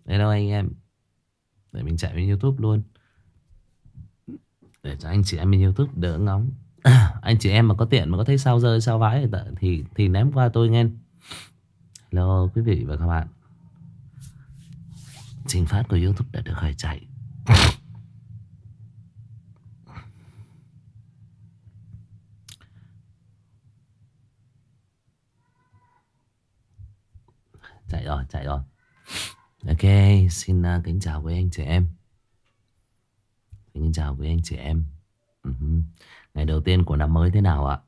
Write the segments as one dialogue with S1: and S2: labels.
S1: Hello anh em. Để mình chạy lên YouTube luôn, để cho anh chị em bên YouTube đỡ ngóng. Anh chị em mà có tiện mà có thấy sao rơi sao vãi thì ném qua tôi nghe. Hello quý vị và các bạn. Trình phát của YouTube đã được khởi chạy. Chạy rồi. Ok, xin kính chào quý anh chị em. Kính chào quý anh chị em. Ngày đầu tiên của năm mới thế nào ạ?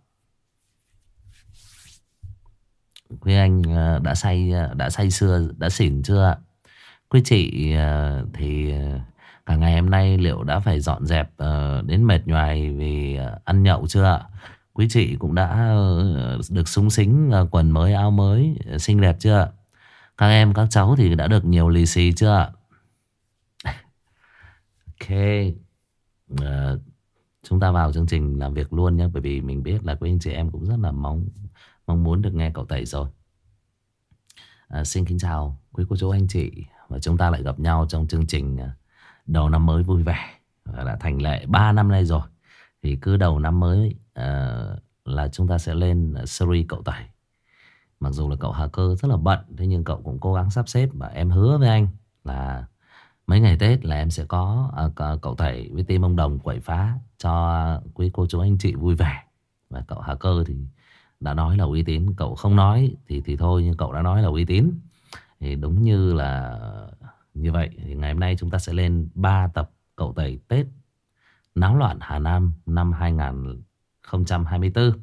S1: Quý anh đã say sưa, đã xỉn chưa ạ? Quý chị thì cả ngày hôm nay liệu đã phải dọn dẹp đến mệt nhoài vì ăn nhậu chưa ạ? Quý chị cũng đã được súng xính quần mới áo mới xinh đẹp chưa ạ? Các em các cháu thì đã được nhiều lì xì chưa ạ? Ok, ờ, chúng ta vào chương trình làm việc luôn nhé. Bởi vì mình biết là quý anh chị em cũng rất là mong muốn được nghe cậu Tẩy rồi. Xin kính chào quý cô chú anh chị. Và chúng ta lại gặp nhau trong chương trình đầu năm mới vui vẻ. Đã thành lệ 3 năm nay rồi. Thì cứ đầu năm mới là chúng ta sẽ lên series cậu Tẩy. Mặc dù là cậu Hà Cơ rất là bận, thế nhưng cậu cũng cố gắng sắp xếp. Và em hứa với anh là mấy ngày Tết là em sẽ có cậu Tẩy với team ông Đồng quậy phá cho quý cô chú anh chị vui vẻ. Và cậu Hà Cơ thì đã nói là uy tín. Cậu không nói thì thôi, nhưng cậu đã nói là uy tín. Thì đúng như là như vậy. Thì ngày hôm nay chúng ta sẽ lên 3 tập cậu Tẩy Tết náo loạn Hà Nam năm 2024.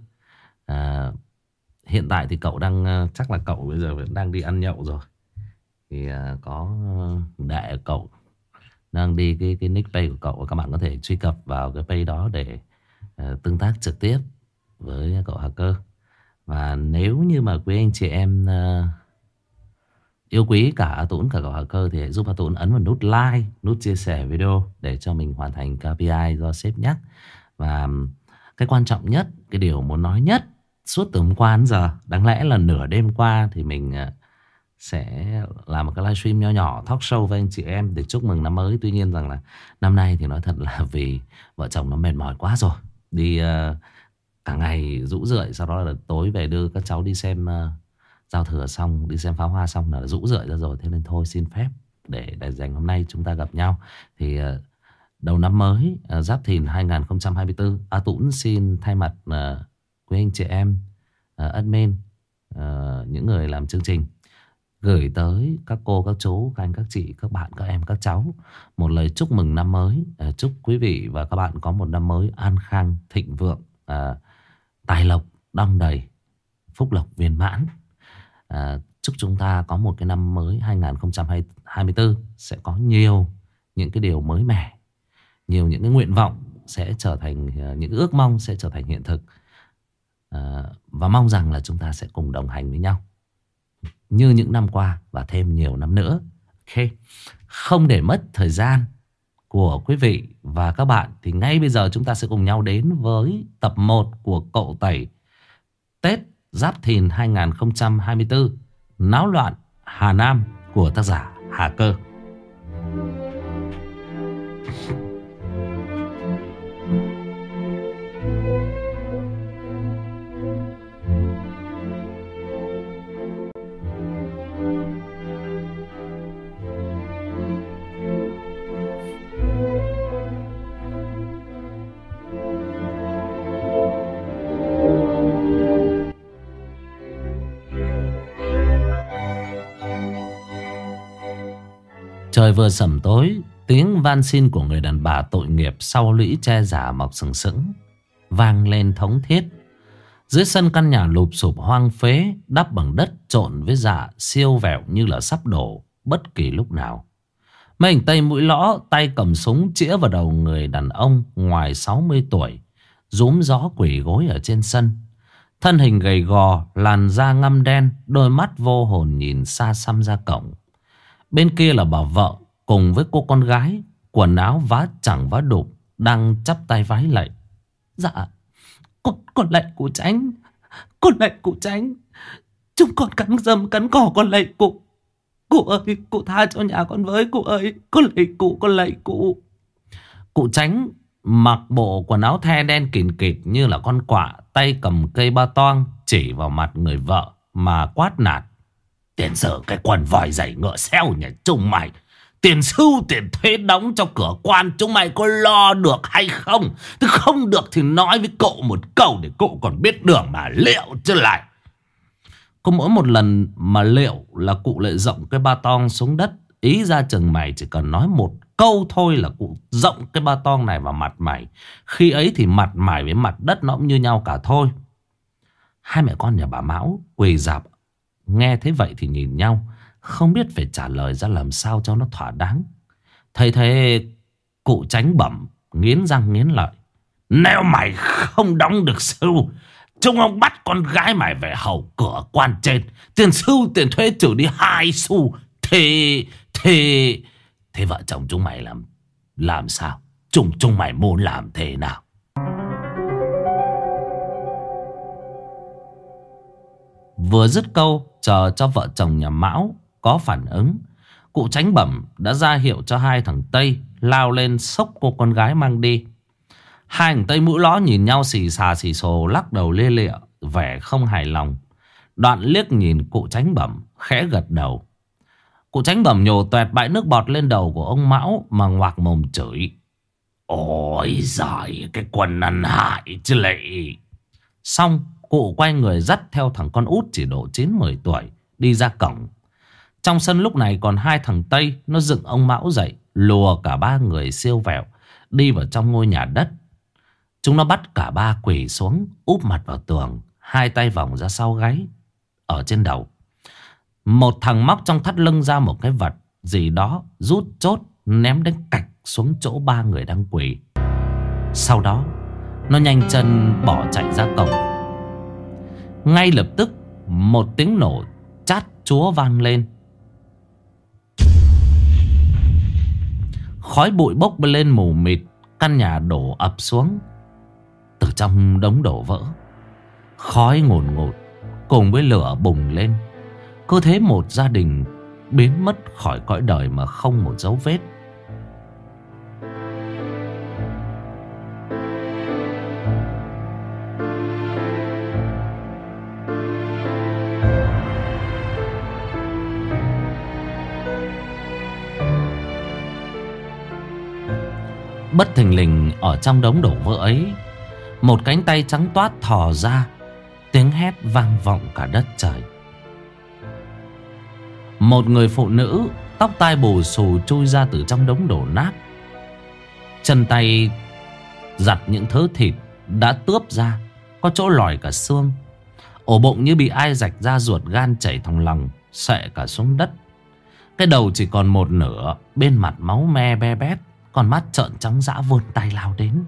S1: Hiện tại thì cậu đang chắc là cậu bây giờ vẫn đang đi ăn nhậu rồi. Thì có đệ cậu đang đi cái nick page của cậu. Các bạn có thể truy cập vào cái page đó để tương tác trực tiếp với cậu Hà Cơ. Và nếu như mà quý anh chị em yêu quý cả A Tũng cả cậu Hà Cơ thì hãy giúp A Tũng ấn vào nút like, nút chia sẻ video để cho mình hoàn thành KPI do sếp nhắc. Và cái quan trọng nhất, cái điều muốn nói nhất suốt từ hôm qua đến giờ, đáng lẽ là nửa đêm qua thì mình sẽ làm một cái livestream nho nhỏ talk show với anh chị em để chúc mừng năm mới. Tuy nhiên rằng là năm nay thì nói thật là vì vợ chồng nó mệt mỏi quá rồi. Đi cả ngày rũ rượi, sau đó là tối về đưa các cháu đi xem giao thừa xong, đi xem pháo hoa xong là rũ rượi ra rồi. Thế nên thôi xin phép để dành hôm nay chúng ta gặp nhau. Thì đầu năm mới Giáp Thìn 2024, A Tũng xin thay mặt quý anh chị em admin, những người làm chương trình, gửi tới các cô, các chú, các anh, các chị, các bạn, các em, các cháu một lời chúc mừng năm mới. Chúc quý vị và các bạn có một năm mới an khang, thịnh vượng, tài lộc đong đầy, phúc lộc viên mãn. Chúc chúng ta có một cái năm mới 2024 sẽ có nhiều những cái điều mới mẻ, nhiều những cái nguyện vọng sẽ trở thành, những ước mong sẽ trở thành hiện thực. Và mong rằng là chúng ta sẽ cùng đồng hành với nhau như những năm qua và thêm nhiều năm nữa. Ok, không để mất thời gian của quý vị và các bạn thì ngay bây giờ chúng ta sẽ cùng nhau đến với tập 1 của cậu Tẩy Tết Giáp Thìn 2024 náo loạn Hà Nam của tác giả Hà Cơ. Trời vừa sẩm tối, tiếng van xin của người đàn bà tội nghiệp sau lũy tre giả mọc sừng sững vang lên thống thiết. Dưới sân căn nhà lụp sụp hoang phế, đắp bằng đất trộn với dạ siêu vẹo như là sắp đổ bất kỳ lúc nào. Mấy anh tây mũi lõ tay cầm súng chĩa vào đầu người đàn ông ngoài 60 tuổi, rúm gió quỳ gối ở trên sân. Thân hình gầy gò, làn da ngăm đen, đôi mắt vô hồn nhìn xa xăm ra cổng. Bên kia là bà vợ cùng với cô con gái, quần áo vá chẳng vá đục, đang chắp tay vái lạy. Dạ, con lạy cụ Tránh, con lạy cụ Tránh, chúng con cắn rơm cắn cỏ con lạy cụ. Cụ ơi, cụ tha cho nhà con với, cụ ơi. Con lạy cụ, con lạy cụ. Cụ Tránh mặc bộ quần áo the đen kìn kịt như là con quạ, tay cầm cây ba toang chỉ vào mặt người vợ mà quát nạt. Tiền sử cái quần vòi giày ngựa xeo nhà chúng mày, tiền sưu tiền thuế đóng cho cửa quan, chúng mày có lo được hay không? Thế không được thì nói với cậu một câu để cậu còn biết đường mà liệu chứ lại. Có mỗi một lần mà liệu là cụ lại rộng cái ba tong xuống đất. Ý ra chừng mày chỉ cần nói một câu thôi là cụ rộng cái ba tong này vào mặt mày. Khi ấy thì mặt mày với mặt đất nó cũng như nhau cả thôi. Hai mẹ con nhà bà Mão quỳ rạp nghe thế vậy thì nhìn nhau, không biết phải trả lời ra làm sao cho nó thỏa đáng. Thấy thế cụ Tránh bẩm nghiến răng nghiến lợi. Nếu mày không đóng được sưu, chúng ông bắt con gái mày về hầu cửa quan trên. Tiền sưu tiền thuế trừ đi 2 xu. Thế vợ chồng chúng mày làm sao? Chúng mày muốn làm thế nào? Vừa dứt câu, chờ cho vợ chồng nhà Mão có phản ứng, cụ Tránh bẩm đã ra hiệu cho hai thằng Tây lao lên xốc cô con gái mang đi. Hai thằng Tây mũi ló nhìn nhau xì xà xì xồ, lắc đầu lia lịa, vẻ không hài lòng. Đoạn liếc nhìn cụ Tránh bẩm, khẽ gật đầu. Cụ Tránh bẩm nhổ toẹt bãi nước bọt lên đầu của ông Mão mà ngoạc mồm chửi. Ôi giời, cái quần ăn hại chứ lệ. Xong cụ quay người dắt theo thằng con út chỉ độ 9-10 tuổi đi ra cổng. Trong sân lúc này còn hai thằng Tây. Nó dựng ông Mão dậy, lùa cả ba người siêu vẹo đi vào trong ngôi nhà đất. Chúng nó bắt cả ba quỳ xuống, úp mặt vào tường, hai tay vòng ra sau gáy. Ở trên đầu, một thằng móc trong thắt lưng ra một cái vật gì đó, rút chốt ném đến cạch xuống chỗ ba người đang quỳ. Sau đó nó nhanh chân bỏ chạy ra cổng. Ngay lập tức một tiếng nổ chát chúa vang lên. Khói bụi bốc lên mù mịt, căn nhà đổ ập xuống. Từ trong đống đổ vỡ, khói ngùn ngụt cùng với lửa bùng lên. Cứ thế một gia đình biến mất khỏi cõi đời mà không một dấu vết. Bất thình lình ở trong đống đổ vỡ ấy, một cánh tay trắng toát thò ra, tiếng hét vang vọng cả đất trời. Một người phụ nữ tóc tai bù xù chui ra từ trong đống đổ nát. Chân tay giặt những thớ thịt đã tướp ra, có chỗ lòi cả xương. Ổ bụng như bị ai rạch ra, ruột gan chảy thòng lòng, xệ cả xuống đất. Cái đầu chỉ còn một nửa, bên mặt máu me be bét, con mắt trợn trắng dã vươn tay lao đến.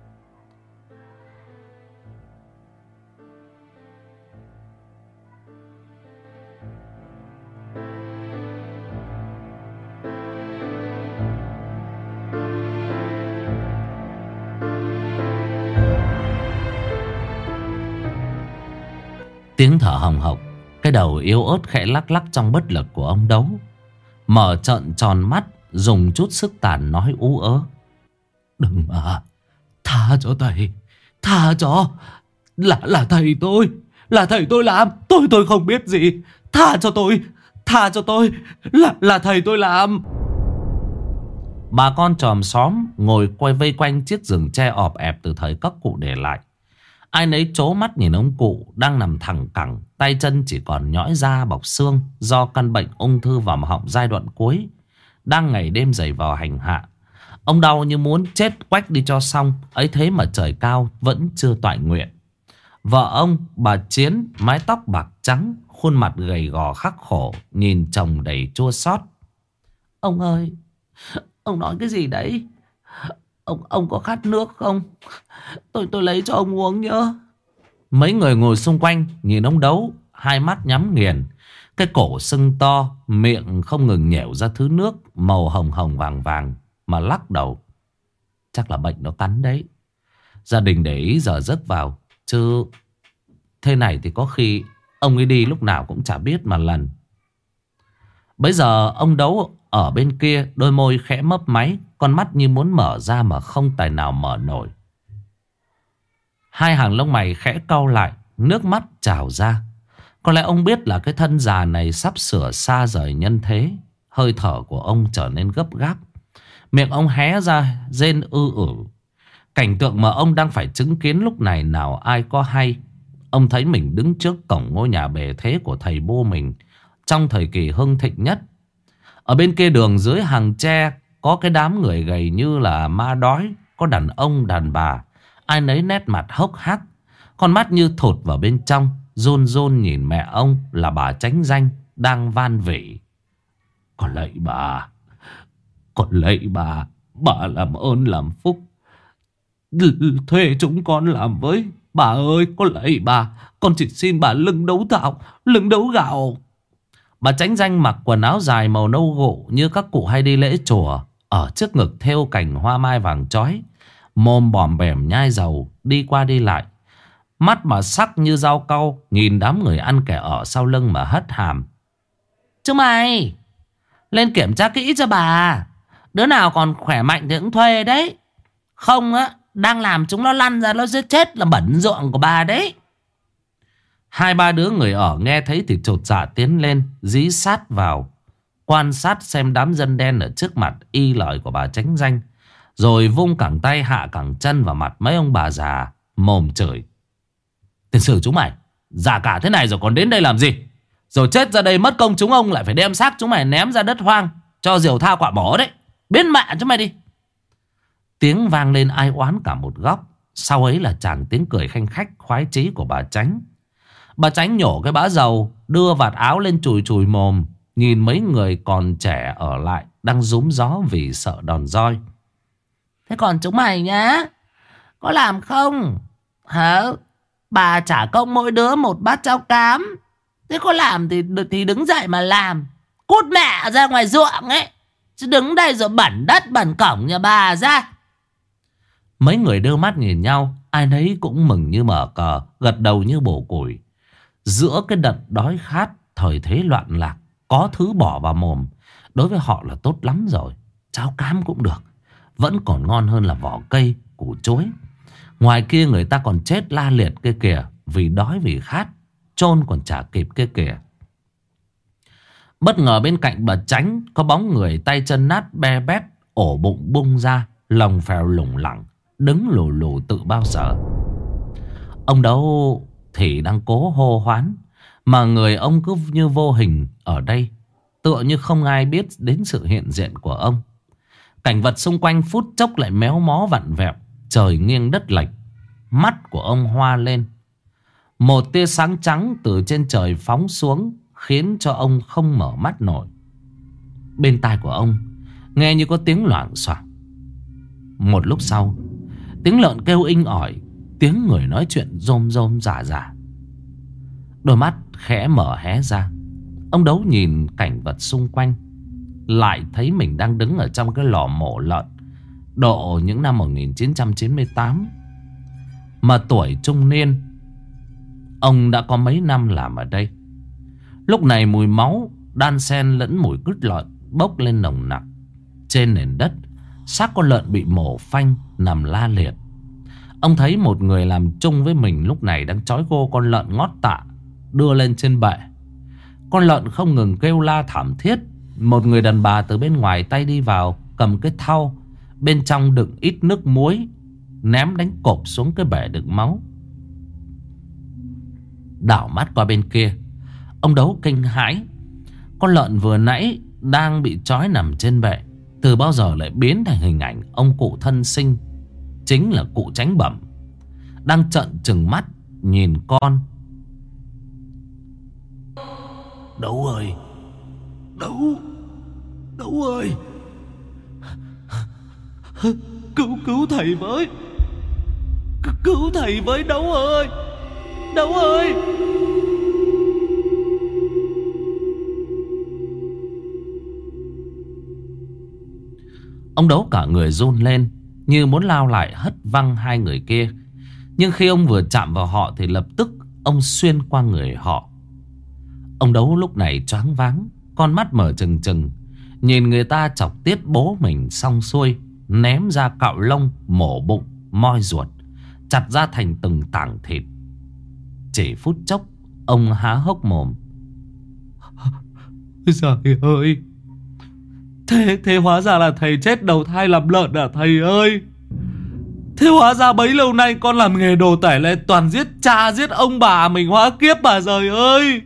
S1: Tiếng thở hồng hộc, cái đầu yếu ớt khẽ lắc lắc trong bất lực của ông Đấu. Mở trợn tròn mắt, dùng chút sức tàn nói ú ớ. Đừng mà, tha cho thầy, tha cho. Là thầy tôi, là thầy tôi làm, tôi không biết gì. Tha cho tôi, tha cho tôi, là thầy tôi làm. Bà con chòm xóm ngồi quay vây quanh chiếc giường tre ọp ẹp từ thời các cụ để lại. Ai nấy trố mắt nhìn ông cụ đang nằm thẳng cẳng, tay chân chỉ còn nhõi da bọc xương do căn bệnh ung thư vòm họng giai đoạn cuối đang ngày đêm giày vò hành hạ. Ông đau như muốn chết quách đi cho xong, ấy thế mà trời cao vẫn chưa toại nguyện. Vợ ông, bà Chiến, mái tóc bạc trắng, khuôn mặt gầy gò khắc khổ, nhìn chồng đầy chua xót. Ông ơi, ông nói cái gì đấy? Ông có khát nước không? Tôi lấy cho ông uống nhớ. Mấy người ngồi xung quanh nhìn ông Đấu, hai mắt nhắm nghiền, cái cổ sưng to, miệng không ngừng nhẻo ra thứ nước màu hồng hồng vàng vàng mà lắc đầu. Chắc là bệnh nó cắn đấy. Gia đình để ý giờ giấc vào, chứ thế này thì có khi ông ấy đi lúc nào cũng chả biết mà lần. Bấy giờ ông Đấu ở bên kia, đôi môi khẽ mấp máy, con mắt như muốn mở ra mà không tài nào mở nổi. Hai hàng lông mày khẽ cau lại, nước mắt trào ra. Có lẽ ông biết là cái thân già này sắp sửa xa rời nhân thế. Hơi thở của ông trở nên gấp gáp. Miệng ông hé ra rên ư ử. Cảnh tượng mà ông đang phải chứng kiến lúc này nào ai có hay. Ông thấy mình đứng trước cổng ngôi nhà bề thế của thầy bố mình trong thời kỳ hưng thịnh nhất. Ở bên kia đường dưới hàng tre có cái đám người gầy như là ma đói. Có đàn ông đàn bà, ai nấy nét mặt hốc hác, con mắt như thụt vào bên trong, run run nhìn mẹ ông là bà Chánh Danh đang van vỉ. Con lạy bà, con lạy bà làm ơn làm phúc, thuê chúng con làm với. Bà ơi, con lạy bà, con chỉ xin bà lưng đấu gạo, lưng đấu gạo. Bà Chánh Danh mặc quần áo dài màu nâu gộ như các cụ hay đi lễ chùa, ở trước ngực thêu cành hoa mai vàng chói, mồm bòm bẻm nhai dầu, đi qua đi lại, mắt mà sắc như dao cau, nhìn đám người ăn kẻ ở sau lưng mà hất hàm. Chứ mày lên kiểm tra kỹ cho bà, đứa nào còn khỏe mạnh thì cũng thuê đấy, không á đang làm chúng nó lăn ra nó giết chết là bẩn ruộng của bà đấy. Hai ba đứa người ở nghe thấy thì chột dạ tiến lên, dí sát vào quan sát xem đám dân đen ở trước mặt y lời của bà Chánh Danh, rồi vung cẳng tay hạ cẳng chân vào mặt mấy ông bà già, mồm chửi. Tiền sử chúng mày già cả thế này rồi còn đến đây làm gì? Rồi chết ra đây mất công chúng ông lại phải đem xác chúng mày ném ra đất hoang cho diều tha quả bó đấy. Biến mẹ chúng mày đi. Tiếng vang lên ai oán cả một góc. Sau ấy là tràn tiếng cười khanh khách khoái chí của bà Chánh. Bà Chánh nhổ cái bã dầu, đưa vạt áo lên chùi chùi mồm, nhìn mấy người còn trẻ ở lại đang rúm gió vì sợ đòn roi. Thế còn chúng mày nhá, có làm không? Hả? Bà trả công mỗi đứa một bát cháo cám. Thế có làm thì đứng dậy mà làm. Cút mẹ ra ngoài ruộng ấy, chứ đứng đây rồi bẩn đất bẩn cổng nhà bà ra. Mấy người đưa mắt nhìn nhau, ai nấy cũng mừng như mở cờ, gật đầu như bổ củi. Giữa cái đợt đói khát, thời thế loạn lạc, có thứ bỏ vào mồm đối với họ là tốt lắm rồi. Cháo cám cũng được, vẫn còn ngon hơn là vỏ cây, củ chuối. Ngoài kia người ta còn chết la liệt kia kìa, vì đói vì khát, chôn còn chả kịp kia kìa. Bất ngờ bên cạnh bà Chánh có bóng người tay chân nát be bét, ổ bụng bung ra, lòng phèo lủng lẳng, đứng lù lù tự bao giờ. Ông Đấu thì đang cố hô hoán, mà người ông cứ như vô hình ở đây, tựa như không ai biết đến sự hiện diện của ông. Cảnh vật xung quanh phút chốc lại méo mó vặn vẹo, trời nghiêng đất lệch. Mắt của ông hoa lên, một tia sáng trắng từ trên trời phóng xuống, khiến cho ông không mở mắt nổi. Bên tai của ông nghe như có tiếng loảng xoảng. Một lúc sau, tiếng lợn kêu inh ỏi, tiếng người nói chuyện rôm rôm rả rả. Đôi mắt khẽ mở hé ra, ông Đấu nhìn cảnh vật xung quanh, lại thấy mình đang đứng ở trong cái lò mổ lợn độ những năm 1998. Mà tuổi trung niên, ông đã có mấy năm làm ở đây. Lúc này mùi máu đan xen lẫn mùi cứt lợn bốc lên nồng nặc. Trên nền đất, xác con lợn bị mổ phanh nằm la liệt. Ông thấy một người làm chung với mình lúc này đang trói gô con lợn ngót tạ, đưa lên trên bệ. Con lợn không ngừng kêu la thảm thiết. Một người đàn bà từ bên ngoài tay đi vào, cầm cái thau bên trong đựng ít nước muối, ném đánh cộp xuống cái bể đựng máu. Đảo mắt qua bên kia, ông Đấu kinh hãi. Con lợn vừa nãy đang bị trói nằm trên bệ, từ bao giờ lại biến thành hình ảnh ông cụ thân sinh, chính là cụ Chánh Bẩm, đang trợn trừng mắt nhìn con. Đấu ơi, Đấu ơi, cứu thầy với, cứu thầy với Đấu ơi, Đấu ơi. Ông Đấu cả người run lên, như muốn lao lại hất văng hai người kia. Nhưng khi ông vừa chạm vào họ thì lập tức ông xuyên qua người họ. Ông Đấu lúc này choáng váng, con mắt mở trừng trừng, nhìn người ta chọc tiết bố mình xong xuôi, ném ra cạo lông, mổ bụng, moi ruột, chặt ra thành từng tảng thịt. Chỉ phút chốc, ông há hốc mồm. Trời ơi, thế hóa ra là thầy chết đầu thai làm lợn à thầy ơi? Thế hóa ra bấy lâu nay con làm nghề đồ tể lại toàn giết cha giết ông bà mình hóa kiếp bà trời ơi.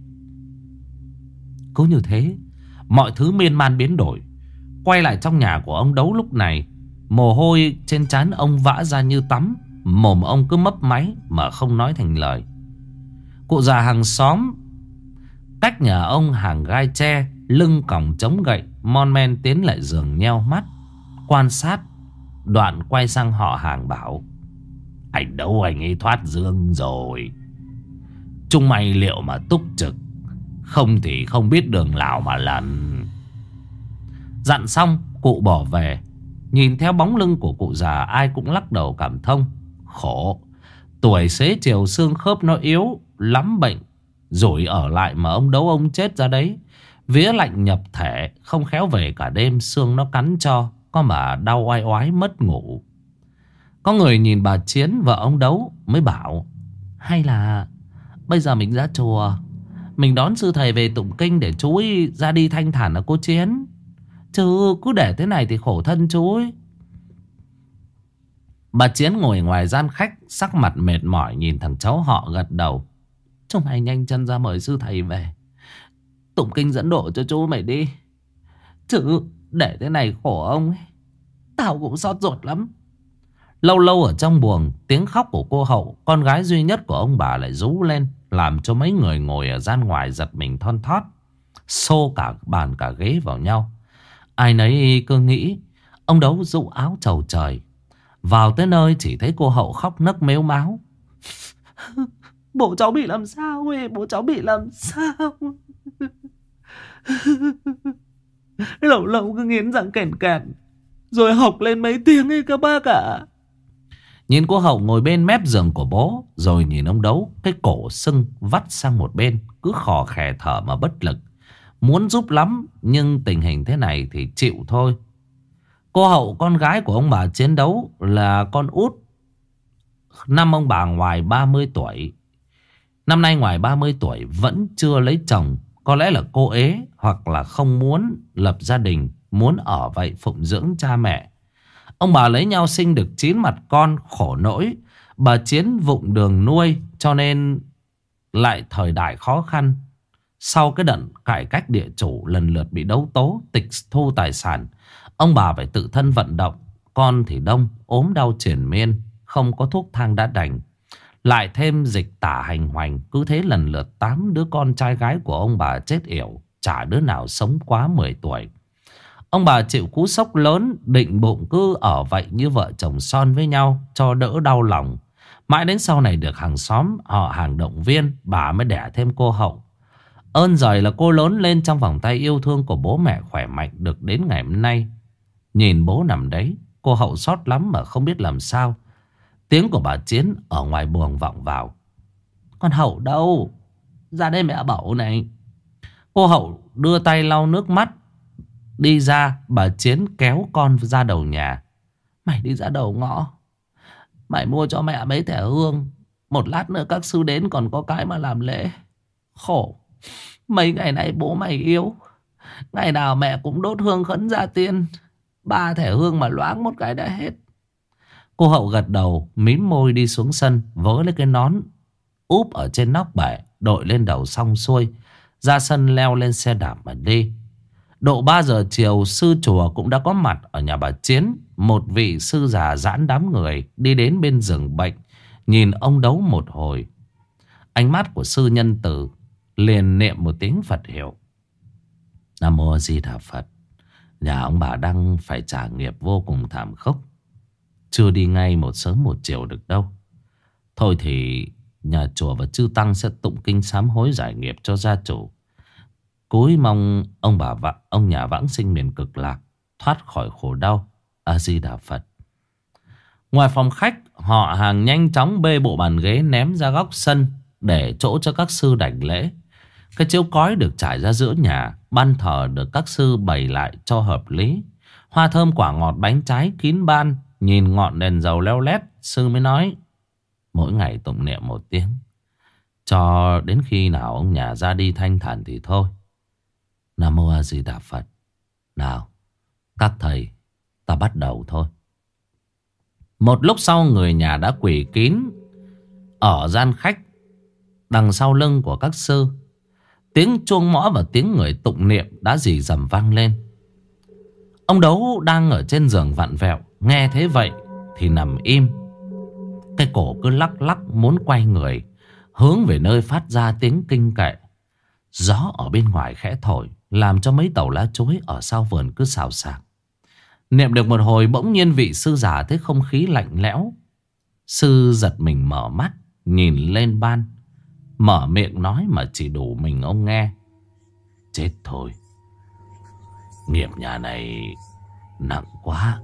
S1: Cứ như thế, mọi thứ miên man biến đổi. Quay lại trong nhà của ông Đấu lúc này, mồ hôi trên trán ông vã ra như tắm, mồm ông cứ mấp máy mà không nói thành lời. Cụ già hàng xóm cách nhà ông hàng gai tre, lưng còng chống gậy, mon men tiến lại giường nheo mắt quan sát, đoạn quay sang họ hàng bảo: anh Đấu anh ấy thoát dương rồi, chúng mày liệu mà túc trực, không thì không biết đường nào mà lần. Dặn xong cụ bỏ về. Nhìn theo bóng lưng của cụ già, ai cũng lắc đầu cảm thông. Khổ, tuổi xế chiều xương khớp nó yếu, lắm bệnh rồi ở lại mà ông Đấu ông chết ra đấy. Vía lạnh nhập thể, không khéo về cả đêm xương nó cắn cho, có mà đau oai oái mất ngủ. Có người nhìn bà Chiến vợ ông Đấu mới bảo: hay là bây giờ mình ra chùa, mình đón sư thầy về tụng kinh để chú ấy ra đi thanh thản ở cô Chiến. Chứ cứ để thế này thì khổ thân chú ấy. Bà Chiến ngồi ngoài gian khách, sắc mặt mệt mỏi nhìn thằng cháu họ gật đầu. Chúng mày nhanh chân ra mời sư thầy về tụng kinh dẫn độ cho chú mày đi. Chứ để thế này khổ ông ấy, tao cũng xót ruột lắm. Lâu lâu ở trong buồng, tiếng khóc của cô Hậu, con gái duy nhất của ông bà, lại rú lên, làm cho mấy người ngồi ở gian ngoài giật mình thon thót, xô cả bàn cả ghế vào nhau. Ai nấy cứ nghĩ ông Đấu dụ áo chầu trời. Vào tới nơi chỉ thấy cô Hậu khóc nấc mếu máo. Bố cháu bị làm sao ấy, bố cháu bị làm sao? Lâu lâu cứ nghiến răng kèn kẹt, rồi học lên mấy tiếng ấy các bác ạ. Nhìn cô Hậu ngồi bên mép giường của bố, rồi nhìn ông Đấu, cái cổ sưng vắt sang một bên, cứ khò khè thở mà bất lực. Muốn giúp lắm, nhưng tình hình thế này thì chịu thôi. Cô Hậu, con gái của ông bà Chiến Đấu, là con út. Năm ông bà ngoài 30 tuổi. Năm nay ngoài 30 tuổi vẫn chưa lấy chồng. Có lẽ là cô ế, hoặc là không muốn lập gia đình, muốn ở vậy phụng dưỡng cha mẹ. Ông bà lấy nhau sinh được 9 mặt con, khổ nỗi. Bà Chiến vụng đường nuôi, cho nên lại thời đại khó khăn. Sau cái đợt cải cách địa chủ lần lượt bị đấu tố, tịch thu tài sản, ông bà phải tự thân vận động. Con thì đông, ốm đau triền miên, không có thuốc thang đã đành. Lại thêm dịch tả hành hoành, cứ thế lần lượt 8 đứa con trai gái của ông bà chết yểu, chả đứa nào sống quá 10 tuổi. Ông bà chịu cú sốc lớn, định bụng cứ ở vậy như vợ chồng son với nhau cho đỡ đau lòng. Mãi đến sau này được hàng xóm họ hàng động viên, bà mới đẻ thêm cô Hậu. Ơn giời là cô lớn lên trong vòng tay yêu thương của bố mẹ khỏe mạnh được đến ngày hôm nay. Nhìn bố nằm đấy, cô Hậu xót lắm mà không biết làm sao. Tiếng của bà Chiến ở ngoài buồng vọng vào: con Hậu đâu? Ra đây mẹ bảo này. Cô Hậu đưa tay lau nước mắt đi ra. Bà Chiến kéo con ra đầu nhà: mày đi ra đầu ngõ, mày mua cho mẹ mấy thẻ hương. Một lát nữa các sư đến còn có cái mà làm lễ. Khổ, mấy ngày nay bố mày yếu, ngày nào mẹ cũng đốt hương khấn gia tiên. 3 thẻ hương mà loáng một cái đã hết. Cô Hậu gật đầu, mím môi đi xuống sân, vớ lấy cái nón úp ở trên nóc bể, đội lên đầu xong xuôi, ra sân leo lên xe đạp mà đi. Độ 3 giờ chiều, sư chùa cũng đã có mặt ở nhà bà Chiến. Một vị sư già giãn đám người đi đến bên giường bệnh, nhìn ông Đấu một hồi. Ánh mắt của sư nhân từ liền niệm một tiếng Phật hiệu: Nam Mô A Di Đà Phật. Nhà ông bà đang phải trả nghiệp vô cùng thảm khốc, chưa đi ngay một sớm một chiều được đâu. Thôi thì nhà chùa và chư tăng sẽ tụng kinh sám hối giải nghiệp cho gia chủ, cúi mong ông nhà vãng sinh miền cực lạc, thoát khỏi khổ đau. A Di Đà Phật. Ngoài phòng khách, họ hàng nhanh chóng bê bộ bàn ghế ném ra góc sân để chỗ cho các sư đảnh lễ. Cái chiếu cói được trải ra giữa nhà. Ban thờ được các sư bày lại cho hợp lý. Hoa thơm quả ngọt bánh trái kín ban. Nhìn ngọn đèn dầu leo lét, sư mới nói: mỗi ngày tụng niệm 1 tiếng, cho đến khi nào ông nhà ra đi thanh thản thì thôi. Nam Mô A Di Đà Phật. Nào các thầy, ta bắt đầu thôi. Một lúc sau người nhà đã quỳ kín ở gian khách đằng sau lưng của các sư. Tiếng chuông mõ và tiếng người tụng niệm đã rì rầm vang lên. Ông Đấu đang ở trên giường vặn vẹo, nghe thế vậy thì nằm im. Cái cổ cứ lắc lắc muốn quay người hướng về nơi phát ra tiếng kinh kệ. Gió ở bên ngoài khẽ thổi, làm cho mấy tàu lá chuối ở sau vườn cứ xào xạc. Niệm được một hồi, bỗng nhiên vị sư già thấy không khí lạnh lẽo. Sư giật mình mở mắt, nhìn lên ban, mở miệng nói mà chỉ đủ mình ông nghe: chết thôi, nghiệp nhà này nặng quá.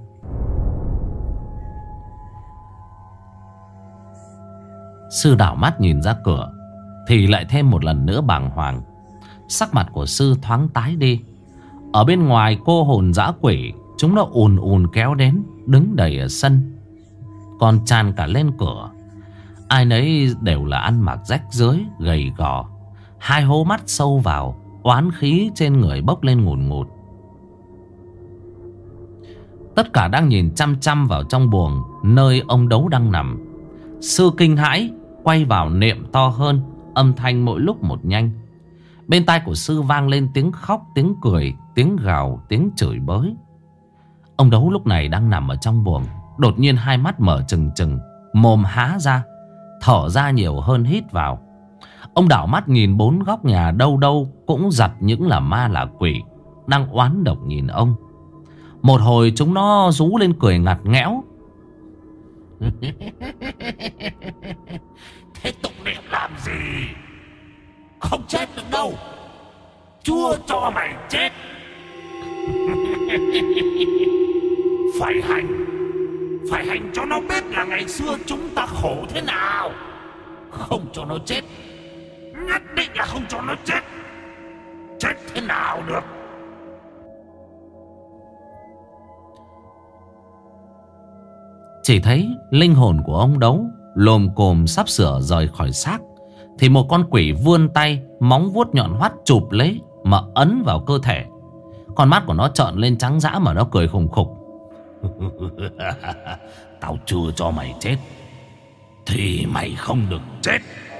S1: Sư đảo mắt nhìn ra cửa thì lại thêm một lần nữa bàng hoàng. Sắc mặt của sư thoáng tái đi. Ở bên ngoài cô hồn dã quỷ, chúng nó ùn ùn kéo đến, đứng đầy ở sân, còn tràn cả lên cửa. Ai nấy đều là ăn mặc rách rưới, gầy gò, hai hố mắt sâu vào, oán khí trên người bốc lên ngùn ngụt. Tất cả đang nhìn chăm chăm vào trong buồng nơi ông Đấu đang nằm. Sư kinh hãi quay vào niệm to hơn, âm thanh mỗi lúc một nhanh. Bên tai của sư vang lên tiếng khóc, tiếng cười, tiếng gào, tiếng chửi bới. Ông Đấu lúc này đang nằm ở trong buồng, đột nhiên hai mắt mở trừng trừng, mồm há ra, thở ra nhiều hơn hít vào. Ông đảo mắt nhìn 4 góc nhà, đâu đâu cũng giặt những là ma là quỷ đang oán độc nhìn ông. Một hồi chúng nó rú lên cười ngặt nghẽo.
S2: Thế tụng niệm làm gì? Không chết được đâu, Chúa cho mày chết. Phải hành cho nó biết là ngày xưa chúng ta khổ thế nào. Không cho nó chết, nhất định là không cho nó chết. Chết thế nào được?
S1: Chỉ thấy linh hồn của ông Đấu lồm cồm sắp sửa rời khỏi xác, thì một con quỷ vươn tay, móng vuốt nhọn hoắt chụp lấy mà ấn vào cơ thể. Con mắt của nó trợn lên trắng dã mà nó cười khùng khục.
S2: Tao chưa cho mày chết thì mày không được chết.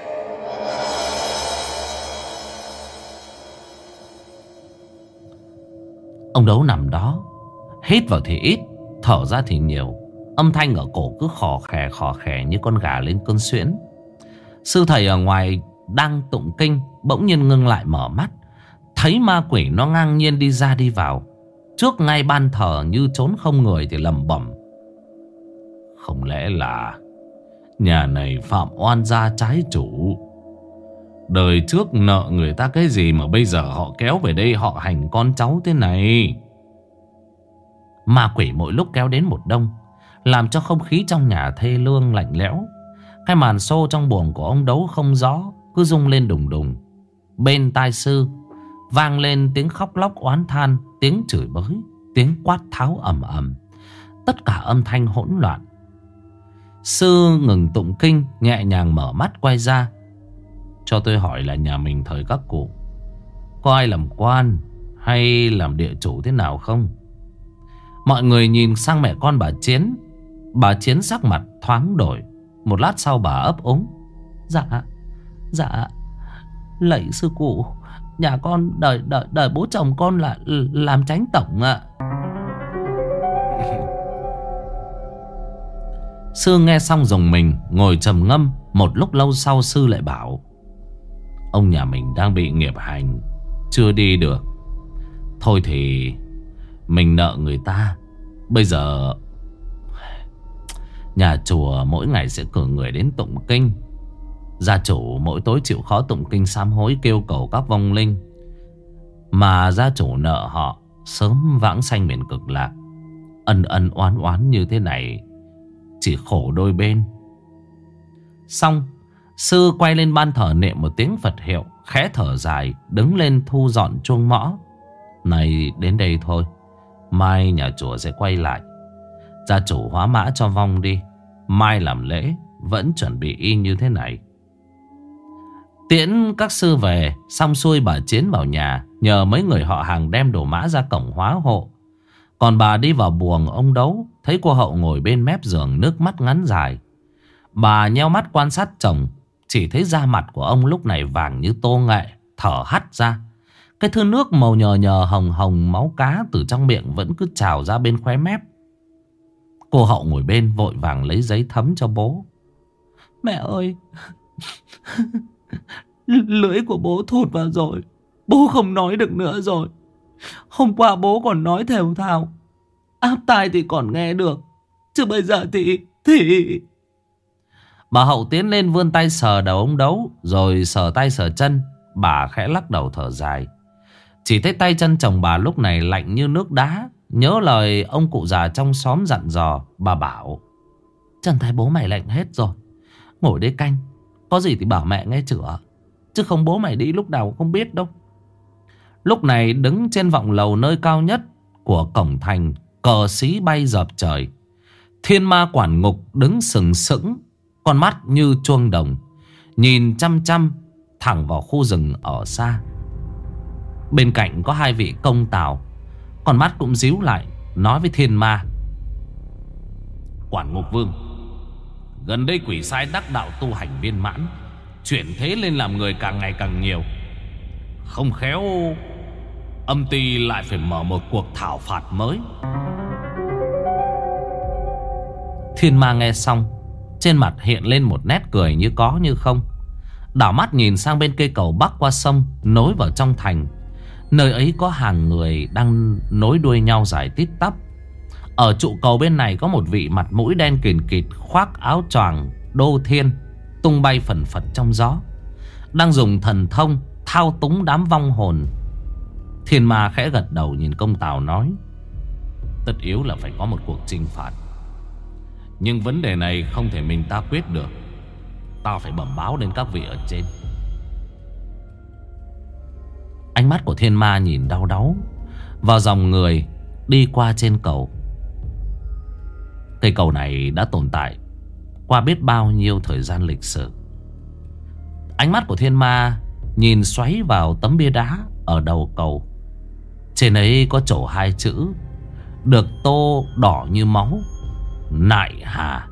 S1: Ông Đấu nằm đó, hít vào thì ít, thở ra thì nhiều. Âm thanh ở cổ cứ khò khè như con gà lên cơn suyễn. Sư thầy ở ngoài đang tụng kinh bỗng nhiên ngưng lại mở mắt, thấy ma quỷ nó ngang nhiên đi ra đi vào trước ngay ban thờ như trốn không người, thì lẩm bẩm:
S2: không lẽ là nhà này phạm oan gia trái chủ? Đời trước nợ người ta cái gì mà bây giờ họ kéo về đây họ hành con cháu thế này?
S1: Ma quỷ mỗi lúc kéo đến một đông, làm cho không khí trong nhà thê lương lạnh lẽo. Cái màn xô trong buồng của ông Đấu không gió cứ rung lên đùng đùng. Bên tai sư vang lên tiếng khóc lóc oán than, tiếng chửi bới, tiếng quát tháo ầm ầm. Tất cả âm thanh hỗn loạn. Sư ngừng tụng kinh, nhẹ nhàng mở mắt quay ra: cho tôi hỏi là nhà mình thời các cụ có ai làm quan hay làm địa chủ thế nào không? Mọi người nhìn sang mẹ con bà Chiến. Bà Chiến sắc mặt thoáng đổi. Một lát sau bà ấp úng: Dạ lạy sư cụ, nhà con đời bố chồng con là làm chánh tổng ạ. Sư nghe xong rùng mình, ngồi trầm ngâm. Một lúc lâu sau sư lại bảo: ông nhà mình đang bị nghiệp hành, chưa đi được. Thôi thì mình nợ người ta. Bây giờ nhà chùa mỗi ngày sẽ cử người đến tụng kinh. Gia chủ mỗi tối chịu khó tụng kinh sám hối, kêu cầu các vong linh mà gia chủ nợ họ sớm vãng sanh miền cực lạc. Ân ân oán oán như thế này chỉ khổ đôi bên. Xong, sư quay lên ban thờ niệm một tiếng Phật hiệu, khẽ thở dài, đứng lên thu dọn chuông mõ. Này, đến đây thôi, mai nhà chùa sẽ quay lại. Gia chủ hóa mã cho vong đi, mai làm lễ vẫn chuẩn bị y như thế này. Tiễn các sư về, xong xuôi bà Chiến vào nhà, nhờ mấy người họ hàng đem đồ mã ra cổng hóa hộ. Còn bà đi vào buồng ông Đấu, thấy cô Hậu ngồi bên mép giường, nước mắt ngắn dài. Bà nheo mắt quan sát chồng, chỉ thấy da mặt của ông lúc này vàng như tô nghệ, thở hắt ra. Cái thứ nước màu nhờ nhờ hồng hồng máu cá từ trong miệng vẫn cứ trào ra bên khóe mép. Cô Hậu ngồi bên vội vàng lấy giấy thấm cho bố. Mẹ ơi, lưỡi của bố thụt vào rồi, bố không nói được nữa rồi. Hôm qua bố còn nói thều thào, áp tai thì còn nghe được, chứ bây giờ thì... Bà Hậu tiến lên vươn tay sờ đầu ông Đấu, rồi sờ tay sờ chân. Bà khẽ lắc đầu thở dài. Chỉ thấy tay chân chồng bà lúc này lạnh như nước đá. Nhớ lời ông cụ già trong xóm dặn dò, bà bảo: chân tay bố mày lạnh hết rồi, ngồi đây canh, có gì thì bảo mẹ nghe chữa, chứ không bố mày đi lúc nào không biết đâu. Lúc này đứng trên vọng lầu nơi cao nhất của cổng thành, cờ xí bay dợp trời. Thiên ma quản ngục đứng sừng sững, con mắt như chuông đồng, nhìn chăm chăm thẳng vào khu rừng ở xa. Bên cạnh có hai vị công tào, con mắt cũng díu lại, nói với thiên ma: Quản ngục vương, gần đây quỷ sai đắc đạo tu hành viên mãn, chuyển thế lên làm người càng ngày càng nhiều. Không khéo âm ty lại phải mở một cuộc thảo phạt mới. Thiên ma nghe xong, trên mặt hiện lên một nét cười như có như không. Đảo mắt nhìn sang bên cây cầu bắc qua sông nối vào trong thành. Nơi ấy có hàng người đang nối đuôi nhau dài tít tắp. Ở trụ cầu bên này có một vị mặt mũi đen kìn kịt, khoác áo choàng đô thiên, tung bay phần phật trong gió, đang dùng thần thông thao túng đám vong hồn. Thiên ma khẽ gật đầu nhìn công tào nói: tất yếu là phải có một cuộc chinh phạt, nhưng vấn đề này không thể mình ta quyết được. Tao phải bẩm báo đến các vị ở trên. Ánh mắt của thiên ma nhìn đau đáu vào dòng người đi qua trên cầu. Cây cầu này đã tồn tại qua biết bao nhiêu thời gian lịch sử. Ánh mắt của thiên ma nhìn xoáy vào tấm bia đá ở đầu cầu. Trên ấy có trổ hai chữ được tô đỏ như máu: Nại Hà.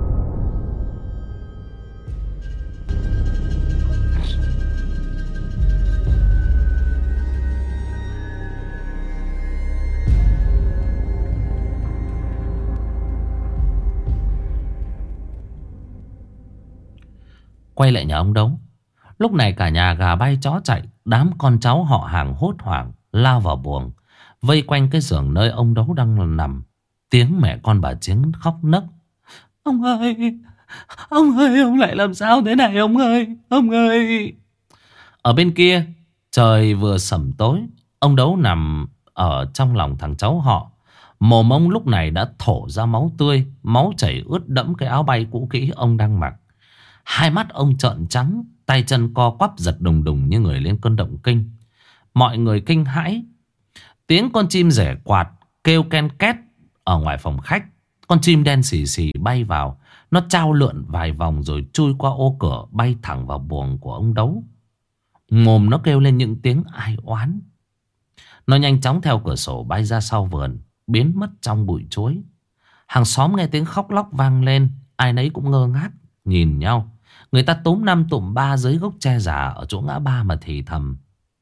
S1: Quay lại nhà ông Đấu, lúc này cả nhà gà bay chó chạy, đám con cháu họ hàng hốt hoảng lao vào buồng, vây quanh cái giường nơi ông Đấu đang nằm. Tiếng mẹ con bà Chiến khóc nấc: ông ơi, ông ơi, ông lại làm sao thế này ông ơi, ông ơi. Ở bên kia trời vừa sẩm tối, ông Đấu nằm ở trong lòng thằng cháu họ. Mồm ông lúc này đã thổ ra máu tươi, máu chảy ướt đẫm cái áo bay cũ kỹ ông đang mặc. Hai mắt ông trợn trắng, tay chân co quắp giật đùng đùng như người lên cơn động kinh. Mọi người kinh hãi. Tiếng con chim rẻ quạt kêu ken két ở ngoài phòng khách. Con chim đen xì xì bay vào. Nó chao lượn vài vòng rồi chui qua ô cửa, bay thẳng vào buồng của ông Đấu. Mồm nó kêu lên những tiếng ai oán. Nó nhanh chóng theo cửa sổ bay ra sau vườn, biến mất trong bụi chuối. Hàng xóm nghe tiếng khóc lóc vang lên, ai nấy cũng ngơ ngác nhìn nhau. Người ta túm năm tụm ba dưới gốc tre già ở chỗ ngã ba mà thì thầm.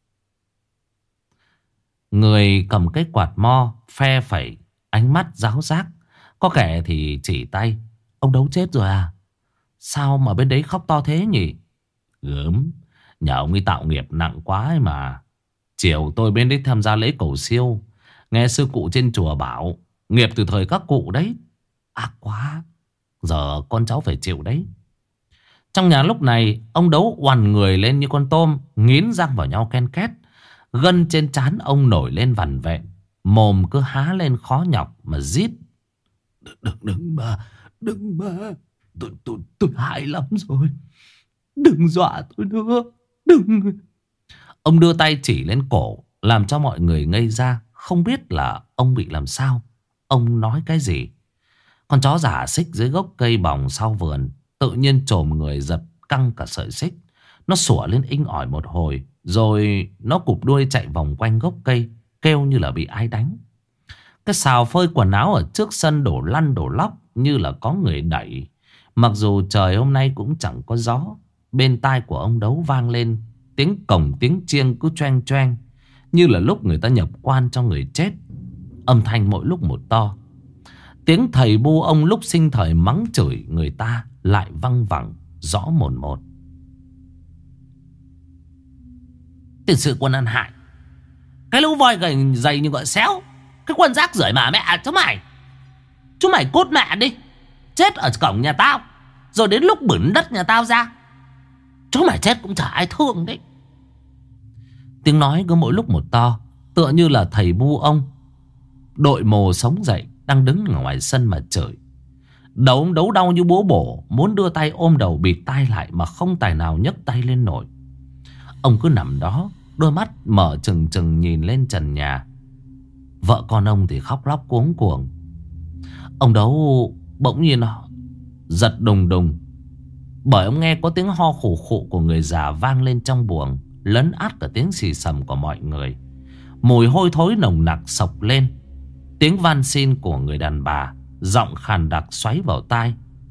S1: Người cầm cái quạt mo phe phẩy, ánh mắt ráo rác. Có kẻ thì chỉ tay: ông Đấu chết rồi à? Sao mà bên đấy khóc to thế nhỉ? Gớm, nhà ông ấy tạo nghiệp nặng quá ấy mà. Chiều tôi bên đấy tham gia lễ cầu siêu, nghe sư cụ trên chùa bảo nghiệp từ thời các cụ đấy. Ác quá, giờ con cháu phải chịu đấy. Trong nhà lúc này, ông Đấu oằn người lên như con tôm, nghiến răng vào nhau ken két. Gân trên trán ông nổi lên vằn vẹn, mồm cứ há lên khó nhọc mà rít: Đừng mà, đừng mà, tôi hại lắm rồi. Đừng dọa tôi nữa, đừng. Ông đưa tay chỉ lên cổ, làm cho mọi người ngây ra, không biết là ông bị làm sao. Ông nói cái gì? Con chó giả xích dưới gốc cây bòng sau vườn tự nhiên chồm người giật căng cả sợi xích. Nó sủa lên inh ỏi một hồi, rồi nó cụp đuôi chạy vòng quanh gốc cây, kêu như là bị ai đánh. Cái xào phơi quần áo ở trước sân đổ lăn đổ lóc như là có người đẩy. Mặc dù trời hôm nay cũng chẳng có gió, bên tai của ông Đấu vang lên tiếng cổng tiếng chiêng cứ choeng choeng, như là lúc người ta nhập quan cho người chết. Âm thanh mỗi lúc một to. Tiếng thầy bu ông lúc sinh thời mắng chửi người ta lại văng vẳng rõ mồn một. Tiền sự quân ăn hại, cái lũ voi gầy dày như gọi xéo, cái quân rác rưởi mà mẹ chúng mày cút mẹ đi, chết ở cổng nhà tao, rồi đến lúc bửn đất nhà tao ra, chúng mày chết cũng chả ai thương đấy. Tiếng nói cứ mỗi lúc một to, tựa như là thầy bu ông đội mồ sống dậy đang đứng ở ngoài sân mà chửi. Đầu ông Đấu đau như búa bổ, muốn đưa tay ôm đầu bịt tai lại mà không tài nào nhấc tay lên nổi. Ông cứ nằm đó, đôi mắt mở trừng trừng nhìn lên trần nhà. Vợ con ông thì khóc lóc cuống cuồng. Ông Đấu bỗng nhiên giật đùng đùng, bởi ông nghe có tiếng ho khủ khụ của người già vang lên trong buồng, lấn át cả tiếng xì xầm của mọi người. Mùi hôi thối nồng nặc sộc lên. Tiếng van xin của người đàn bà, giọng khàn đặc xoáy vào tai.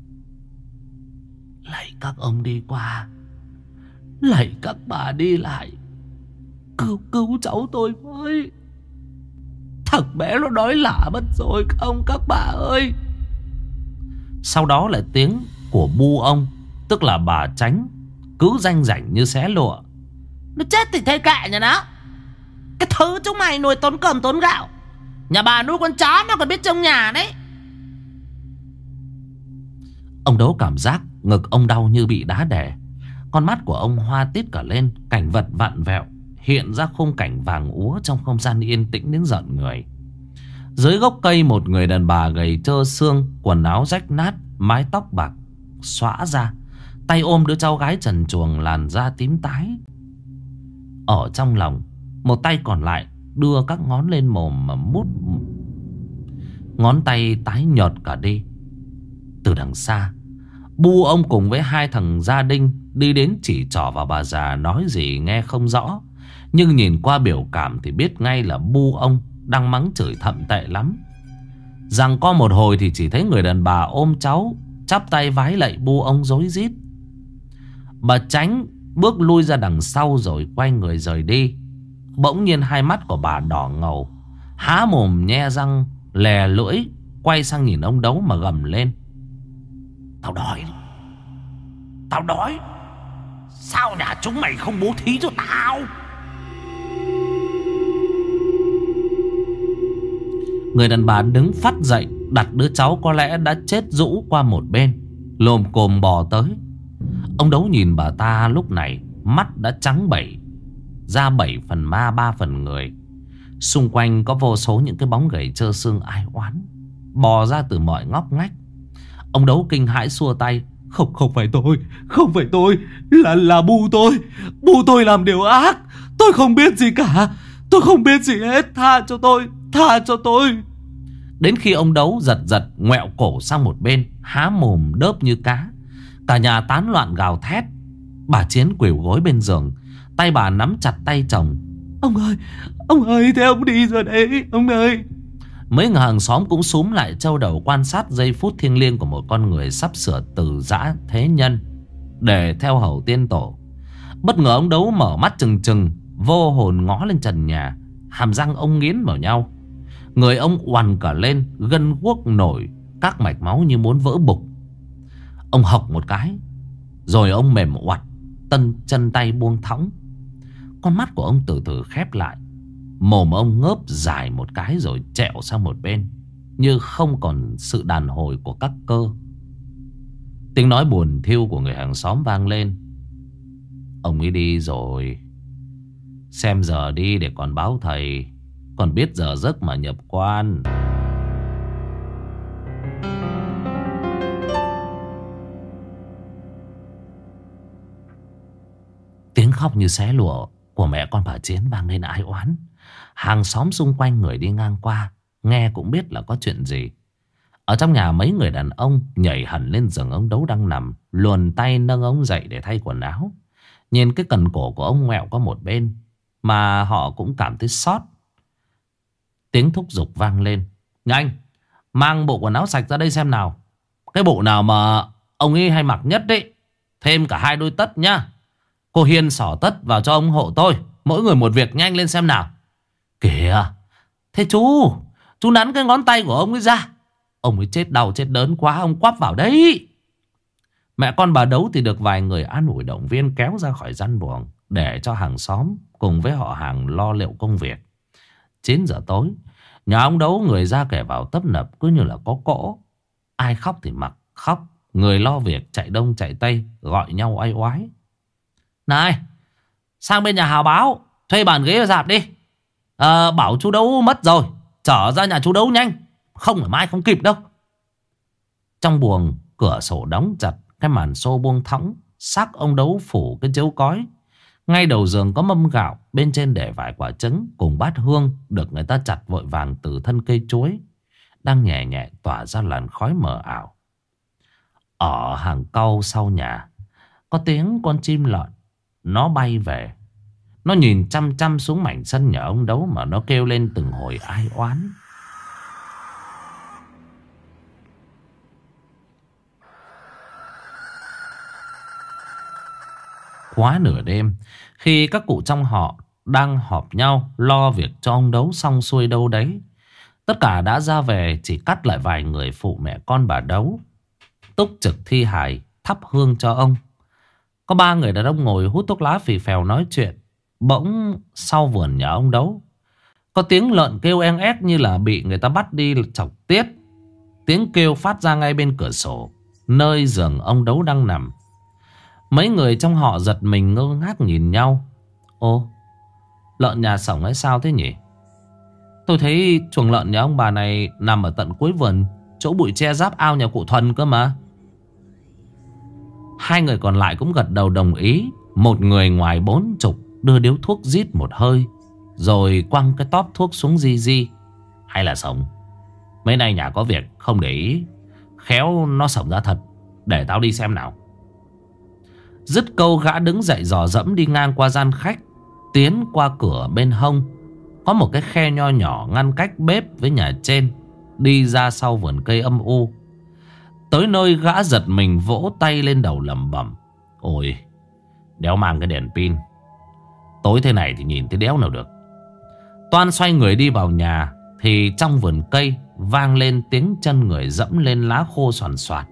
S1: Lạy các ông đi qua, lạy các bà đi lại, cứu cháu tôi với. Thằng bé nó đói lả mất rồi không các bà ơi. Sau đó là tiếng của bu ông, tức là bà Tránh, cứ ranh rảnh như xé lụa. Nó chết thì thế kệ nhà nó, cái thứ chúng mày nuôi tốn cơm tốn gạo, nhà bà nuôi con chó nó còn biết trông nhà đấy. Ông Đấu cảm giác ngực ông đau như bị đá đè. Con mắt của ông hoa tít cả lên. Cảnh vật vặn vẹo hiện ra khung cảnh vàng úa trong không gian yên tĩnh đến giận người. Dưới gốc cây, một người đàn bà gầy trơ xương, quần áo rách nát, mái tóc bạc xõa ra, tay ôm đứa cháu gái trần truồng làn da tím tái. Ở trong lòng, một tay còn lại đưa các ngón lên mồm mà mút. Ngón tay tái nhợt cả đi. Từ đằng xa, bu ông cùng với hai thằng gia đình đi đến chỉ trỏ vào bà già, nói gì nghe không rõ, nhưng nhìn qua biểu cảm thì biết ngay là bu ông đang mắng chửi thậm tệ lắm. Rằng có một hồi thì chỉ thấy người đàn bà ôm cháu, chắp tay vái lạy bu ông rối rít. Bà Tránh bước lui ra đằng sau rồi quay người rời đi. Bỗng nhiên hai mắt của bà đỏ ngầu, há mồm nhe răng lè lưỡi, quay sang nhìn ông Đấu mà gầm lên. Tao đói, tao đói. Sao nhà chúng mày không bố thí cho tao? Người đàn bà đứng phắt dậy, đặt đứa cháu có lẽ đã chết rũ qua một bên, lồm cồm bò tới. Ông Đấu nhìn bà ta lúc này, mắt đã trắng bẩy, ra 7 phần ma 3 phần người. Xung quanh có vô số những cái bóng gầy trơ xương ai oán bò ra từ mọi ngóc ngách. Ông Đấu kinh hãi xua tay. Không phải tôi, không phải tôi, là bu tôi. Bu tôi làm điều ác. Tôi không biết gì cả, tôi không biết gì hết. Tha cho tôi, tha cho tôi. Đến khi ông Đấu giật ngoẹo cổ sang một bên, há mồm đớp như cá. Cả nhà tán loạn gào thét. Bà Chiến quỳ gối bên giường, tay bà nắm chặt tay chồng. Ông ơi, thế ông đi rồi đấy, ông ơi. Mấy người hàng xóm cũng xúm lại trâu đầu quan sát giây phút thiêng liêng của một con người sắp sửa từ giã thế nhân để theo hầu tiên tổ. Bất ngờ ông Đấu mở mắt trừng trừng, vô hồn ngó lên trần nhà. Hàm răng ông nghiến vào nhau, người ông oằn cả lên, gân guốc nổi, các mạch máu như muốn vỡ bục. Ông hộc một cái, rồi ông mềm oặt, chân tay buông thõng. Con mắt của ông từ từ khép lại. Mồm ông ngớp dài một cái rồi trẹo sang một bên, như không còn sự đàn hồi của các cơ. Tiếng nói buồn thiu của người hàng xóm vang lên. Ông ấy đi rồi, xem giờ đi để còn báo thầy, còn biết giờ giấc mà nhập quan. Tiếng khóc như xé lụa của mẹ con bà Chiến vang lên ai oán. Hàng xóm xung quanh người đi ngang qua nghe cũng biết là có chuyện gì. Ở trong nhà mấy người đàn ông nhảy hẳn lên giường ông Đấu đang nằm, luồn tay nâng ông dậy để thay quần áo. Nhìn cái cần cổ của ông ngoẹo qua một bên mà họ cũng cảm thấy xót. Tiếng thúc giục vang lên: nhanh, mang bộ quần áo sạch ra đây xem nào. Cái bộ nào mà ông ấy hay mặc nhất đấy. Thêm cả 2 đôi tất nhá. Cô Hiên xỏ tất vào cho ông hộ tôi. Mỗi người một việc, nhanh lên xem nào. Kìa, thế chú nắn cái ngón tay của ông ấy ra. Ông ấy chết đau chết đớn quá, ông quắp vào đấy. Mẹ con bà Đấu thì được vài người an ủi động viên kéo ra khỏi gian buồng, để cho hàng xóm cùng với họ hàng lo liệu công việc. 9 giờ tối, nhà ông Đấu người ra kẻ vào tấp nập, cứ như là có cỗ. Ai khóc thì mặc khóc, người lo việc chạy đông chạy tây, gọi nhau oai oái: này, sang bên nhà Hào báo, thuê bàn ghế và rạp đi. Bảo chú Đấu mất rồi, trở ra nhà chú Đấu nhanh, không là mai không kịp đâu. Trong buồng, cửa sổ đóng chặt, cái màn xô buông thõng, xác ông Đấu phủ cái chiếu cói. Ngay đầu giường có mâm gạo, bên trên để vài quả trứng cùng bát hương được người ta chặt vội vàng từ thân cây chuối, đang nhẹ nhẹ tỏa ra làn khói mờ ảo. Ở hàng cau sau nhà có tiếng con chim lợn. Nó bay về. Nó nhìn chăm chăm xuống mảnh sân nhà ông Đấu mà nó kêu lên từng hồi ai oán. Quá nửa đêm, khi các cụ trong họ đang họp nhau lo việc cho ông Đấu xong xuôi đâu đấy, tất cả đã ra về, chỉ cắt lại vài người phụ mẹ con bà Đấu túc trực thi hài thắp hương cho ông. Có 3 người đàn ông ngồi hút thuốc lá phì phèo nói chuyện. Bỗng sau vườn nhà ông Đấu có tiếng lợn kêu en ép như là bị người ta bắt đi chọc tiết. Tiếng kêu phát ra ngay bên cửa sổ, nơi giường ông Đấu đang nằm. Mấy người trong họ giật mình ngơ ngác nhìn nhau. Ô, lợn nhà sổng hay sao thế nhỉ? Tôi thấy chuồng lợn nhà ông bà này nằm ở tận cuối vườn, chỗ bụi tre giáp ao nhà cụ Thuần cơ mà. 2 người còn lại cũng gật đầu đồng ý. Một người ngoài 40 đưa điếu thuốc rít một hơi, rồi quăng cái tóp thuốc xuống di di. Hay là sống? Mấy nay nhà có việc không để ý, khéo nó sổng ra thật. Để tao đi xem nào. Dứt câu, gã đứng dậy dò dẫm đi ngang qua gian khách, tiến qua cửa bên hông. Có một cái khe nho nhỏ ngăn cách bếp với nhà trên, đi ra sau vườn cây âm u. Tới nơi gã giật mình vỗ tay lên đầu lẩm bẩm: ôi, đéo mang cái đèn pin, tối thế này thì nhìn thấy đéo nào được. Toan xoay người đi vào nhà thì trong vườn cây vang lên tiếng chân người dẫm lên lá khô xoàn xoạt.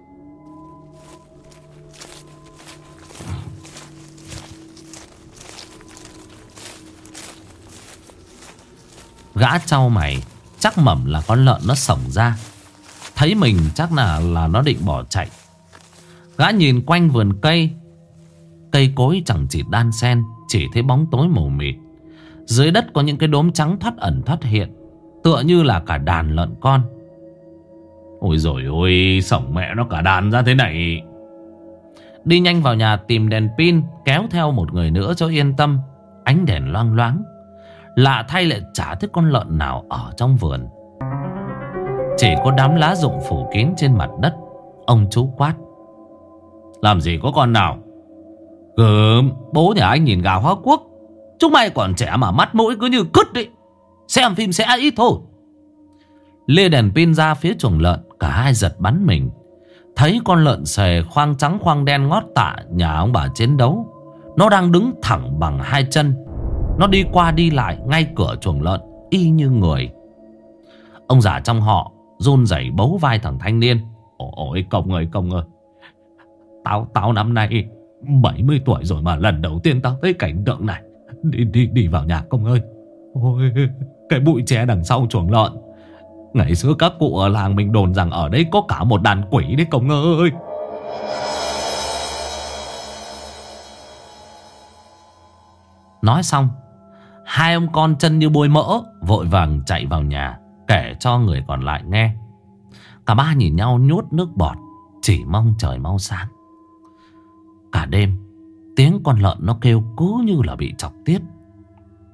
S1: Gã trao mày, chắc mẩm là con lợn nó xổng ra, thấy mình chắc là nó định bỏ chạy. Gã nhìn quanh vườn cây, cây cối chẳng chịt đan xen, chỉ thấy bóng tối mù mịt. Dưới đất có những cái đốm trắng thoát ẩn thoát hiện, tựa như là cả đàn lợn con. Ôi dồi ôi, xổng mẹ nó cả đàn ra thế này. Đi nhanh vào nhà tìm đèn pin, kéo theo một người nữa cho yên tâm. Ánh đèn loang loáng, lạ thay lại chả thấy con lợn nào ở trong vườn. Chỉ có đám lá rụng phủ kín trên mặt đất. Ông chú quát: làm gì có con nào? Gớm, bố nhà anh nhìn gà Hóa Quốc. Chúng mày còn trẻ mà mắt mũi cứ như cứt đấy. Xem phim sẽ ít thôi. Lê đèn pin ra phía chuồng lợn, cả hai giật bắn mình. Thấy con lợn xề khoang trắng khoang đen ngót tạ nhà ông bà Chiến Đấu. Nó đang đứng thẳng bằng 2 chân. Nó đi qua đi lại ngay cửa chuồng lợn, y như người. Ông già trong họ run rẩy bấu vai thằng thanh niên: ôi Công ơi, Công ơi, Tao năm nay 70 tuổi rồi mà lần đầu tiên tao thấy cảnh tượng này. Đi vào nhà Công ơi. Ôi, cái bụi tre đằng sau chuồng lợn, ngày xưa các cụ ở làng mình đồn rằng ở đây có cả một đàn quỷ đấy Công ơi. Nói xong, 2 ông con chân như bôi mỡ vội vàng chạy vào nhà, kể cho người còn lại nghe. Cả 3 nhìn nhau nhốt nước bọt, chỉ mong trời mau sáng. Cả đêm, tiếng con lợn nó kêu cứ như là bị chọc tiết.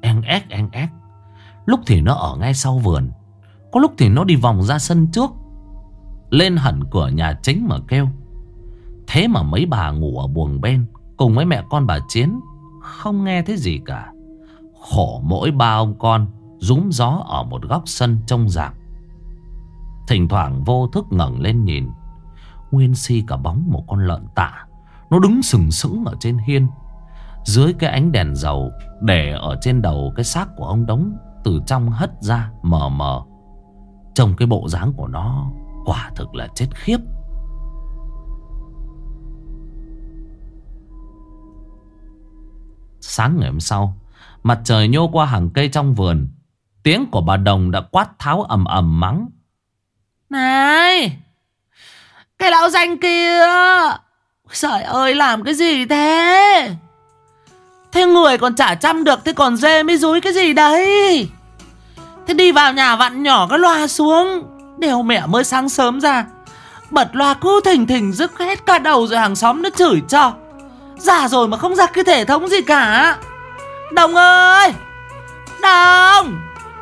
S1: en ép. Lúc thì nó ở ngay sau vườn, có lúc thì nó đi vòng ra sân trước, lên hẳn cửa nhà chính mà kêu. Thế mà mấy bà ngủ ở buồng bên cùng với mẹ con bà Chiến không nghe thấy gì cả. Khổ mỗi ba ông con rúm gió ở một góc sân trông rạp. Thỉnh thoảng vô thức ngẩng lên nhìn, nguyên si cả bóng một con lợn tạ. Nó đứng sừng sững ở trên hiên, dưới cái ánh đèn dầu để ở trên đầu cái xác của ông Đống từ trong hất ra mờ mờ. Trông cái bộ dáng của nó quả thực là chết khiếp. Sáng ngày hôm sau, mặt trời nhô qua hàng cây trong vườn, tiếng của bà Đồng đã quát tháo ầm ầm mắng: "Này, cái lão danh kia, trời ơi, làm cái gì thế? Thế người còn chả chăm được, thế còn dê mới dúi cái gì đấy? Thế đi vào nhà vặn nhỏ cái loa xuống. Đèo mẹ mới sáng sớm ra, bật loa cứ thình thình rức hết cả đầu, rồi hàng xóm nó chửi cho. Già rồi mà không ra cái thể thống gì cả. Đồng ơi, Đồng!"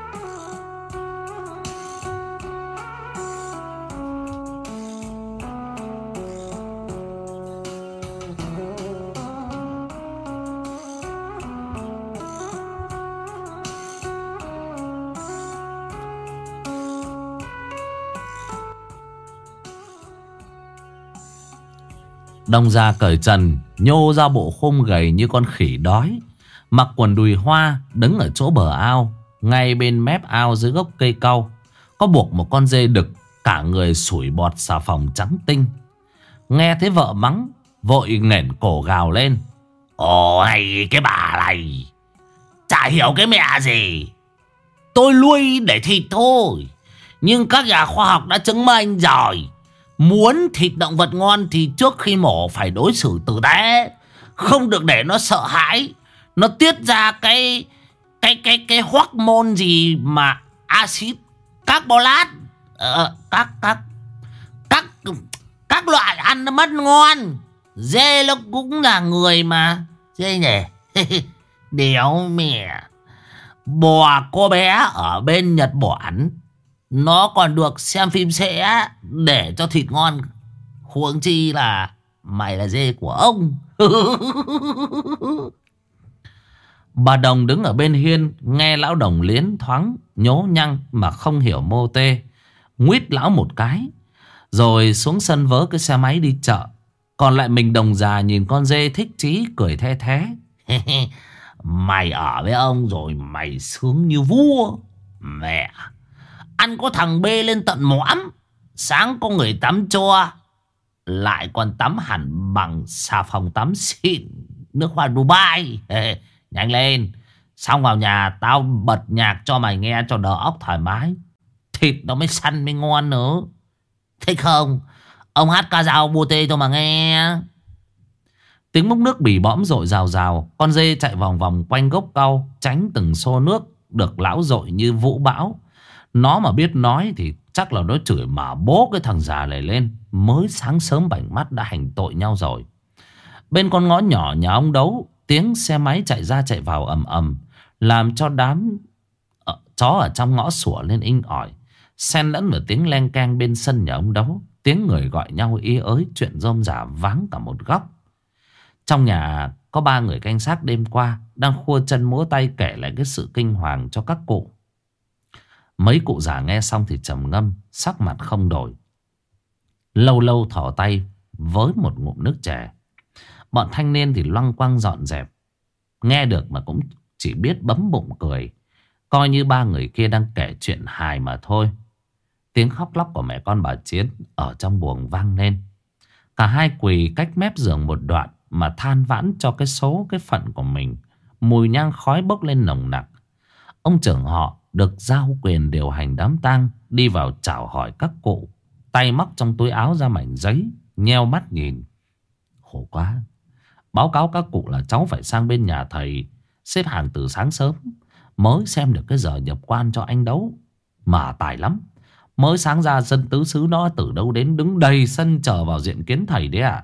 S1: Đồng già cởi trần, nhô ra bộ khung gầy như con khỉ đói, mặc quần đùi hoa, đứng ở chỗ bờ ao. Ngay bên mép ao dưới gốc cây cau có buộc một con dê đực, cả người sủi bọt xà phòng trắng tinh. Nghe thấy vợ mắng, vội nghển cổ gào lên: "Ôi cái bà này, chả hiểu cái mẹ gì. Tôi nuôi để thịt thôi, nhưng các nhà khoa học đã chứng minh rồi, muốn thịt động vật ngon thì trước khi mổ phải đối xử tử tế, không được để nó sợ hãi. Nó tiết ra cái hormone gì mà axit carbolic, các loại ăn nó mất ngon. Dê nó cũng là người mà. Dê nhỉ?" Đéo mẹ. Bò cô bé ở bên Nhật Bản, nó còn được xem phim sẽ để cho thịt ngon, huống chi là mày là dê của ông. Bà Đồng đứng ở bên hiên, nghe lão Đồng liến thoáng nhố nhăng mà không hiểu mô tê, nguýt lão một cái, rồi xuống sân vớ cái xe máy đi chợ. Còn lại mình Đồng già nhìn con dê thích chí, cười the thé: "Mày ở với ông rồi mày sướng như vua. Mẹ, ăn có thằng bê lên tận mõm, sáng có người tắm cho, lại còn tắm hẳn bằng xà phòng tắm xịn, nước hoa Dubai. Nhanh lên, xong vào nhà tao bật nhạc cho mày nghe cho đầu óc thoải mái. Thịt nó mới săn mới ngon nữa. Thích không? Ông hát ca dao bô tê cho mà nghe." Tiếng múc nước bì bõm rội rào rào. Con dê chạy vòng vòng quanh gốc cau, tránh từng xô nước được lão dội như vũ bão. Nó mà biết nói thì chắc là nó chửi mà bố cái thằng già này lên. Mới sáng sớm bảnh mắt đã hành tội nhau rồi. Bên con ngõ nhỏ nhà ông Đấu, tiếng xe máy chạy ra chạy vào ầm ầm, làm cho đám chó ở trong ngõ sủa lên inh ỏi. Xen lẫn vào tiếng len keng bên sân nhà ông Đấu, tiếng người gọi nhau ý ới chuyện rôm rả váng cả một góc. Trong nhà có 3 người canh xác đêm qua đang khua chân múa tay kể lại cái sự kinh hoàng cho các cụ. Mấy cụ già nghe xong thì trầm ngâm, sắc mặt không đổi. Lâu lâu thò tay với một ngụm nước chè. Bọn thanh niên thì loăng quăng dọn dẹp, nghe được mà cũng chỉ biết bấm bụng cười, coi như 3 người kia đang kể chuyện hài mà thôi. Tiếng khóc lóc của mẹ con bà Chiến ở trong buồng vang lên. Cả hai quỳ cách mép giường một đoạn mà than vãn cho cái phận của mình. Mùi nhang khói bốc lên nồng nặc. Ông trưởng họ được giao quyền điều hành đám tang đi vào chào hỏi các cụ, tay móc trong túi áo ra mảnh giấy, nheo mắt nhìn. Khổ quá. Báo cáo các cụ là cháu phải sang bên nhà thầy xếp hàng từ sáng sớm mới xem được cái giờ nhập quan cho anh Đấu. Mà tài lắm, mới sáng ra dân tứ xứ nó từ đâu đến đứng đầy sân chờ vào diện kiến thầy đấy ạ.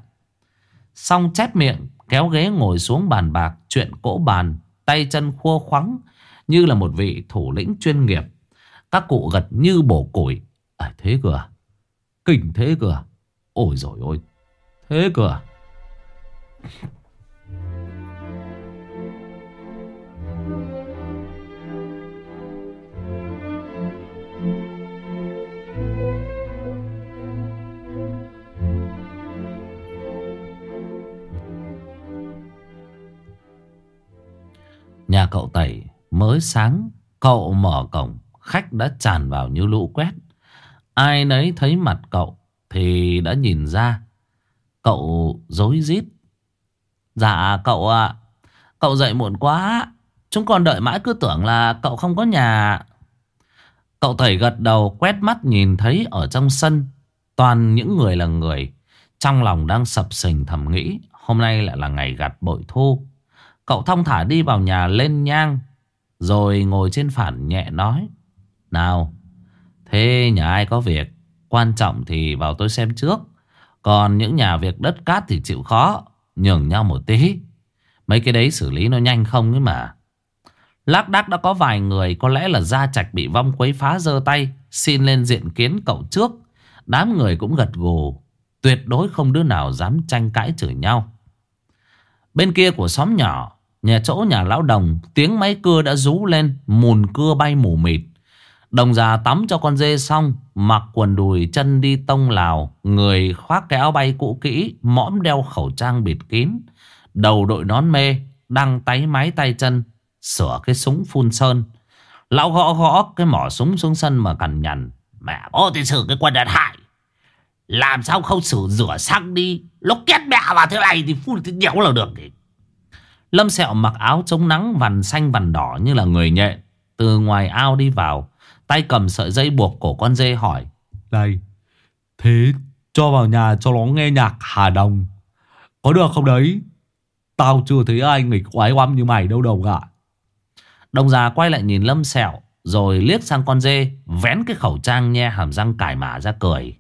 S1: Xong chép miệng kéo ghế ngồi xuống bàn bạc chuyện cỗ bàn, tay chân khua khoắng như là một vị thủ lĩnh chuyên nghiệp. Các cụ gật như bổ củi. Thế cơ à? Kinh thế cơ à? Ôi dồi ôi, thế cơ à? Nhà cậu Tẩy mới sáng, cậu mở cổng, khách đã tràn vào như lũ quét. Ai nấy thấy mặt cậu thì đã nhìn ra. Cậu rối rít. Dạ cậu ạ, cậu dậy muộn quá, chúng con đợi mãi cứ tưởng là cậu không có nhà. Cậu Tẩy gật đầu, quét mắt nhìn thấy ở trong sân toàn những người là người. Trong lòng đang sập sình thầm nghĩ hôm nay lại là ngày gặt bội thu. Cậu thong thả đi vào nhà lên nhang, rồi ngồi trên phản nhẹ nói: Nào, thế nhà ai có việc quan trọng thì vào tôi xem trước. Còn những nhà việc đất cát thì chịu khó, nhường nhau một tí. Mấy cái đấy xử lý nó nhanh không ấy mà. Lác đác đã có vài người có lẽ là gia trạch bị vong quấy phá giơ tay xin lên diện kiến cậu trước. Đám người cũng gật gù, tuyệt đối không đứa nào dám tranh cãi chửi nhau. Bên kia của xóm nhỏ, nhà lão Đồng, tiếng máy cưa đã rú lên, mùn cưa bay mù mịt. Đồng già tắm cho con dê xong, mặc quần đùi, chân đi tông lào, người khoác cái áo bay cũ kỹ, mõm đeo khẩu trang bịt kín, đầu đội nón mê, đang táy máy tay chân sửa cái súng phun sơn. Lão gõ gõ cái mỏ súng xuống sân mà cằn nhằn: Mẹ bố thì xử cái quân đàn hại, làm sao không xử rửa xăng đi, nó kết mẹ vào thế này thì phun thì đéo là được. Lâm Sẹo mặc áo chống nắng vằn xanh vằn đỏ như là người nhện, từ ngoài ao đi vào, tay cầm sợi dây buộc cổ con dê hỏi:
S2: Này, thế cho vào nhà cho nó nghe nhạc Hà Đồng có được không đấy? Tao chưa thấy ai nghịch oái oăm như mày đâu Đồng ạ.
S1: Đồng già quay lại nhìn Lâm Sẹo, rồi liếc sang con dê, vén cái khẩu trang nhe hàm răng cải mả ra cười: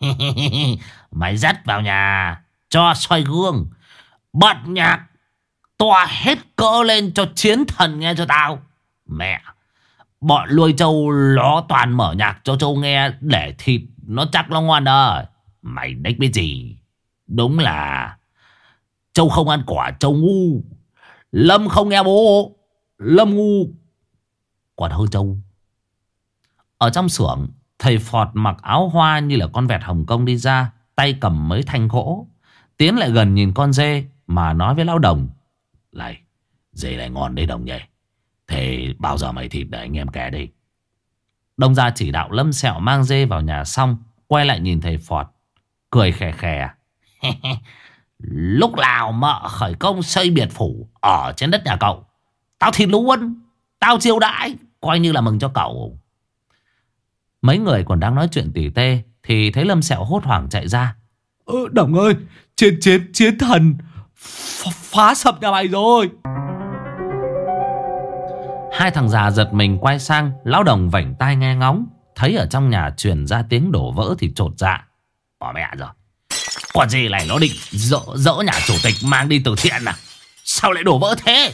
S1: Mày dắt vào nhà cho soi gương, bật nhạc toa hết cỡ lên cho chiến thần nghe cho tao. Mẹ, bọn nuôi trâu nó toàn mở nhạc cho trâu nghe để thịt nó chắc nó ngoan đó. Mày đếch biết gì. Đúng là trâu không ăn quả trâu ngu. Lâm không nghe bố, Lâm ngu còn hơn trâu. Ở trong xưởng, thầy Phọt mặc áo hoa như là con vẹt Hồng Kông đi ra, tay cầm mấy thanh gỗ, tiến lại gần nhìn con dê mà nói với lão Đồng: Này, dê này ngon đấy Đồng nhỉ. Thế bao giờ mày thịt để anh em kẻ đi. Đồng gia chỉ đạo Lâm Sẹo mang dê vào nhà xong, quay lại nhìn thầy Phọt, cười khè khè: Lúc nào mợ khởi công xây biệt phủ ở trên đất nhà cậu, tao thịt luôn, tao chiêu đãi, coi như là mừng cho cậu. Mấy người còn đang nói chuyện tỉ tê thì thấy Lâm Sẹo hốt hoảng chạy ra:
S2: Đồng ơi, chiến thần phá sập nhà mày rồi.
S1: Hai thằng già giật mình quay sang. Lão Đồng vảnh tai nghe ngóng, thấy ở trong nhà truyền ra tiếng đổ vỡ thì chột dạ: Bỏ mẹ rồi, còn gì này nó định dỡ nhà chủ tịch mang đi từ thiện à? Sao lại đổ vỡ thế?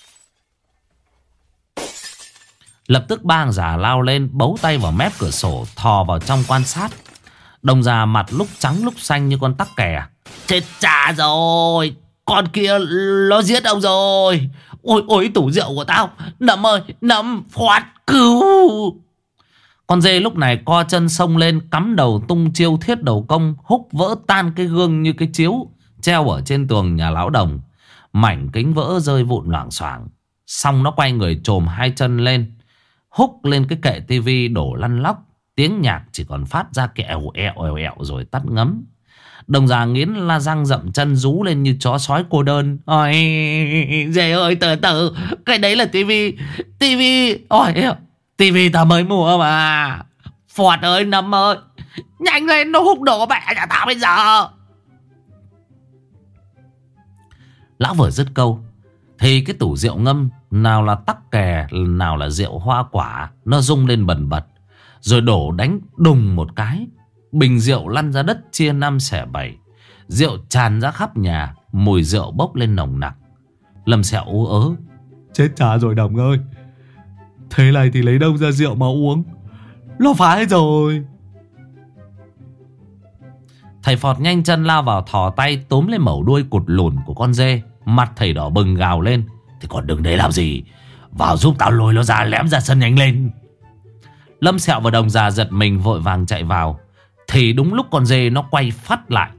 S1: Lập tức ba thằng già lao lên, bấu tay vào mép cửa sổ, thò vào trong quan sát. Đồng già mặt lúc trắng lúc xanh như con tắc kè: Chết cha rồi, con kia nó giết ông rồi. Ôi ôi, tủ rượu của tao, Nấm ơi, Nấm, Phọt cứu. Con dê lúc này co chân xông lên, cắm đầu tung chiêu thiết đầu công, húc vỡ tan cái gương như cái chiếu treo ở trên tường nhà lão Đồng. Mảnh kính vỡ rơi vụn loảng xoảng. Xong nó quay người chồm hai chân lên, húc lên cái kệ tivi đổ lăn lóc. Tiếng nhạc chỉ còn phát ra cái èo èo rồi tắt ngấm. Đồng già nghiến la răng dậm chân rú lên như chó sói cô đơn: Ôi dê ơi, từ từ, cái đấy là tivi. Ôi, tivi ta mới mua mà. Phọt ơi, Nấm ơi, nhanh lên, nó húc đổ mẹ nhà tao bây giờ. Lão vừa dứt câu thì cái tủ rượu ngâm, nào là tắc kè, nào là rượu hoa quả, nó rung lên bần bật, rồi đổ đánh đùng một cái. Bình rượu lăn ra đất chia 5 xẻ 7. Rượu tràn ra khắp nhà, mùi rượu bốc lên nồng nặc. Lâm Sẹo ú ớ:
S2: Chết cha rồi Đồng ơi, Thế này thì lấy đâu ra rượu mà uống? Nó phá hết rồi.
S1: Thầy Phọt nhanh chân lao vào, thò tay túm lên mẩu đuôi cụt lùn của con dê. Mặt thầy đỏ bừng gào lên:
S2: Thì còn đừng để làm gì, vào giúp tao lôi nó ra, lém ra sân nhanh lên.
S1: Lâm Sẹo và Đồng Già giật mình vội vàng chạy vào. Thì đúng lúc con dê nó quay phát lại,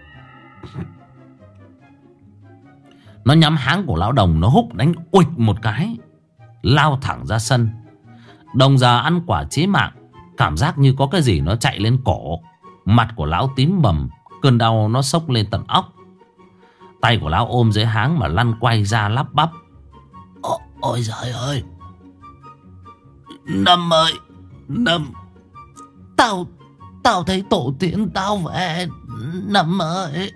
S1: nó nhắm háng của lão Đồng, nó húc đánh uịch một cái, lao thẳng ra sân. Đồng Già ăn quả chí mạng, cảm giác như có cái gì nó chạy lên cổ. Mặt của lão tím bầm, cơn đau nó xốc lên tận óc. Tay của lão ôm dưới háng mà lăn quay ra lắp bắp:
S2: Ôi giời ơi, Năm ơi, Năm, Tao thấy tổ tiên tao về, Năm ơi.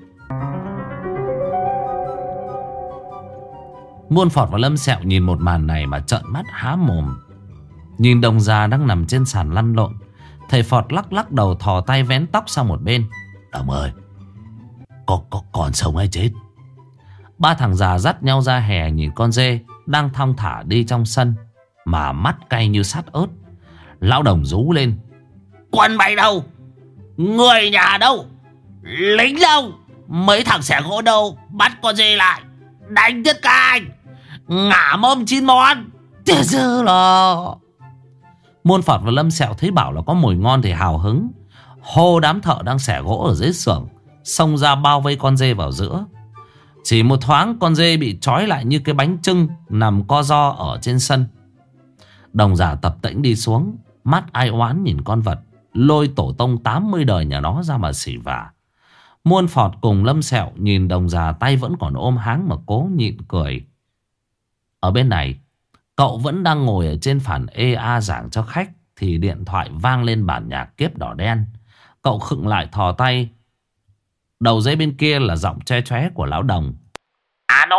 S1: Muôn Phọt và Lâm Sẹo nhìn một màn này mà trợn mắt há mồm. Nhìn Đồng Già đang nằm trên sàn lăn lộn, thầy Phọt lắc lắc đầu, thò tay vén tóc sang một bên:
S2: Đồng ơi, có còn sống hay chết?
S1: Ba thằng già dắt nhau ra hè nhìn con dê đang thong thả đi trong sân, mà mắt cay như sắt ớt. Lão Đồng rú lên:
S2: Quân mày đâu? Người nhà đâu? Lính đâu? Mấy thằng xẻ gỗ đâu? Bắt con dê lại, đánh tất cả anh, ngả mâm chín món. Thế giờ là...
S1: Muôn Phọt và Lâm Sẹo thấy bảo là có mùi ngon thì hào hứng, hô đám thợ đang xẻ gỗ ở dưới xưởng xông ra bao vây con dê vào giữa. Chỉ một thoáng con dê bị trói lại như cái bánh chưng nằm co ro ở trên sân. Đồng Già tập tễnh đi xuống, mắt ai oán nhìn con vật, lôi tổ tông 80 đời nhà nó ra mà xỉ vả. Muôn Phọt cùng Lâm Sẹo nhìn Đồng Già tay vẫn còn ôm háng mà cố nhịn cười. Ở bên này, cậu vẫn đang ngồi ở trên phản EA giảng cho khách thì điện thoại vang lên bản nhạc Kiếp Đỏ Đen. Cậu khựng lại, thò tay. Đầu dây bên kia là giọng tre chóe của lão Đồng:
S2: Alo,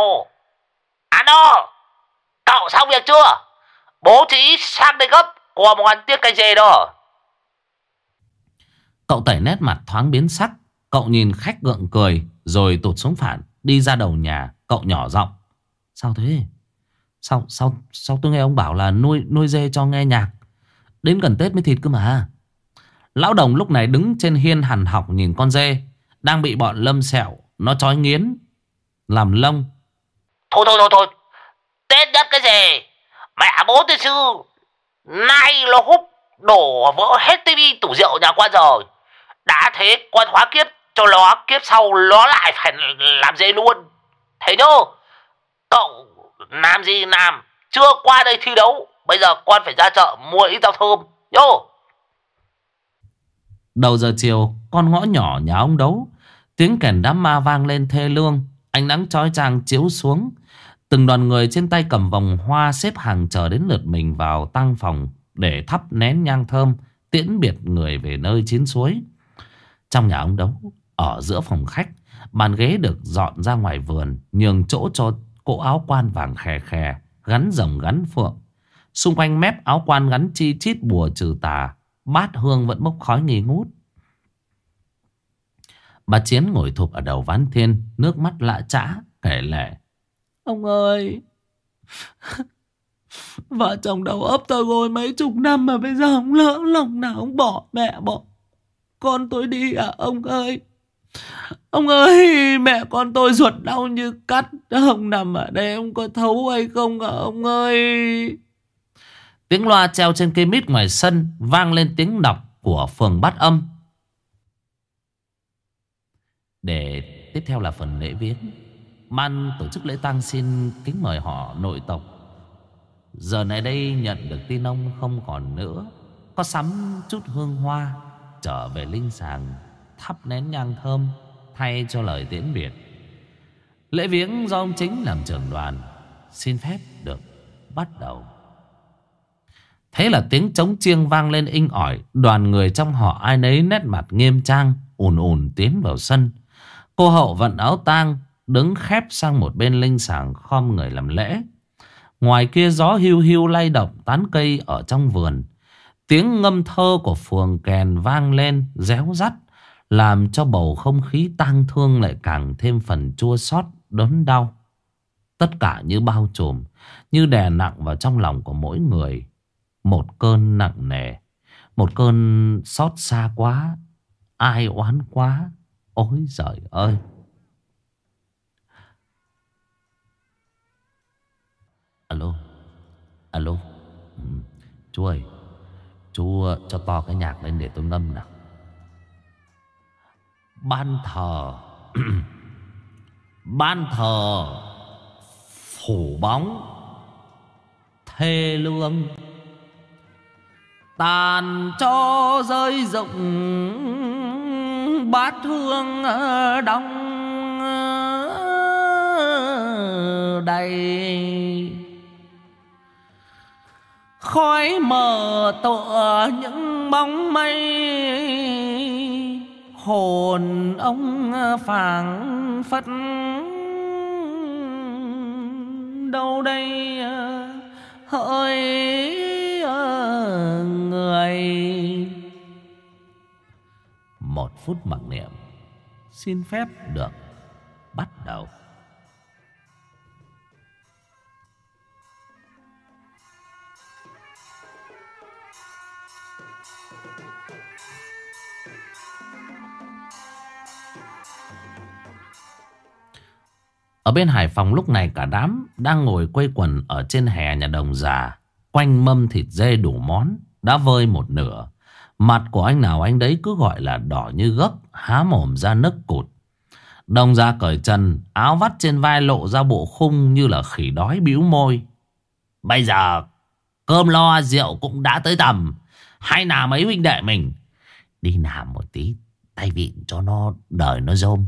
S2: cậu xong việc chưa? Bố trí sang đây gấp, còn một ăn tiết canh dê đó.
S1: Cậu Tẩy nét mặt thoáng biến sắc. Cậu nhìn khách gượng cười rồi tụt xuống phản đi ra đầu nhà. Cậu nhỏ giọng: Sao thế? Sao tôi nghe ông bảo là nuôi dê cho nghe nhạc, đến gần Tết mới thịt cơ mà. Lão Đồng lúc này đứng trên hiên hằn học nhìn con dê đang bị bọn Lâm Sẹo nó trói nghiến làm lông.
S2: Thôi, Tết nhất cái gì? Mẹ bố tiên sư, nay nó hút đổ vỡ hết tivi tủ rượu nhà quan rồi. Đã thế quan hóa kiếp cho nó, kiếp sau nó lại phải làm dê luôn. Thế nhô, cậu làm gì làm, chưa qua đây thi đấu, bây giờ con phải ra chợ mua ít rau thơm nhô.
S1: Đầu giờ chiều, con ngõ nhỏ nhà ông Đấu, tiếng kèn đám ma vang lên thê lương. Ánh nắng chói chang chiếu xuống. Từng đoàn người trên tay cầm vòng hoa xếp hàng chờ đến lượt mình vào tăng phòng để thắp nén nhang thơm tiễn biệt người về nơi chín suối. Trong nhà ông Đấu, ở giữa phòng khách, bàn ghế được dọn ra ngoài vườn, nhường chỗ cho cỗ áo quan vàng khè khè gắn rồng gắn phượng. Xung quanh mép áo quan gắn chi chít bùa trừ tà. Bát hương vẫn bốc khói nghi ngút. Bà Chiến ngồi thụp ở đầu ván thiên, nước mắt lã chã kể lể: Ông ơi, vợ chồng đầu ấp tôi gối mấy chục năm mà bây giờ ông lỡ lòng nào ông bỏ mẹ bỏ con tôi đi à ông ơi. Ông ơi, mẹ con tôi ruột đau như cắt. Ông nằm ở đây ông có thấu hay không hả ông ơi? Tiếng loa treo trên cây mít ngoài sân vang lên tiếng đọc của phường Bát Âm. Để tiếp theo là phần lễ viếng. Ban tổ chức lễ tang xin kính mời họ nội tộc. Giờ này đây nhận được tin ông không còn nữa, có sắm chút hương hoa trở về linh sàng, thắp nén nhang thơm thay cho lời tiễn biệt. Lễ viếng do ông Chính làm trưởng đoàn, xin phép được bắt đầu. Thế là tiếng trống chiêng vang lên inh ỏi. Đoàn người trong họ ai nấy nét mặt nghiêm trang, ùn ùn tiến vào sân. Cô hậu vận áo tang đứng khép sang một bên linh sàng khom người làm lễ. Ngoài kia gió hiu hiu lay động tán cây ở trong vườn. Tiếng ngâm thơ của phường kèn vang lên réo rắt, làm cho bầu không khí tang thương lại càng thêm phần chua xót đớn đau. Tất cả như bao trùm, như đè nặng vào trong lòng của mỗi người. Một cơn nặng nề, một cơn xót xa quá, ai oán quá. Ôi giời ơi. Alo, alo. Chú ơi, chú cho to cái nhạc lên để tôi ngâm nào. Ban thờ ban thờ phủ bóng thê lương, tàn cho rơi rụng bát hương đong đầy. Khói mờ tựa những bóng mây, hồn ông phảng phất đâu đây hỡi người. Một phút mặc niệm xin phép được bắt đầu. Ở bên Hải Phòng lúc này cả đám đang ngồi quây quần ở trên hè nhà đồng già, quanh mâm thịt dê đủ món, đã vơi một nửa. Mặt của anh nào anh đấy cứ gọi là đỏ như gấc, há mồm ra nấc cụt. Đồng già cởi trần, áo vắt trên vai lộ ra bộ khung như là khỉ đói bĩu môi. Bây giờ cơm lo rượu cũng đã tới tầm, hay là mấy huynh đệ mình đi làm một tí tay vịn cho nó đời nó rôm.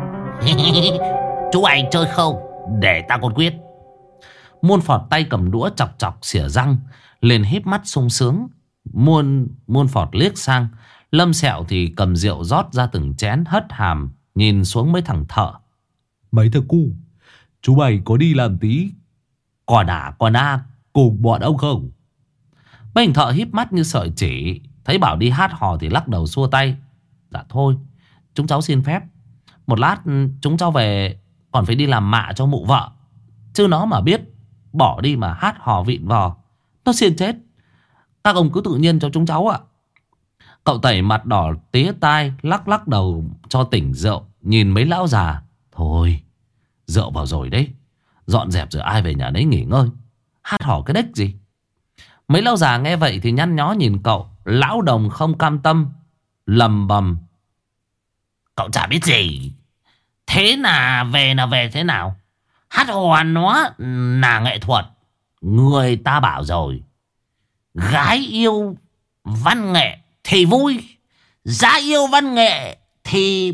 S1: Chú anh chơi không? Để ta còn quyết. Muôn Phọt tay cầm đũa chọc chọc xỉa răng, liền híp mắt sung sướng. Muôn Phọt liếc sang Lâm Sẹo thì cầm rượu rót ra từng chén, hất hàm nhìn xuống mấy thằng thợ.
S3: Mấy thằng cu, chú mày có đi làm tí
S1: Còn à
S3: cùng bọn ông không?
S1: mấy thằng thợ híp mắt như sợi chỉ, thấy bảo đi hát hò thì lắc đầu xua tay. Dạ thôi, chúng cháu xin phép. Một lát chúng cháu về còn phải đi làm mạ cho mụ vợ. Chứ nó mà biết bỏ đi mà hát hò vịn vò, nó xiên chết. Các ông cứ tự nhiên cho chúng cháu ạ. Cậu Tẩy mặt đỏ tía tai, lắc đầu cho tỉnh rượu, nhìn mấy lão già. Thôi, rượu vào rồi đấy, dọn dẹp rồi ai về nhà đấy nghỉ ngơi. Hát hò cái đếch gì. Mấy lão già nghe vậy thì nhăn nhó nhìn cậu. Lão Đồng không cam tâm, lầm bầm. Cậu chả biết gì. Thế là về thế nào? Hát hò nó là nghệ thuật. Người ta bảo rồi, gái yêu văn nghệ thì vui, gã yêu văn nghệ thì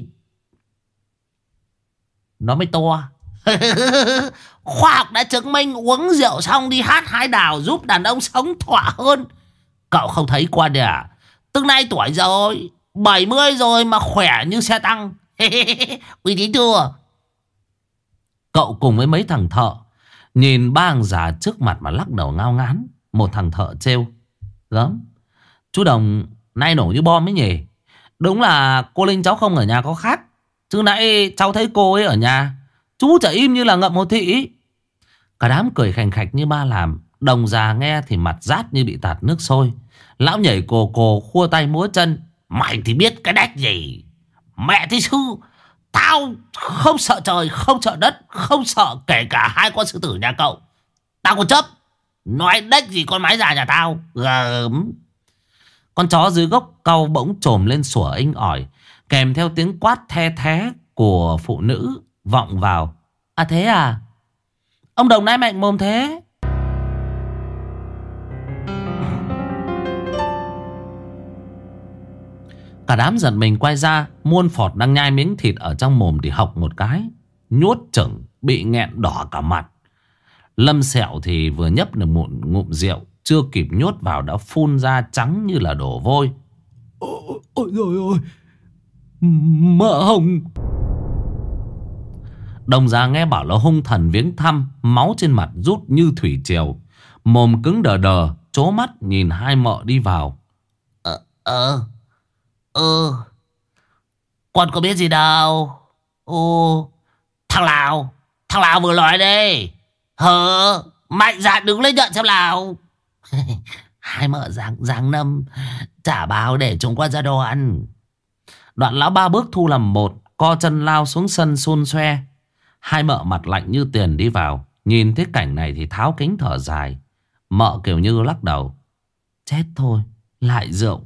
S1: nó mới to. Khoa học đã chứng minh uống rượu xong đi hát hái đào giúp đàn ông sống thỏa hơn. Cậu không thấy qua đây à? Từng nay tuổi rồi, 70 rồi mà khỏe như xe tăng. Uy tín chưa? Cậu cùng với mấy thằng thợ nhìn ba thằng già trước mặt mà lắc đầu ngao ngán. Một thằng thợ trêu. Gớm, chú Đồng nay nổ như bom ấy nhỉ. Đúng là cô Linh cháu không ở nhà có khác. Chứ nãy cháu thấy cô ấy ở nhà, chú chả im như là ngậm hồ thị. Cả đám cười khành khạch như ba làm. Đồng già nghe thì mặt rát như bị tạt nước sôi. Lão nhảy cồ cồ khua tay múa chân. Mày thì biết cái đách gì. Mẹ thi sư, tao không sợ trời, không sợ đất, không sợ kể cả hai con sư tử nhà cậu. Tao còn chấp. Nói đếch gì con mái già nhà tao. Gớm. Con chó dưới gốc cau bỗng trồm lên sủa inh ỏi, kèm theo tiếng quát the thé của phụ nữ vọng vào. À thế à? Ông Đồng nãy mạnh mồm thế. Cả đám giật mình quay ra. Muôn Phọt đang nhai miếng thịt ở trong mồm thì hộc một cái, nhốt chừng bị nghẹn đỏ cả mặt. Lâm Sẹo thì vừa nhấp được một ngụm rượu, chưa kịp nhốt vào đã phun ra trắng như là đổ vôi.
S3: Ôi trời ơi, mỡ hồng.
S1: Đồng già nghe bảo là hung thần viếng thăm, máu trên mặt rút như thủy triều, mồm cứng đờ đờ, trố mắt nhìn hai mợ đi vào. Con có biết gì đâu. Thằng Lào vừa nói đây. Mạnh dạn đứng lên nhận xem nào. Hai mợ giáng nâm trả báo để chúng qua ra đồ ăn. Đoạn lão ba bước thu làm một, co chân lao xuống sân xun xoe. Hai mợ mặt lạnh như tiền đi vào. Nhìn thấy cảnh này thì tháo kính thở dài. Mợ kiểu như lắc đầu. Chết thôi, lại rượu.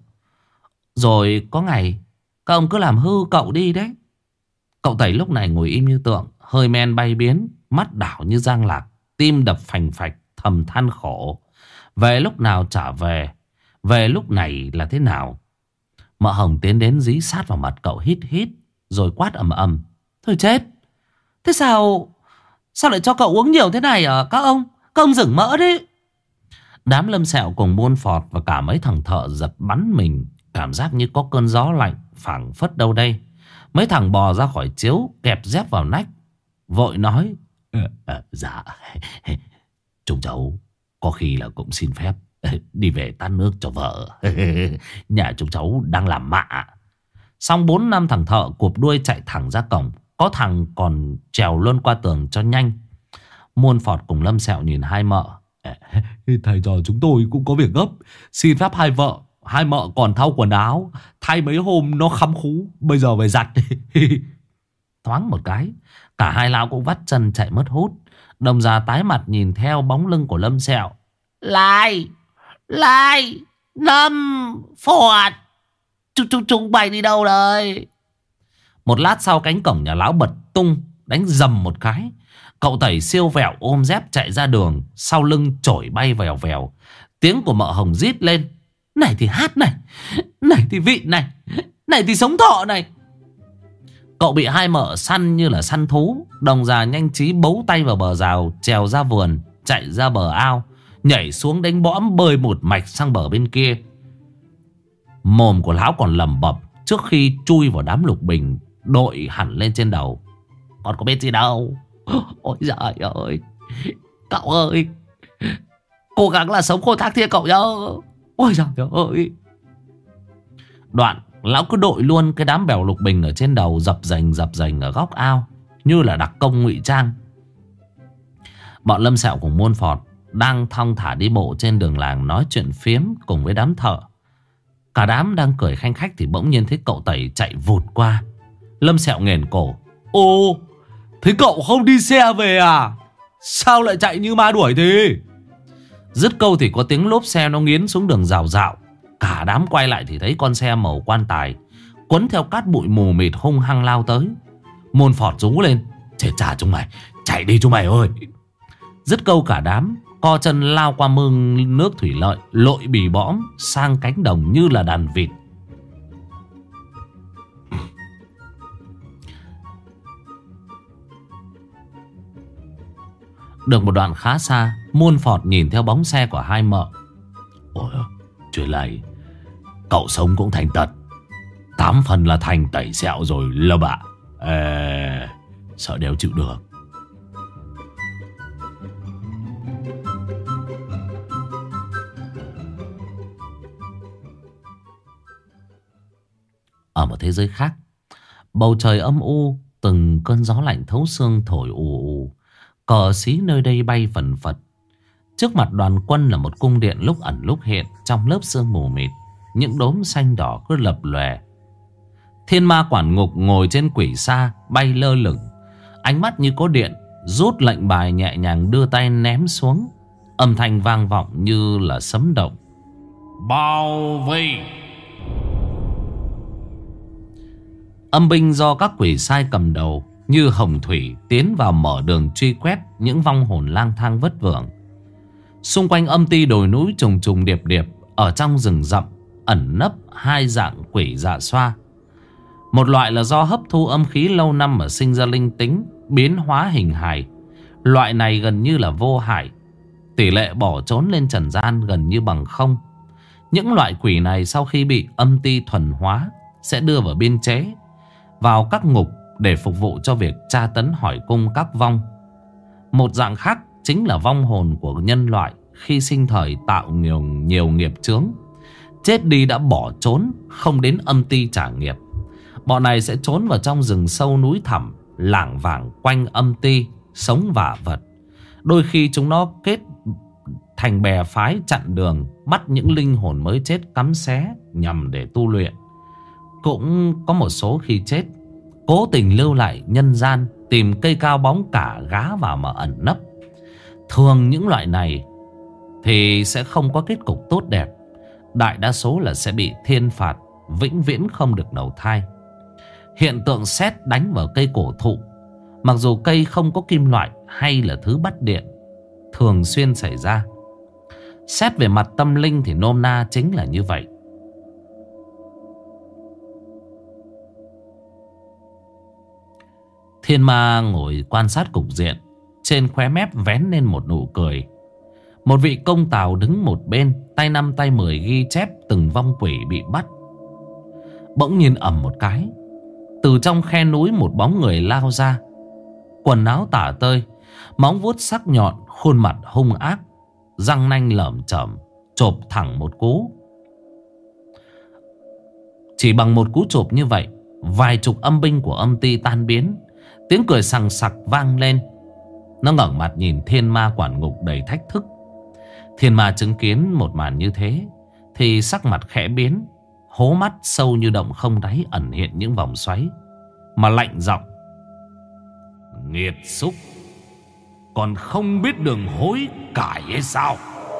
S1: Rồi có ngày các ông cứ làm hư cậu đi đấy. Cậu Tẩy lúc này ngồi im như tượng, hơi men bay biến, mắt đảo như giang lạc, tim đập phành phạch, thầm than khổ. Về lúc nào trả về, về lúc này là thế nào? Mợ Hồng tiến đến dí sát vào mặt cậu, hít hít rồi quát ầm ầm. Thôi chết, thế sao lại cho cậu uống nhiều thế này à các ông? Các ông rửng mỡ đấy. Đám Lâm Sẹo cùng Buôn Phọt và cả mấy thằng thợ giật bắn mình, cảm giác như có cơn gió lạnh phảng phất đâu đây. Mấy thằng bò ra khỏi chiếu, kẹp dép vào nách, vội nói. Dạ, chúng cháu có khi là cũng xin phép đi về tát nước cho vợ. Nhà chúng cháu đang làm mạ. Xong 4-5 thằng thợ cụp đuôi chạy thẳng ra cổng. Có thằng còn trèo luôn qua tường cho nhanh. Muôn Phọt cùng Lâm Sẹo nhìn hai mợ.
S3: Thầy trò chúng tôi cũng có việc gấp. Xin phép hai mợ còn thau quần áo, thay mấy hôm nó khăm khú, bây giờ phải giặt.
S1: Thoáng một cái, cả hai lão cũng vắt chân chạy mất hút. Đồng già tái mặt nhìn theo bóng lưng của Lâm Sẹo. Lại Lâm Phọt, chúng bay đi đâu rồi? Một lát sau cánh cổng nhà lão bật tung, đánh dầm một cái. Cậu Tẩy siêu vẹo ôm dép chạy ra đường, sau lưng chổi bay vèo vèo. Tiếng của mợ Hồng rít lên. Này thì hát này, này thì vịn này, này thì sống thọ này. Cậu bị hai mợ săn như là săn thú. Đồng già nhanh trí bấu tay vào bờ rào, trèo ra vườn, chạy ra bờ ao, nhảy xuống đánh bõm bơi một mạch sang bờ bên kia. Mồm của lão còn lẩm bẩm trước khi chui vào đám lục bình đội hẳn lên trên đầu. Con có biết gì đâu. Ôi giời ơi, cậu ơi, cố gắng là sống khôn thác thiê cậu nhá. Ôi giời ơi. Đoạn lão cứ đội luôn cái đám bèo lục bình ở trên đầu, dập dềnh ở góc ao, như là đặc công ngụy trang. Bọn Lâm Sẹo cùng Muôn Phọt đang thong thả đi bộ trên đường làng, nói chuyện phiếm cùng với đám thợ. Cả đám đang cười khanh khách thì bỗng nhiên thấy cậu Tẩy chạy vụt qua. Lâm Sẹo nghển cổ.
S3: Ô, thế cậu không đi xe về à? Sao lại chạy như ma đuổi thế?
S1: Dứt câu thì có tiếng lốp xe nó nghiến xuống đường rào rạo. Cả đám quay lại thì thấy con xe màu quan tài quấn theo cát bụi mù mịt hung hăng lao tới. Muôn Phọt rú lên. Chết cha chúng mày, chạy đi chúng mày ơi. Dứt câu cả đám co chân lao qua mương nước thủy lợi, lội bì bõm sang cánh đồng như là đàn vịt. Được một đoạn khá xa, Muôn Phọt nhìn theo bóng xe của hai mợ. Ôi, chuyện này cậu sống cũng thành tật, 8 phần là thành Tẩy Sẹo rồi Lâm ạ. Sợ đéo chịu được. Ở một thế giới khác, bầu trời âm u, từng cơn gió lạnh thấu xương thổi ù ù. Cờ xí nơi đây bay phần phật. Trước mặt đoàn quân là một cung điện lúc ẩn lúc hiện trong lớp sương mù mịt. Những đốm xanh đỏ cứ lập lòe. Thiên ma quản ngục ngồi trên quỷ sa bay lơ lửng, ánh mắt như có điện, rút lệnh bài nhẹ nhàng đưa tay ném xuống. Âm thanh vang vọng như là sấm động. Bao vây. Âm binh do các quỷ sai cầm đầu như hồng thủy tiến vào mở đường truy quét những vong hồn lang thang vất vưởng. Xung quanh âm ty đồi núi trùng trùng điệp điệp, ở trong rừng rậm ẩn nấp hai dạng quỷ dạ xoa. Một loại là do hấp thu âm khí lâu năm mà sinh ra linh tính, biến hóa hình hài. Loại này gần như là vô hại, tỷ lệ bỏ trốn lên trần gian gần như bằng không. Những loại quỷ này sau khi bị âm ty thuần hóa sẽ đưa vào biên chế, vào các ngục để phục vụ cho việc tra tấn hỏi cung các vong. Một dạng khác chính là vong hồn của nhân loại khi sinh thời tạo nhiều nghiệp chướng, chết đi đã bỏ trốn, không đến âm ty trả nghiệp. Bọn này sẽ trốn vào trong rừng sâu núi thẳm, lảng vảng quanh âm ty, sống vả vật. Đôi khi chúng nó kết thành bè phái chặn đường, bắt những linh hồn mới chết cắm xé nhằm để tu luyện. Cũng có một số khi chết cố tình lưu lại nhân gian, tìm cây cao bóng cả gá vào mà ẩn nấp. Thường những loại này thì sẽ không có kết cục tốt đẹp. Đại đa số là sẽ bị thiên phạt, vĩnh viễn không được đầu thai. Hiện tượng sét đánh vào cây cổ thụ, mặc dù cây không có kim loại hay là thứ bắt điện, thường xuyên xảy ra. Xét về mặt tâm linh thì nôm na chính là như vậy. Thiên ma ngồi quan sát cục diện, trên khóe mép vén lên một nụ cười. Một vị công tào đứng một bên, tay 5 tay 10 ghi chép từng vong quỷ bị bắt. Bỗng nhiên ầm một cái, từ trong khe núi một bóng người lao ra, quần áo tả tơi, móng vuốt sắc nhọn, khuôn mặt hung ác, răng nanh lởm chởm, chộp thẳng một cú. Chỉ bằng một cú chộp như vậy, vài chục âm binh của âm ty tan biến. Tiếng cười sằng sặc vang lên. Nó ngẩng mặt nhìn thiên ma quản ngục đầy thách thức. Thiên ma chứng kiến một màn như thế thì sắc mặt khẽ biến, hố mắt sâu như động không đáy ẩn hiện những vòng xoáy, mà lạnh giọng: nghiệt xúc, còn không biết đường hối cải hay sao?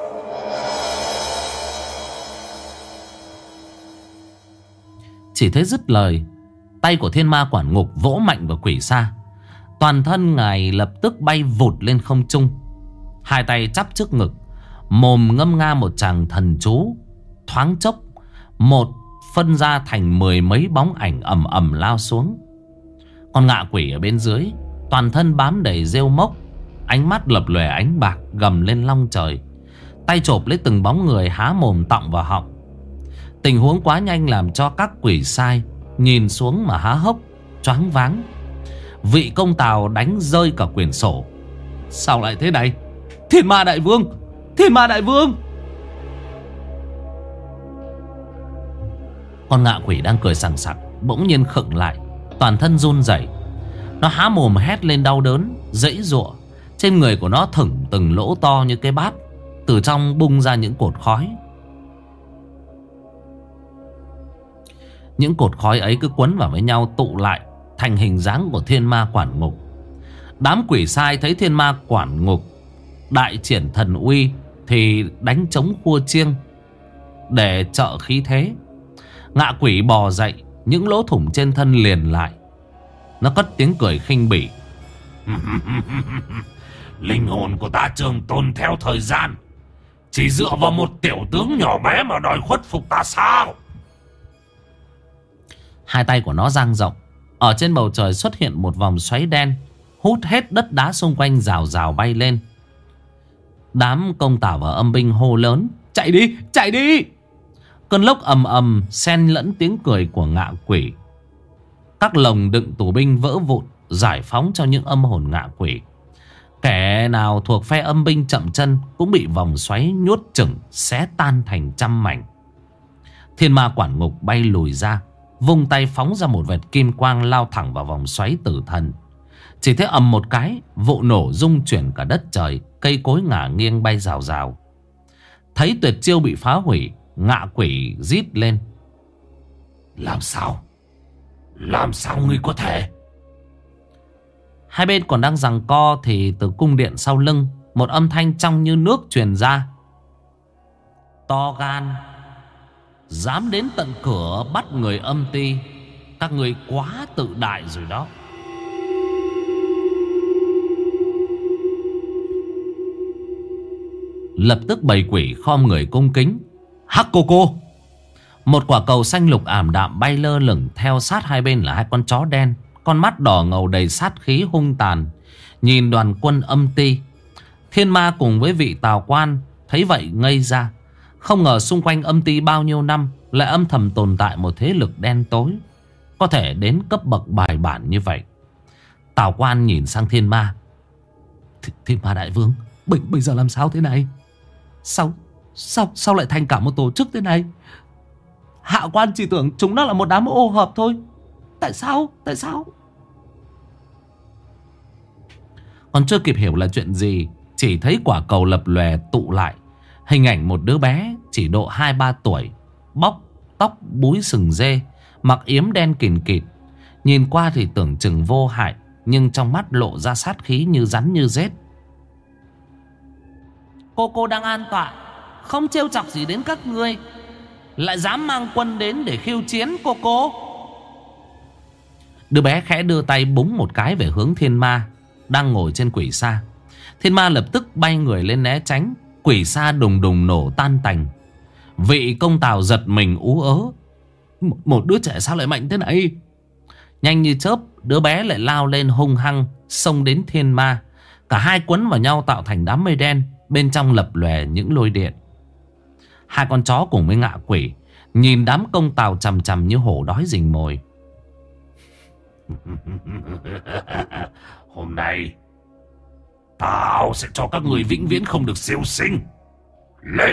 S1: Chỉ thấy dứt lời, tay của thiên ma quản ngục vỗ mạnh vào quỷ sa. Toàn thân ngài lập tức bay vụt lên không trung, hai tay chắp trước ngực, mồm ngâm nga một tràng thần chú. Thoáng chốc, một phân ra thành 10 mấy bóng ảnh ầm ầm lao xuống. Còn ngạ quỷ ở bên dưới, toàn thân bám đầy rêu mốc, ánh mắt lập lòe ánh bạc, gầm lên long trời, tay chộp lấy từng bóng người, há mồm tọng vào họng. Tình huống quá nhanh làm cho các quỷ sai nhìn xuống mà há hốc, choáng váng. Vị công tào đánh rơi cả quyển sổ. Sao lại thế này? Thiên ma đại vương! Thiên ma đại vương! Con ngạ quỷ đang cười sằng sặc bỗng nhiên khựng lại, toàn thân run rẩy. Nó há mồm hét lên đau đớn, giãy giụa. Trên người của nó thủng từng lỗ to như cái bát, từ trong bung ra những cột khói. Những cột khói ấy cứ quấn vào với nhau, tụ lại thành hình dáng của thiên ma quản ngục. Đám quỷ sai thấy thiên ma quản ngục đại triển thần uy thì đánh trống khua chiêng để trợ khí thế. Ngạ quỷ bò dậy, những lỗ thủng trên thân liền lại. Nó cất tiếng cười khinh bỉ: linh hồn của ta trường tồn theo thời gian, chỉ dựa vào một tiểu tướng nhỏ bé mà đòi khuất phục ta sao? Hai tay của nó dang rộng, ở trên bầu trời xuất hiện một vòng xoáy đen, hút hết đất đá xung quanh rào rào bay lên. Đám công tảo và âm binh hô lớn: chạy đi, chạy đi! Cơn lốc ầm ầm xen lẫn tiếng cười của ngạ quỷ. Các lồng đựng tù binh vỡ vụn, giải phóng cho những âm hồn ngạ quỷ. Kẻ nào thuộc phe âm binh chậm chân cũng bị vòng xoáy nhốt chửng, xé tan thành trăm mảnh. Thiên ma quản ngục bay lùi ra, vung tay phóng ra một vệt kim quang lao thẳng vào vòng xoáy tử thần. Chỉ thấy ầm một cái, vụ nổ rung chuyển cả đất trời, cây cối ngả nghiêng bay rào rào. Thấy tuyệt chiêu bị phá hủy, ngạ quỷ rít lên: làm sao? Làm sao ngươi có thể? Hai bên còn đang giằng co thì từ cung điện sau lưng, một âm thanh trong như nước truyền ra: to gan, dám đến tận cửa bắt người âm ty, các người quá tự đại rồi đó. Lập tức bầy quỷ khom người cung kính: hắc cô. Một quả cầu xanh lục ảm đạm bay lơ lửng, theo sát hai bên là hai con chó đen, con mắt đỏ ngầu đầy sát khí hung tàn, nhìn đoàn quân âm ty. Thiên ma cùng với vị tào quan thấy vậy ngây ra. Không ngờ xung quanh âm ty bao nhiêu năm lại âm thầm tồn tại một thế lực đen tối, có thể đến cấp bậc bài bản như vậy. Tào quan nhìn sang thiên ma: Thiên ma đại vương, bây giờ làm sao thế này? Sao lại thành cả một tổ chức thế này? Hạ quan chỉ tưởng chúng nó là một đám ô hợp thôi. Tại sao? Còn chưa kịp hiểu là chuyện gì, chỉ thấy quả cầu lập lòe tụ lại, Hình ảnh một đứa bé chỉ độ 2-3 tuổi, bóc tóc búi sừng dê, mặc yếm đen kìn kịt. Nhìn qua thì tưởng chừng vô hại, nhưng trong mắt lộ ra sát khí như rắn như rết. Cô đang an tọa, không trêu chọc gì đến các ngươi, lại dám mang quân đến để khiêu chiến cô. Đứa bé khẽ đưa tay búng một cái về hướng Thiên Ma đang ngồi trên quỷ sa. Thiên Ma lập tức bay người lên né tránh. Quỷ sa đùng đùng nổ tan tành. Vị công tào giật mình ú ớ. Một đứa trẻ sao lại mạnh thế này? Nhanh như chớp, đứa bé lại lao lên hung hăng, xông đến Thiên Ma. Cả hai quấn vào nhau tạo thành đám mây đen, bên trong lập lòe những lôi điện. Hai con chó cùng với ngạ quỷ nhìn đám công tào chằm chằm như hổ đói rình mồi.
S2: Hôm nay tao sẽ cho các người vĩnh viễn không được siêu sinh. Lên!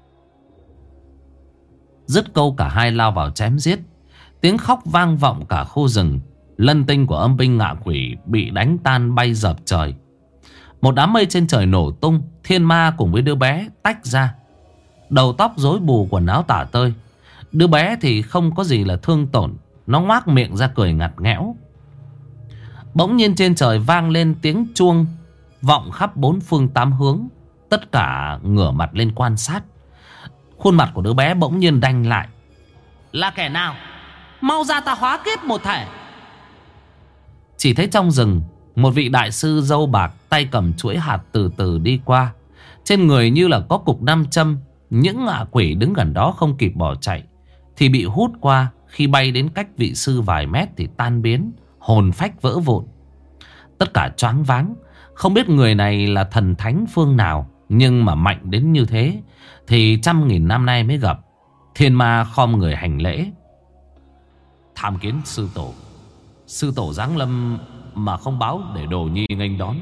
S1: Dứt câu cả hai lao vào chém giết. Tiếng khóc vang vọng cả khu rừng. Lân tinh của âm binh ngạ quỷ bị đánh tan bay dợp trời. Một đám mây trên trời nổ tung. Thiên Ma cùng với đứa bé tách ra. Đầu tóc rối bù, quần áo tả tơi. Đứa bé thì không có gì là thương tổn. Nó ngoác miệng ra cười ngặt nghẽo. Bỗng nhiên trên trời vang lên tiếng chuông, vọng khắp 4 phương 8 hướng. Tất cả ngửa mặt lên quan sát. Khuôn mặt của đứa bé bỗng nhiên đanh lại. Là kẻ nào? Mau ra ta hóa kiếp một thể. Chỉ thấy trong rừng, một vị đại sư râu bạc, tay cầm chuỗi hạt từ từ đi qua. Trên người như là có cục nam châm. Những ngạ quỷ đứng gần đó không kịp bỏ chạy thì bị hút qua. Khi bay đến cách vị sư vài mét thì tan biến, hồn phách vỡ vụn. Tất cả choáng váng, không biết người này là thần thánh phương nào, nhưng mà mạnh đến như thế thì 100.000 năm nay mới gặp. Thiên Ma khom người hành lễ. Tham kiến sư tổ. Sư tổ giáng lâm mà không báo để đồ nhi nghênh đón.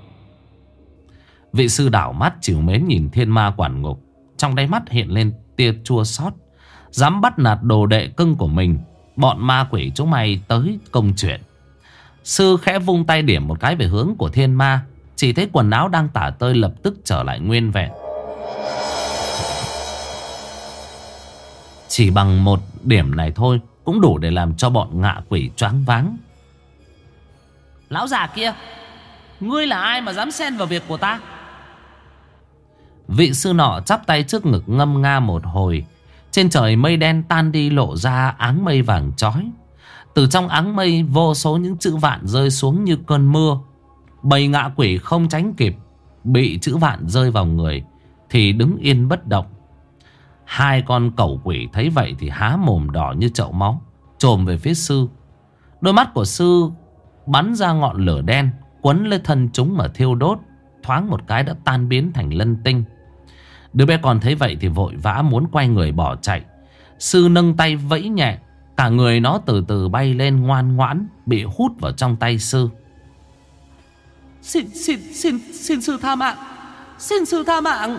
S1: Vị sư đảo mắt trìu mến nhìn Thiên Ma quản ngục. Trong đáy mắt hiện lên tia chua xót. Dám bắt nạt đồ đệ cưng của mình, bọn ma quỷ chúng mày tới công chuyện. Sư khẽ vung tay điểm một cái về hướng của Thiên Ma. Chỉ thấy quần áo đang tả tơi lập tức trở lại nguyên vẹn. Chỉ bằng một điểm này thôi cũng đủ để làm cho bọn ngạ quỷ choáng váng. Lão già kia, ngươi là ai mà dám xen vào việc của ta? Vị sư nọ chắp tay trước ngực ngâm nga một hồi. Trên trời mây đen tan đi, lộ ra áng mây vàng chói. Từ trong áng mây vô số những chữ vạn rơi xuống như cơn mưa. Bầy ngạ quỷ không tránh kịp, bị chữ vạn rơi vào người thì đứng yên bất động. Hai con cẩu quỷ thấy vậy thì há mồm đỏ như chậu máu, chồm về phía sư. Đôi mắt của sư bắn ra ngọn lửa đen, quấn lên thân chúng mà thiêu đốt. Thoáng một cái đã tan biến thành lân tinh. Đứa bé con thấy vậy thì vội vã muốn quay người bỏ chạy. Sư nâng tay vẫy nhẹ, cả người nó từ từ bay lên ngoan ngoãn, bị hút vào trong tay sư. Xin sư tha mạng. Xin sư tha mạng.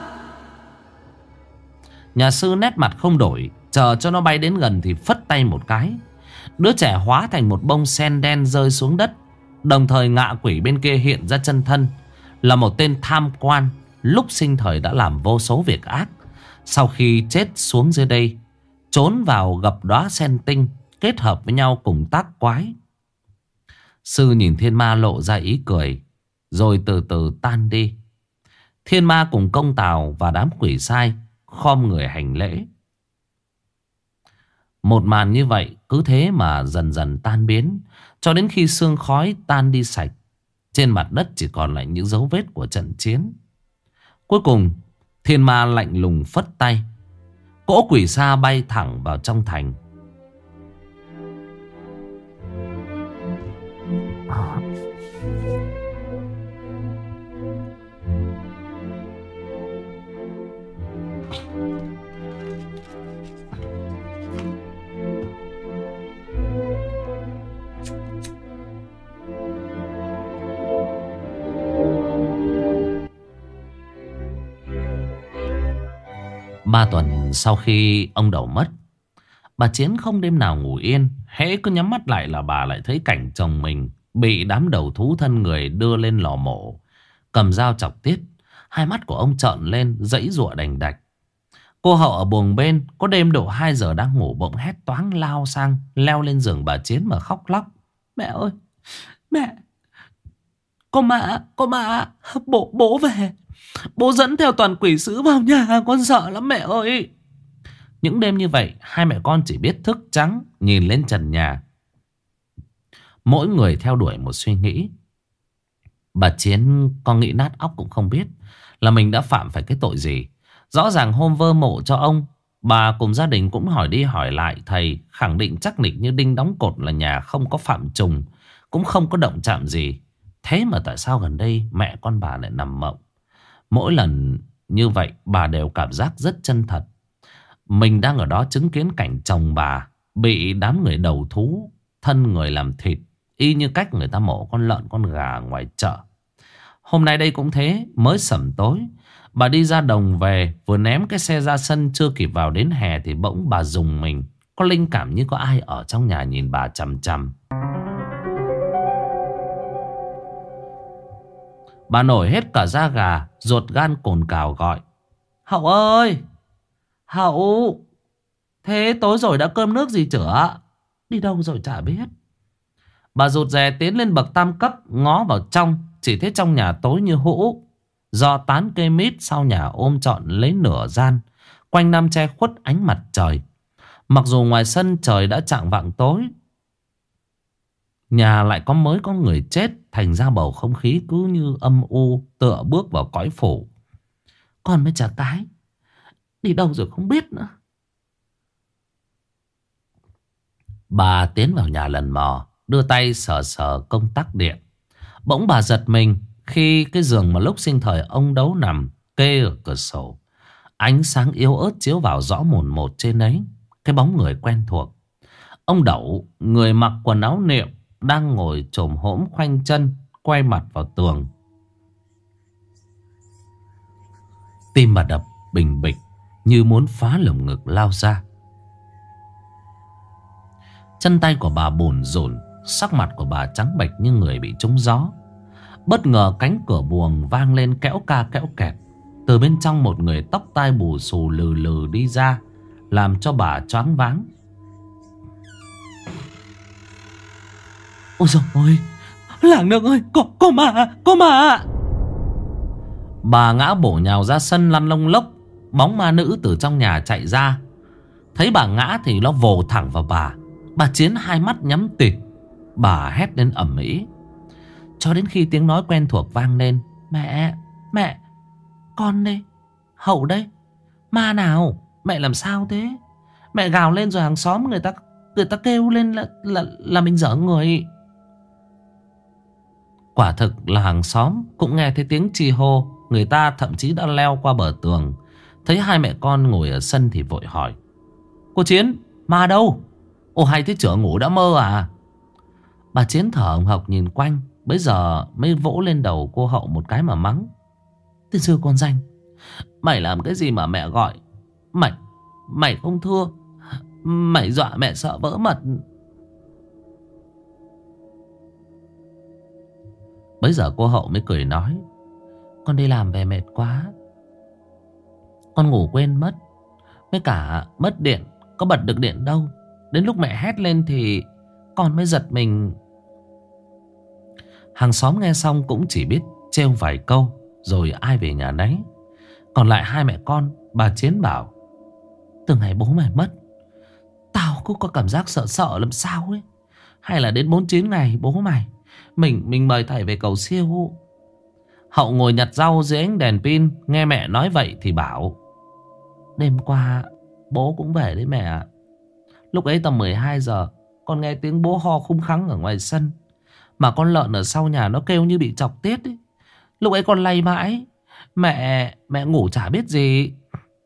S1: Nhà sư nét mặt không đổi, chờ cho nó bay đến gần thì phất tay một cái. Đứa trẻ hóa thành một bông sen đen rơi xuống đất. Đồng thời ngạ quỷ bên kia hiện ra chân thân, là một tên tham quan, lúc sinh thời đã làm vô số việc ác. Sau khi chết xuống dưới đây, trốn vào gập đóa sen tinh, kết hợp với nhau cùng tác quái. Sư nhìn Thiên Ma lộ ra ý cười, rồi từ từ tan đi. Thiên Ma cùng công tào và đám quỷ sai khom người hành lễ. Một màn như vậy cứ thế mà dần dần tan biến, cho đến khi sương khói tan đi sạch. Trên mặt đất chỉ còn lại những dấu vết của trận chiến. Cuối cùng Thiên Ma lạnh lùng phất tay, cỗ quỷ sa bay thẳng vào trong thành. Ba tuần sau khi ông Đầu mất, bà Chiến không đêm nào ngủ yên. Hễ cứ nhắm mắt lại là bà lại thấy cảnh chồng mình bị đám đầu thú thân người đưa lên lò mổ, cầm dao chọc tiết. Hai mắt của ông trợn lên, giãy giụa đành đạch. Cô Hậu ở buồng bên, có đêm độ 2 giờ đang ngủ bỗng hét toáng lao sang, leo lên giường bà Chiến mà khóc lóc. Mẹ ơi, mẹ, có ma, bố về. Bố dẫn theo toàn quỷ sứ vào nhà, con sợ lắm mẹ ơi. Những đêm như vậy, hai mẹ con chỉ biết thức trắng, nhìn lên trần nhà. Mỗi người theo đuổi một suy nghĩ. Bà Chiến có nghĩ nát óc cũng không biết là mình đã phạm phải cái tội gì. Rõ ràng hôm vơ mộ cho ông, bà cùng gia đình cũng hỏi đi hỏi lại. Thầy khẳng định chắc nịch như đinh đóng cột là nhà không có phạm trùng, cũng không có động chạm gì. Thế mà tại sao gần đây mẹ con bà lại nằm mộng? Mỗi lần như vậy bà đều cảm giác rất chân thật. Mình đang ở đó chứng kiến cảnh chồng bà bị đám người đầu thú, thân người làm thịt, y như cách người ta mổ con lợn con gà ngoài chợ. Hôm nay đây cũng thế. Mới sẩm tối, bà đi ra đồng về, vừa ném cái xe ra sân, chưa kịp vào đến hè thì bỗng bà rùng mình. Có linh cảm như có ai ở trong nhà nhìn bà chằm chằm. Bà nổi hết cả da gà, ruột gan cồn cào gọi: Hậu ơi, Hậu, thế tối rồi đã cơm nước gì chữa? Đi đâu rồi chả biết. Bà rụt rè tiến lên bậc tam cấp, ngó vào trong, chỉ thấy trong nhà tối như hũ. Do tán cây mít sau nhà ôm trọn lấy nửa gian, quanh năm che khuất ánh mặt trời. Mặc dù ngoài sân trời đã chạng vạng tối, nhà lại mới có người chết, thành ra bầu không khí cứ như âm u, tựa bước vào cõi phủ. Con mới chả cái, đi đâu rồi không biết nữa. Bà tiến vào nhà lần mò, đưa tay sờ sờ công tắc điện. Bỗng bà giật mình khi cái giường mà lúc sinh thời ông Đấu nằm kê ở cửa sổ, ánh sáng yếu ớt chiếu vào rõ mồn một trên ấy cái bóng người quen thuộc. Ông Đẩu, người mặc quần áo niệm, đang ngồi chồm hổm khoanh chân, quay mặt vào tường. Tim bà đập bình bịch như muốn phá lồng ngực lao ra. Chân tay của bà bủn rủn, sắc mặt của bà trắng bệch như người bị trúng gió. Bất ngờ cánh cửa buồng vang lên kéo ca kéo kẹt. Từ bên trong một người tóc tai bù xù lừ lừ đi ra, làm cho bà choáng váng. Ôi dồi ôi, làng nước ơi, có ma. Bà ngã bổ nhào ra sân lăn lông lốc. Bóng ma nữ từ trong nhà chạy ra. Thấy bà ngã thì nó vồ thẳng vào bà. Bà Chiến hai mắt nhắm tịt. Bà hét lên ầm ĩ, cho đến khi tiếng nói quen thuộc vang lên: Mẹ, con đây, Hậu đây. Ma nào, mẹ làm sao thế? Mẹ gào lên rồi hàng xóm người ta kêu lên là mình dở người. Quả thực là hàng xóm cũng nghe thấy tiếng chi hô. Người ta thậm chí đã leo qua bờ tường. Thấy hai mẹ con ngồi ở sân thì vội hỏi: Cô Chiến, ma đâu? Ồ, hay thế trưởng ngủ đã mơ à? Bà Chiến thở hồng hộc nhìn quanh, bấy giờ mới vỗ lên đầu cô Hậu một cái mà mắng: Tên sư con danh, mày làm cái gì mà mẹ gọi? Mày không thưa, mày dọa mẹ sợ vỡ mật. Bấy giờ cô Hậu mới cười nói: Con đi làm về mệt quá, con ngủ quên mất. Với cả mất điện, có bật được điện đâu. Đến lúc mẹ hét lên thì con mới giật mình. Hàng xóm nghe xong cũng chỉ biết trêu vài câu, rồi ai về nhà nấy. Còn lại hai mẹ con, bà Chiến bảo: Từ ngày bố mày mất, tao cũng có cảm giác sợ sợ làm sao ấy. Hay là đến 49 ngày bố mày, mình mời thầy về cầu siêu. Hậu ngồi nhặt rau dưới ánh đèn pin, nghe mẹ nói vậy thì bảo: Đêm qua bố cũng về đấy mẹ. Lúc ấy tầm 12 giờ, con nghe tiếng bố ho khung khắng ở ngoài sân. Mà con lợn ở sau nhà nó kêu như bị chọc tiết ấy. Lúc ấy con lay mãi, mẹ ngủ chả biết gì.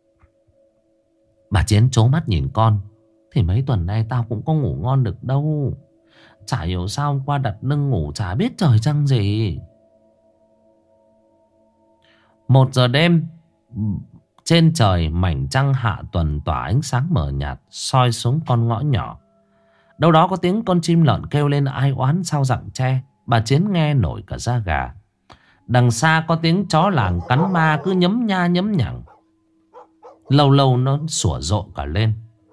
S1: Bà Chiến trố mắt nhìn con: Thì mấy tuần nay tao cũng có ngủ ngon được đâu. Chả hiểu sao hôm qua đặt lưng ngủ chả biết trời trăng gì. 1 giờ đêm, trên trời mảnh trăng hạ tuần tỏa ánh sáng mờ nhạt soi xuống con ngõ nhỏ. Đâu đó có tiếng con chim lợn kêu lên ai oán sau rặng tre. Bà Chiến nghe nổi cả da gà. Đằng xa có tiếng chó làng cắn ma cứ nhấm nha nhấm nhằng. Lâu lâu nó sủa rộ cả lên.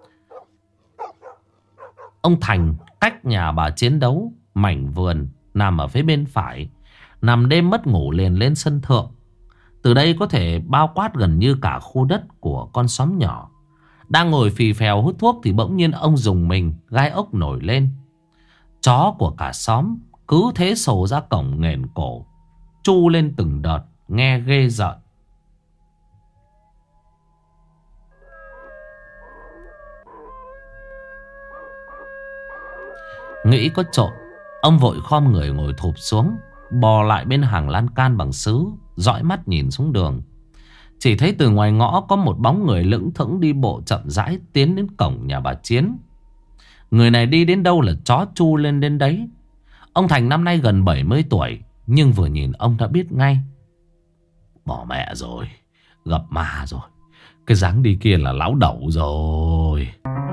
S1: Ông Thành cách nhà bà chiến đấu mảnh vườn nằm ở phía bên phải. Nằm đêm mất ngủ liền lên sân thượng. Từ đây có thể bao quát gần như cả khu đất của con xóm nhỏ. Đang ngồi phì phèo hút thuốc thì bỗng nhiên ông rùng mình, gai ốc nổi lên. Chó của cả xóm cứ thế sổ ra cổng nghển cổ, chu lên từng đợt, nghe ghê rợn. Nghĩ có trộm, ông vội khom người ngồi thụp xuống, bò lại bên hàng lan can bằng sứ, dõi mắt nhìn xuống đường. Chỉ thấy từ ngoài ngõ có một bóng người lững thững đi bộ chậm rãi tiến đến cổng nhà bà Chiến. Người này đi đến đâu là chó chu lên đến đấy. Ông Thành năm nay gần 70 tuổi, nhưng vừa nhìn ông đã biết ngay. Bỏ mẹ rồi, gặp ma rồi. Cái dáng đi kia là láo đẩu rồi.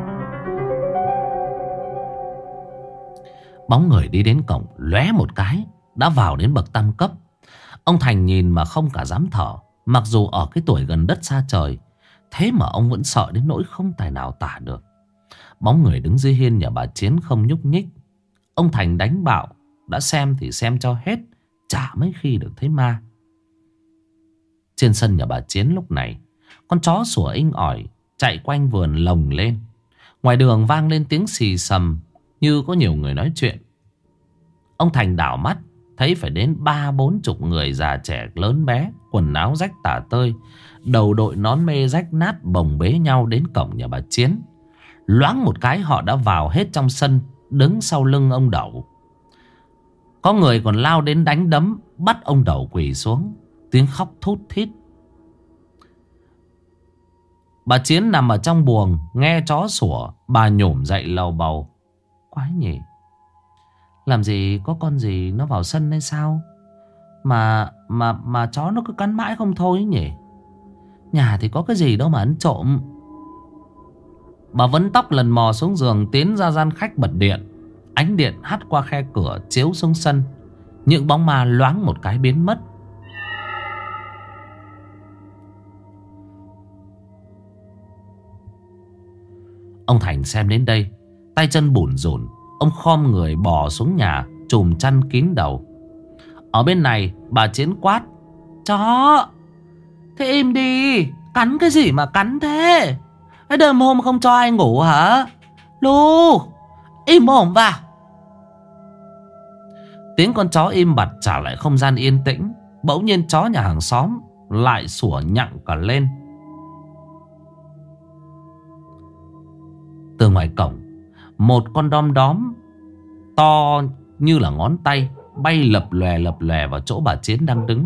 S1: Bóng người đi đến cổng lóe một cái đã vào đến bậc tam cấp. Ông Thành nhìn mà không cả dám thở. Mặc dù ở cái tuổi gần đất xa trời, thế mà ông vẫn sợ đến nỗi không tài nào tả được. Bóng người đứng dưới hiên nhà bà Chiến không nhúc nhích. Ông Thành đánh bạo, đã xem thì xem cho hết, chả mấy khi được thấy ma. Trên sân nhà bà Chiến lúc này, con chó sủa inh ỏi chạy quanh vườn lồng lên. Ngoài đường vang lên tiếng xì xầm, như có nhiều người nói chuyện. Ông Thành đảo mắt, thấy phải đến 30-40 người già trẻ lớn bé, quần áo rách tả tơi, đầu đội nón mê rách nát, bồng bế nhau đến cổng nhà bà Chiến. Loáng một cái họ đã vào hết trong sân, đứng sau lưng ông Đậu. Có người còn lao đến đánh đấm, bắt ông Đậu quỳ xuống, tiếng khóc thút thít. Bà Chiến nằm ở trong buồng, nghe chó sủa, bà nhổm dậy lầu bầu. Quái nhỉ, làm gì có con gì nó vào sân hay sao? Mà chó nó cứ cắn mãi không thôi nhỉ. Nhà thì có cái gì đâu mà ăn trộm. Bà vấn tóc lần mò xuống giường, tiến ra gian khách bật điện. Ánh điện hắt qua khe cửa chiếu xuống sân. Những bóng ma loáng một cái biến mất. Ông Thành xem đến đây, tay chân bủn rủn. Ông khom người bò xuống nhà, chùm chăn kín đầu. Ở bên này bà Chiến quát: Chó, thế im đi, cắn cái gì mà cắn thế? Cái đêm hôm không cho ai ngủ hả? Lu, im mồm vào. Tiếng con chó im bặt trả lại không gian yên tĩnh. Bỗng nhiên chó nhà hàng xóm lại sủa nhặng cả lên. Từ ngoài cổng, một con đom đóm to như là ngón tay bay lập lòe vào chỗ bà Chiến đang đứng.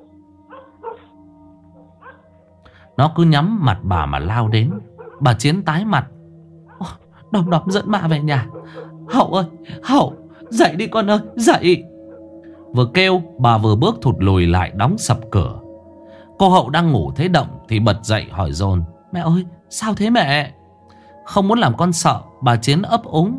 S1: Nó cứ nhắm mặt bà mà lao đến. Bà Chiến tái mặt. Đom đóm dẫn ma về nhà. Hậu ơi, Hậu, dậy đi con ơi, dậy. Vừa kêu bà vừa bước thụt lùi lại, đóng sập cửa. Cô Hậu đang ngủ thấy động thì bật dậy hỏi dồn: Mẹ ơi, sao thế mẹ? Không muốn làm con sợ, bà Chiến ấp úng: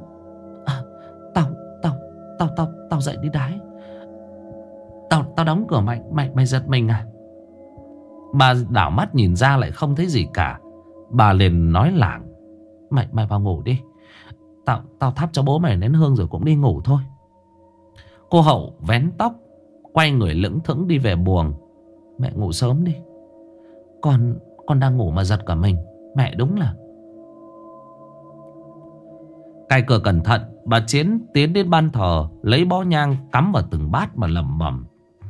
S1: Tao dậy đi đái. Tao đóng cửa mày giật mình à? Bà đảo mắt nhìn ra lại không thấy gì cả. Bà liền nói lảng: Mày vào ngủ đi. Tao thắp cho bố mày nén hương rồi cũng đi ngủ thôi. Cô Hậu vén tóc, quay người lững thững đi về buồng. Mẹ ngủ sớm đi. Con đang ngủ mà giật cả mình. Mẹ đúng là... Cài cửa cẩn thận, bà Chiến tiến đến ban thờ, lấy bó nhang cắm vào từng bát mà lẩm bẩm: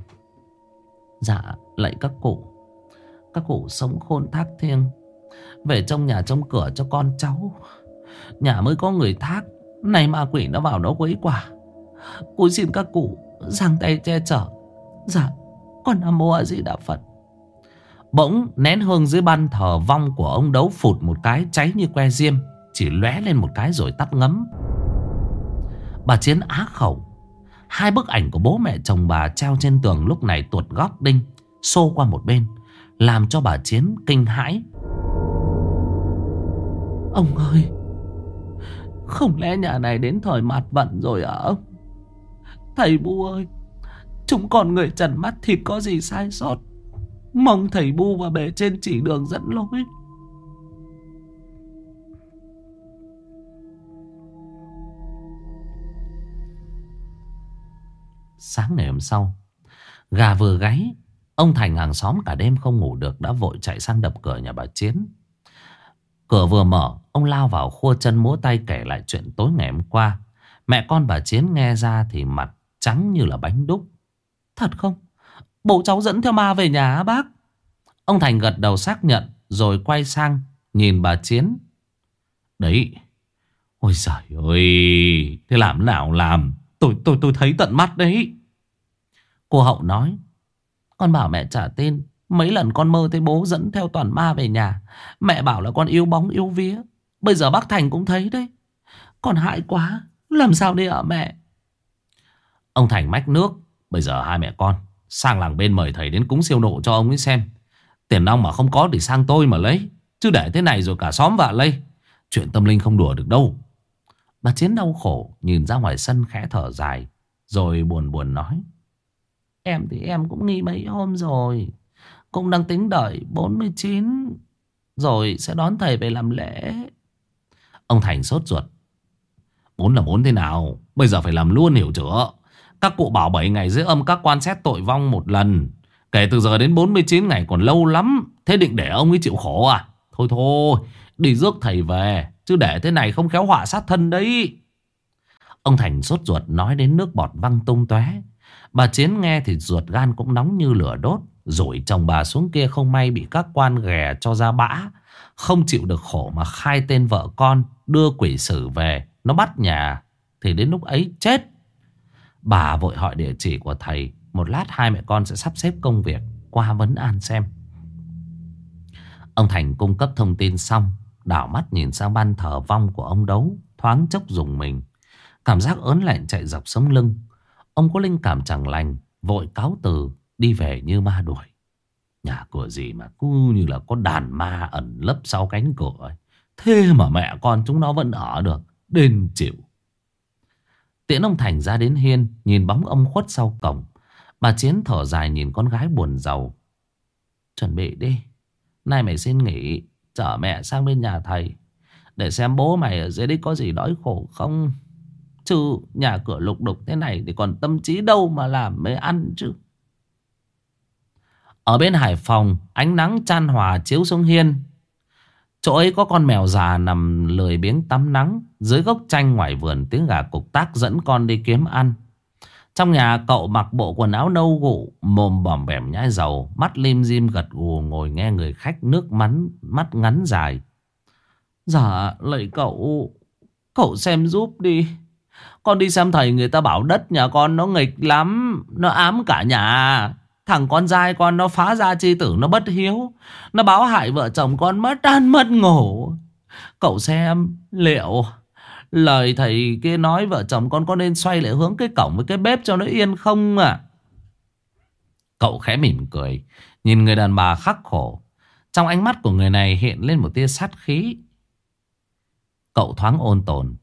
S1: Dạ lạy các cụ sống khôn thác thiêng, về trong nhà trong cửa cho con cháu. Nhà mới có người thác, này ma quỷ nó vào nó quấy quả. Cúi xin các cụ giang tay che chở. Dạ con Nam Mô A Di Đà Phật. Bỗng nén hương dưới ban thờ vong của ông Đấu phụt một cái, cháy như que diêm, chỉ lóe lên một cái rồi tắt ngấm. Bà Chiến á khẩu. Hai bức ảnh của bố mẹ chồng bà treo trên tường lúc này tuột góc đinh, xô qua một bên, làm cho bà Chiến kinh hãi. Ông ơi, không lẽ nhà này đến thời mạt vận rồi à ông? Thầy Bu ơi, chúng còn người trần mắt thịt có gì sai sót, mong thầy Bu và bề trên chỉ đường dẫn lối. Sáng ngày hôm sau, gà vừa gáy, ông Thành hàng xóm cả đêm không ngủ được đã vội chạy sang đập cửa nhà bà Chiến. Cửa vừa mở, ông lao vào khua chân múa tay kể lại chuyện tối ngày hôm qua. Mẹ con bà Chiến nghe ra thì mặt trắng như là bánh đúc. Thật không? Bố cháu dẫn theo ma về nhà á bác? Ông Thành gật đầu xác nhận rồi quay sang nhìn bà Chiến. Đấy. Ôi giời ơi, thế làm nào làm? Tôi thấy tận mắt đấy. Cô Hậu nói, con bảo mẹ trả tin. Mấy lần con mơ thấy bố dẫn theo toàn ma về nhà. Mẹ bảo là con yêu bóng yêu vía. Bây giờ bác Thành cũng thấy đấy. Con hại quá. Làm sao đây ạ mẹ? Ông Thành mách nước. Bây giờ hai mẹ con sang làng bên mời thầy đến cúng siêu nộ cho ông ấy xem. Tiền nong mà không có thì sang tôi mà lấy. Chứ để thế này rồi cả xóm vạ lây. Chuyện tâm linh không đùa được đâu. Bà Chiến đau khổ nhìn ra ngoài sân khẽ thở dài. Rồi buồn buồn nói, em thì em cũng nghi mấy hôm rồi. Cũng đang tính đợi 49 rồi sẽ đón thầy về làm lễ. Ông Thành sốt ruột. 4 là 4 thế nào? Bây giờ phải làm luôn hiểu chưa? Các cụ bảo 7 ngày dưới âm các quan xét tội vong một lần. Kể từ giờ đến 49 ngày còn lâu lắm. Thế định để ông ấy chịu khổ à? Thôi thôi, đi rước thầy về. Chứ để thế này không khéo họa sát thân đấy. Ông Thành sốt ruột nói đến nước bọt văng tung tóe. Bà Chiến nghe thì ruột gan cũng nóng như lửa đốt. Rồi chồng bà xuống kia không may bị các quan ghè cho ra bã. Không chịu được khổ mà khai tên vợ con, đưa quỷ sử về. Nó bắt nhà thì đến lúc ấy chết. Bà vội hỏi địa chỉ của thầy. Một lát hai mẹ con sẽ sắp xếp công việc qua vấn an xem. Ông Thành cung cấp thông tin xong, đảo mắt nhìn sang ban thờ vong của ông Đấu, thoáng chốc rùng mình. Cảm giác ớn lạnh chạy dọc sống lưng. Ông có linh cảm chẳng lành, vội cáo từ đi về như ma đuổi. Nhà cửa gì mà cứ như là có đàn ma ẩn lấp sau cánh cửa ấy. Thế mà mẹ con chúng nó vẫn ở được. Đền chịu. Tiễn ông Thành ra đến hiên, nhìn bóng ông khuất sau cổng. Bà Chiến thở dài nhìn con gái buồn rầu. Chuẩn bị đi. Nay mày xin nghỉ, chở mẹ sang bên nhà thầy, để xem bố mày ở dưới đấy có gì đói khổ không. Chứ nhà cửa lục đục thế này thì còn tâm trí đâu mà làm mới ăn chứ. Ở bên Hải Phòng, ánh nắng chan hòa chiếu xuống hiên. Chỗ ấy có con mèo già nằm lười biếng tắm nắng. Dưới gốc chanh ngoài vườn, tiếng gà cục tác dẫn con đi kiếm ăn. Trong nhà cậu mặc bộ quần áo nâu gụ, mồm bỏm bẻm nhai dầu, mắt lim dim gật gù ngồi nghe người khách nước mắt ngắn dài. Dạ lạy cậu xem giúp đi. Con đi xem thầy, người ta bảo đất nhà con nó nghịch lắm, nó ám cả nhà. Thằng con trai con nó phá gia chi tử, nó bất hiếu, nó báo hại vợ chồng con mất ăn mất ngủ. Cậu xem liệu lời thầy kia nói vợ chồng con có nên xoay lại hướng cái cổng với cái bếp cho nó yên không à? Cậu khẽ mỉm cười, nhìn người đàn bà khắc khổ. Trong ánh mắt của người này hiện lên một tia sát khí. Cậu thoáng ôn tồn.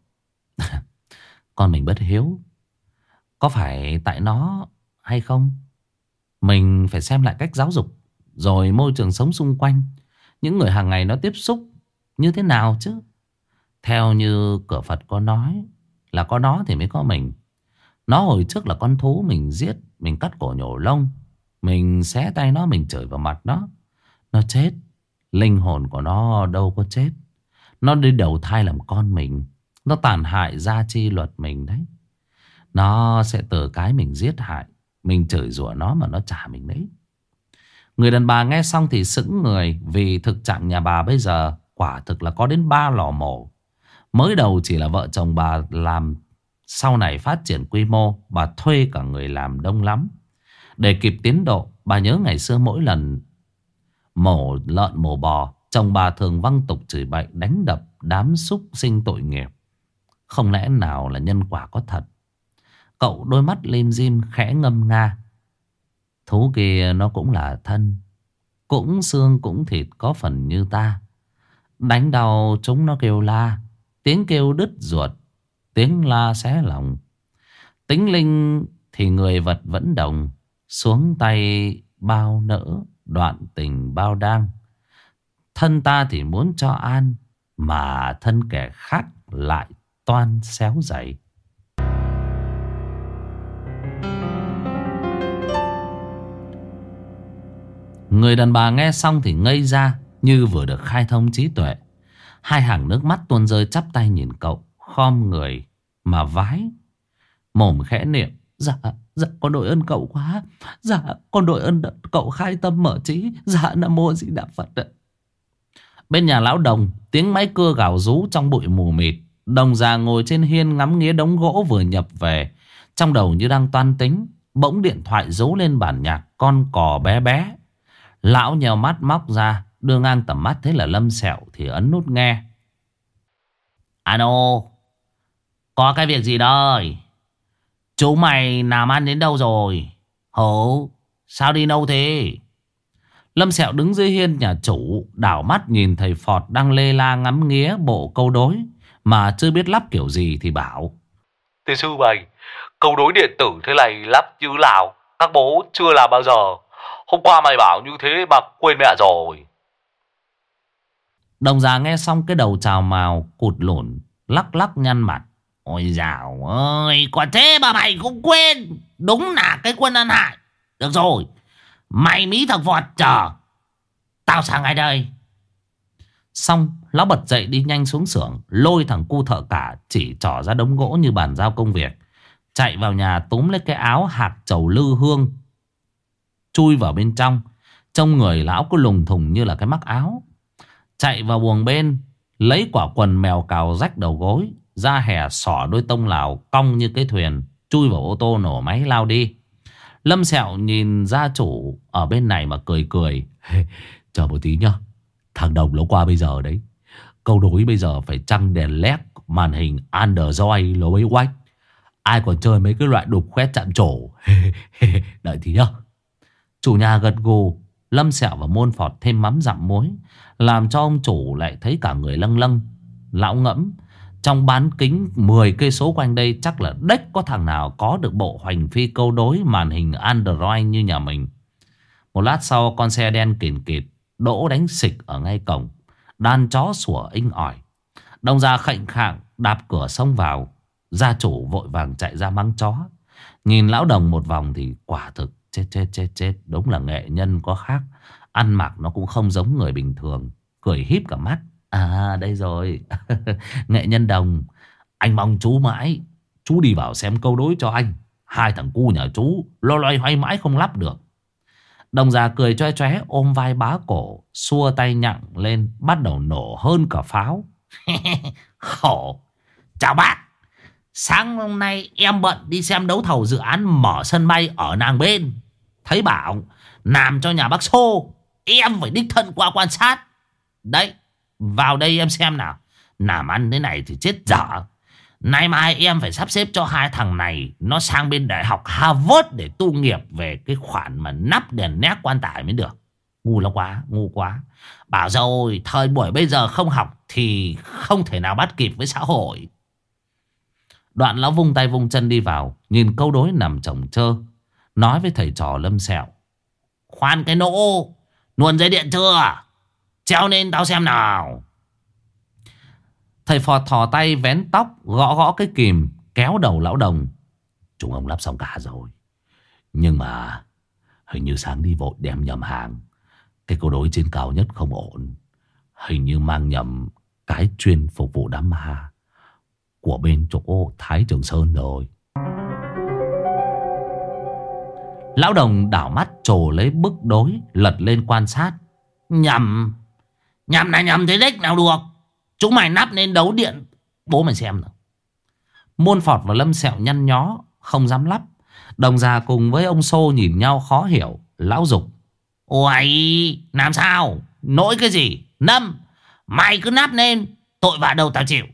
S1: Con mình bất hiếu, có phải tại nó hay không? Mình phải xem lại cách giáo dục, rồi môi trường sống xung quanh, những người hàng ngày nó tiếp xúc như thế nào chứ. Theo như cửa Phật có nói là có nó thì mới có mình. Nó hồi trước là con thú mình giết, mình cắt cổ nhổ lông, mình xé tay nó, mình chửi vào mặt nó. Nó chết, linh hồn của nó đâu có chết. Nó đi đầu thai làm con mình. Nó tàn hại gia chi luật mình đấy. Nó sẽ từ cái mình giết hại, mình chửi rủa nó mà nó trả mình đấy. Người đàn bà nghe xong thì sững người. Vì thực trạng nhà bà bây giờ quả thực là có đến 3 lò mổ. Mới đầu chỉ là vợ chồng bà làm, sau này phát triển quy mô, bà thuê cả người làm đông lắm. Để kịp tiến độ, bà nhớ ngày xưa mỗi lần mổ lợn mổ bò, chồng bà thường văng tục chửi bậy, đánh đập đám súc sinh tội nghiệp. Không lẽ nào là nhân quả có thật? Cậu đôi mắt lim dim khẽ ngâm nga. Thú kia nó cũng là thân, cũng xương cũng thịt, có phần như ta. Đánh đau chúng nó kêu la, tiếng kêu đứt ruột, tiếng la xé lòng. Tính linh thì người vật vẫn đồng, xuống tay bao nỡ, đoạn tình bao đang. Thân ta thì muốn cho an, mà thân kẻ khác lại toan xéo dày. Người đàn bà nghe xong thì ngây ra, như vừa được khai thông trí tuệ. Hai hàng nước mắt tuôn rơi, chắp tay nhìn cậu, khom người mà vái, mồm khẽ niệm: Dạ, dạ con đội ơn cậu quá. Dạ con đội ơn cậu khai tâm mở trí. Dạ Nam Mô Di Đà Phật ạ. Bên nhà lão Đồng, tiếng máy cưa gào rú trong bụi mù mịt. Đồng già ngồi trên hiên ngắm nghía đống gỗ vừa nhập về, trong đầu như đang toan tính. Bỗng điện thoại rú lên bản nhạc Con Cò Bé Bé. Lão nhèo mắt móc ra, đưa ngang tầm mắt thấy là Lâm Sẹo thì ấn nút nghe. Alo, có cái việc gì đây? Chú mày làm ăn đến đâu rồi? Hổ, sao đi đâu thế? Lâm Sẹo đứng dưới hiên nhà chủ, đảo mắt nhìn thầy Phọt đang lê la ngắm nghía bộ câu đối mà chưa biết lắp kiểu gì thì bảo:
S3: Thưa sư mày, câu đối điện tử thế này lắp như nào? Các bố chưa làm bao giờ. Hôm qua mày bảo như thế mà quên mẹ rồi.
S1: Đồng già nghe xong cái đầu chào mào cụt lủn, lắc lắc nhăn mặt. Ôi dào ơi, quả thế mà mày cũng quên. Đúng là cái quân ăn hại. Được rồi, mày mí thằng Phọt chờ, tao sang ngay đây. Xong lão bật dậy đi nhanh xuống xưởng, lôi thằng cu thợ cả chỉ trỏ ra đống gỗ như bàn giao công việc, chạy vào nhà túm lấy cái áo hạc trầu lư hương, chui vào bên trong. Trong người lão cứ lùng thùng như là cái mắc áo. Chạy vào buồng bên, lấy quả quần mèo cào rách đầu gối, ra hè xỏ đôi tông lào cong như cái thuyền, chui vào ô tô nổ máy lao đi. Lâm Sẹo nhìn gia chủ ở bên này mà cười cười.
S3: Chờ một tí nhá, thằng Đồng nó qua bây giờ đấy. Câu đối bây giờ phải trăng đèn led, màn hình Android nó mới quách. Ai còn chơi mấy cái loại đục khoét chạm trổ. Đợi tí nhá.
S1: Chủ nhà gật gù. Lâm Sẹo và Môn Phọt thêm mắm dặm muối, làm cho ông chủ lại thấy cả người lâng lâng. Lão ngẫm, trong bán kính 10 cây số quanh đây chắc là đếch có thằng nào có được bộ hoành phi câu đối màn hình Android như nhà mình. Một lát sau, con xe đen kìn kịt đỗ đánh xịch ở ngay cổng. Đàn chó sủa inh ỏi. Đồng già khệnh khạng đạp cửa xông vào. Gia chủ vội vàng chạy ra mắng chó. Nhìn lão Đồng một vòng thì quả thực chết. Đúng là nghệ nhân có khác. Ăn mặc nó cũng không giống người bình thường. Cười híp cả mắt. À đây rồi. Nghệ nhân Đồng, anh mong chú mãi. Chú đi vào xem câu đối cho anh. Hai thằng cu nhà chú lo loay hoay mãi không lắp được. Đồng già cười choe choé ôm vai bá cổ, xua tay nhặng lên, bắt đầu nổ hơn cả pháo. Khổ. Chào bác. Sáng hôm nay em bận đi xem đấu thầu dự án mở sân bay ở nàng bên. Thấy bảo làm cho nhà bác Xô, em phải đích thân qua quan sát. Đấy, vào đây em xem nào. Làm ăn thế này thì chết dở. Nay mai em phải sắp xếp cho hai thằng này nó sang bên đại học Harvard để tu nghiệp về cái khoản mà nắp đèn nét quan tài mới được. Ngu quá. Bảo rồi, thời buổi bây giờ không học thì không thể nào bắt kịp với xã hội. Đoạn lão vung tay vung chân đi vào, nhìn câu đối nằm chồng chơ, nói với thầy trò Lâm Sẹo: Khoan cái nỗ, luồn dây điện chưa? Treo lên tao xem nào. Thầy Phọt thò tay vén tóc, gõ cái kìm, kéo đầu lão Đồng. Chúng ông lắp xong cả rồi, nhưng mà hình như sáng đi vội đem nhầm hàng. Cái câu đối trên cao nhất không ổn. Hình như mang nhầm cái chuyên phục vụ đám ma của bên chỗ Thái Trường Sơn rồi. Lão Đồng đảo mắt trồ lấy bức đối, lật lên quan sát. Nhầm là nhầm thế đếch nào được. Chúng mày nắp lên đấu điện, bố mày xem nào. Môn Phọt và Lâm Sẹo nhăn nhó, không dám lắp. Đồng già cùng với ông Xô nhìn nhau khó hiểu. Lão giục: Ôi, làm sao? Nỗi cái gì? Nâm, mày cứ nắp lên, tội vạ đâu tao chịu.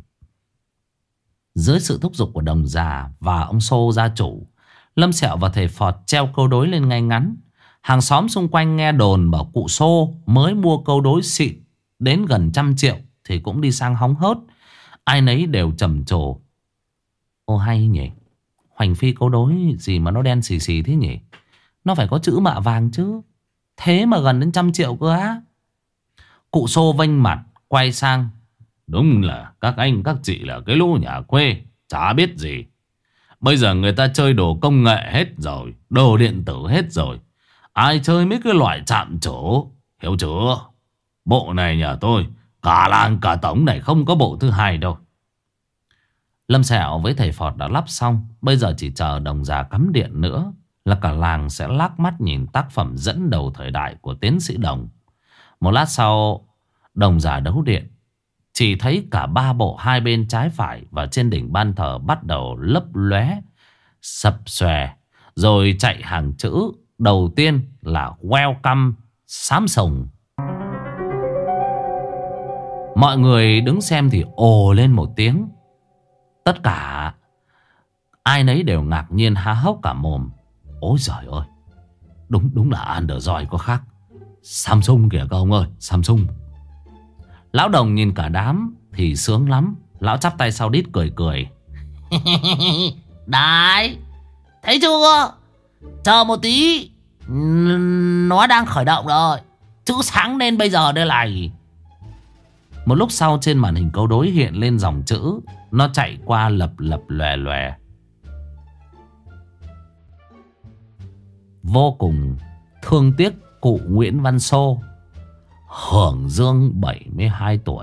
S1: Dưới sự thúc giục của đồng già và ông Xô gia chủ, Lâm Sẹo và thầy Phọt treo câu đối lên ngay ngắn. Hàng xóm xung quanh nghe đồn bảo cụ Xô mới mua câu đối xịn đến gần 100 triệu thì cũng đi sang hóng hớt. Ai nấy đều trầm trồ: Ô hay nhỉ, hoành phi câu đối gì mà nó đen xì xì thế nhỉ? Nó phải có chữ mạ vàng chứ. Thế mà gần đến 100 triệu cơ á. Cụ Xô vênh mặt quay sang: Đúng là các anh các chị là cái lũ nhà quê, chả biết gì. Bây giờ người ta chơi đồ công nghệ hết rồi, đồ điện tử hết rồi.
S2: Ai chơi mấy cái loại chạm trổ, hiểu chưa? Bộ này nhà tôi, cả làng cả tổng này không có bộ thứ hai đâu.
S1: Lâm Sẹo với thầy Phọt đã lắp xong, bây giờ chỉ chờ đồng già cắm điện nữa là cả làng sẽ lác mắt nhìn tác phẩm dẫn đầu thời đại của tiến sĩ Đồng. Một lát sau, đồng già đấu điện, chỉ thấy cả ba bộ hai bên trái phải và trên đỉnh ban thờ bắt đầu lấp lóe, sập xòe, rồi chạy hàng chữ. Đầu tiên là Welcome Samsung. Mọi người đứng xem thì ồ lên một tiếng. Tất cả ai nấy đều ngạc nhiên há hốc cả mồm. Ôi giời ơi, đúng là Android có khác. Samsung kìa các ông ơi, Samsung. Lão Đồng nhìn cả đám thì sướng lắm. Lão chắp tay sau đít cười cười.
S3: Đấy, thấy chưa? Chờ một tí, nó đang khởi động rồi. Chữ sáng lên bây giờ đây này.
S1: Một lúc sau trên màn hình câu đối hiện lên dòng chữ. Nó chạy qua lập lập lòe lòe. Vô cùng thương tiếc cụ Nguyễn Văn Sô, hưởng dương 72 tuổi.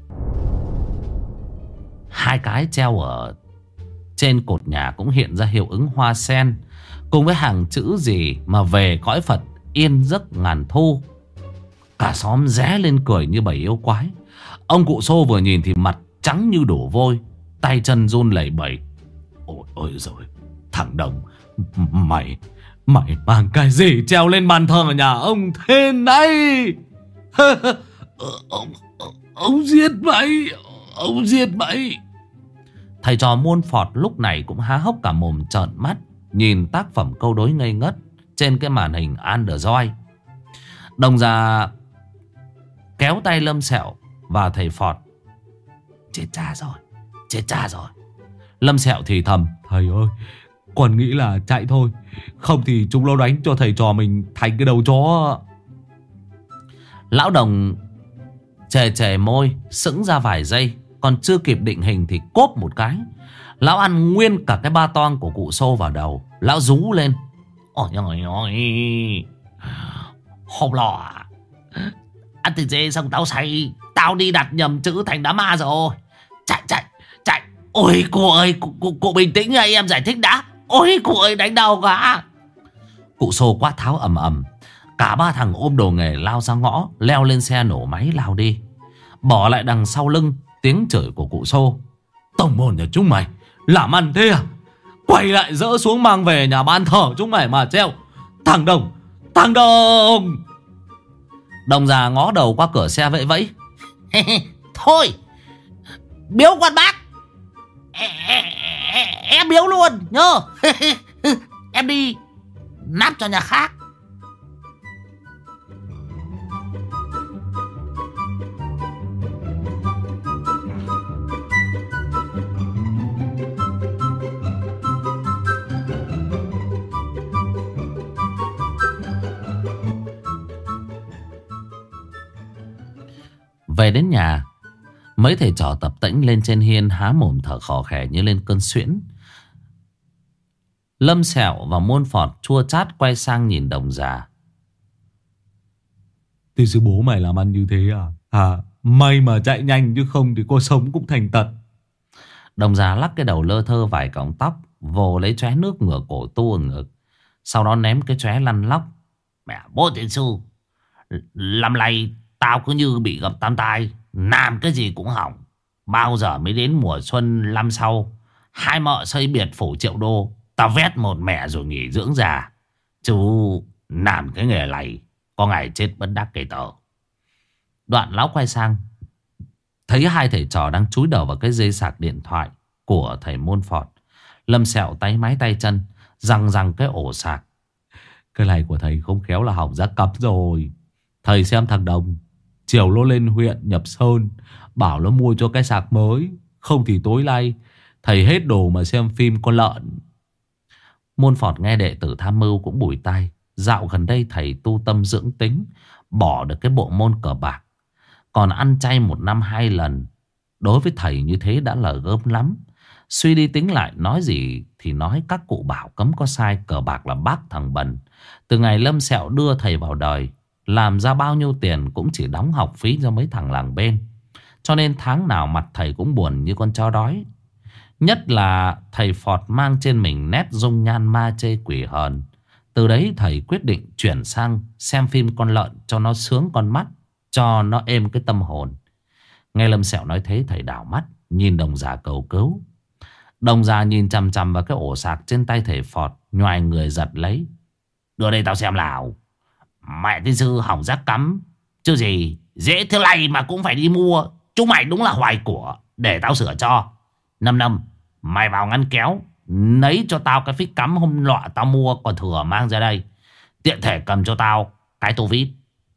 S1: Hai cái treo ở trên cột nhà cũng hiện ra hiệu ứng hoa sen, cùng với hàng chữ gì mà về cõi Phật yên giấc ngàn thu. Cả xóm ré lên cười như bầy yêu quái. Ông cụ Sô vừa nhìn thì mặt trắng như đổ vôi, tay chân run lẩy bẩy. Ôi rồi, thằng Đồng, mày mang cái gì treo lên bàn thờ nhà ông thế này? Ông giết mày, ông giết mày. Thầy trò Muôn Phọt lúc này cũng há hốc cả mồm trợn mắt nhìn tác phẩm câu đối ngây ngất trên cái màn hình Android. Đồng già kéo tay Lâm Sẹo và thầy Phọt. Chết cha rồi. Lâm Sẹo thì thầm. Thầy ơi, còn nghĩ là chạy thôi, không thì chúng nó đánh cho thầy trò mình thành cái đầu chó. Lão Đồng chề môi, sững ra vài giây. Còn chưa kịp định hình thì cốp một cái, lão ăn nguyên cả cái ba toang của cụ Sô vào đầu. Lão rú lên. Ôi ôi, hôm lọ ăn thịt dê xong tao say, tao đi đặt nhầm chữ thành đám ma rồi. Chạy. Ôi cô ơi, cô bình tĩnh nha, em giải thích đã. Ôi cô ơi, đánh đau quá. Cụ Sô quát tháo ầm ầm. Cả ba thằng ôm đồ nghề lao ra ngõ, leo lên xe nổ máy lao đi, bỏ lại đằng sau lưng tiếng chửi của cụ Sô. Tổng môn nhà chúng mày làm ăn thế à? Quay lại dỡ xuống mang về nhà ban thờ chúng mày mà treo. Thằng Đồng. Đồng già ngó đầu qua cửa xe vẫy vẫy.
S3: Thôi, biếu quan bác, em biếu luôn nhớ. Em đi nắp cho nhà khác.
S1: Về đến nhà, mấy thầy trò tập tễnh lên trên hiên há mồm thở khò khè như lên cơn suyễn. Lâm Sẹo và Muôn Phọt chua chát quay sang nhìn đồng già. Thì sư bố mày làm ăn như thế à? May mà chạy nhanh chứ không thì cô sống cũng thành tật. Đồng già lắc cái đầu lơ thơ vài cọng tóc, vồ lấy chóe nước ngửa cổ tu ở ngực, sau đó ném cái chóe lăn lóc.
S3: Mẹ bố thiền sư, năm nay tao cứ như bị gặp tam tai, làm cái gì cũng hỏng. Bao giờ mới đến mùa xuân năm sau, hai mợ xây biệt phủ triệu đô, tao vét một mẹ rồi nghỉ dưỡng già. Chú làm cái nghề này có ngày chết bất đắc kỳ tờ.
S1: Đoạn lão quay sang, thấy hai thầy trò đang chúi đầu vào cái dây sạc điện thoại của thầy Muôn Phọt. Lâm Sẹo tay máy tay chân, răng cái ổ sạc. Cái này của thầy không khéo là hỏng giá cắm rồi. Thầy xem thằng Đồng, chiều nó lên huyện Nhập Sơn, bảo nó mua cho cái sạc mới, không thì tối nay thầy hết đồ mà xem phim con lợn. Muôn Phọt nghe đệ tử tham mưu cũng bủi tai. Dạo gần đây thầy tu tâm dưỡng tính, bỏ được cái bộ môn cờ bạc, còn ăn chay 1 năm 2 lần. Đối với thầy như thế đã là gớm lắm. Suy đi tính lại, nói gì thì nói, các cụ bảo cấm có sai, cờ bạc là bác thằng bần. Từ ngày Lâm Sẹo đưa thầy vào đời, làm ra bao nhiêu tiền cũng chỉ đóng học phí cho mấy thằng làng bên. Cho nên tháng nào mặt thầy cũng buồn như con chó đói. Nhất là thầy phọt mang trên mình nét dung nhan ma chê quỷ hờn. Từ đấy thầy quyết định chuyển sang xem phim con lợn cho nó sướng con mắt, cho nó êm cái tâm hồn. Nghe Lâm Sẹo nói thế, thầy đảo mắt nhìn đồng già cầu cứu. Đồng già nhìn chằm chằm vào cái ổ sạc trên tay thầy phọt, nhoài người giật lấy. Đưa đây tao xem nào. Mẹ tiên sư hỏng rác cắm chứ gì, dễ thế này mà cũng phải đi mua. Chúng mày đúng là hoài của, để tao sửa cho. Năm mày vào ngăn kéo lấy cho tao cái phích cắm hôm nọ tao mua còn thừa, mang ra đây. Tiện thể cầm cho tao cái tô vít.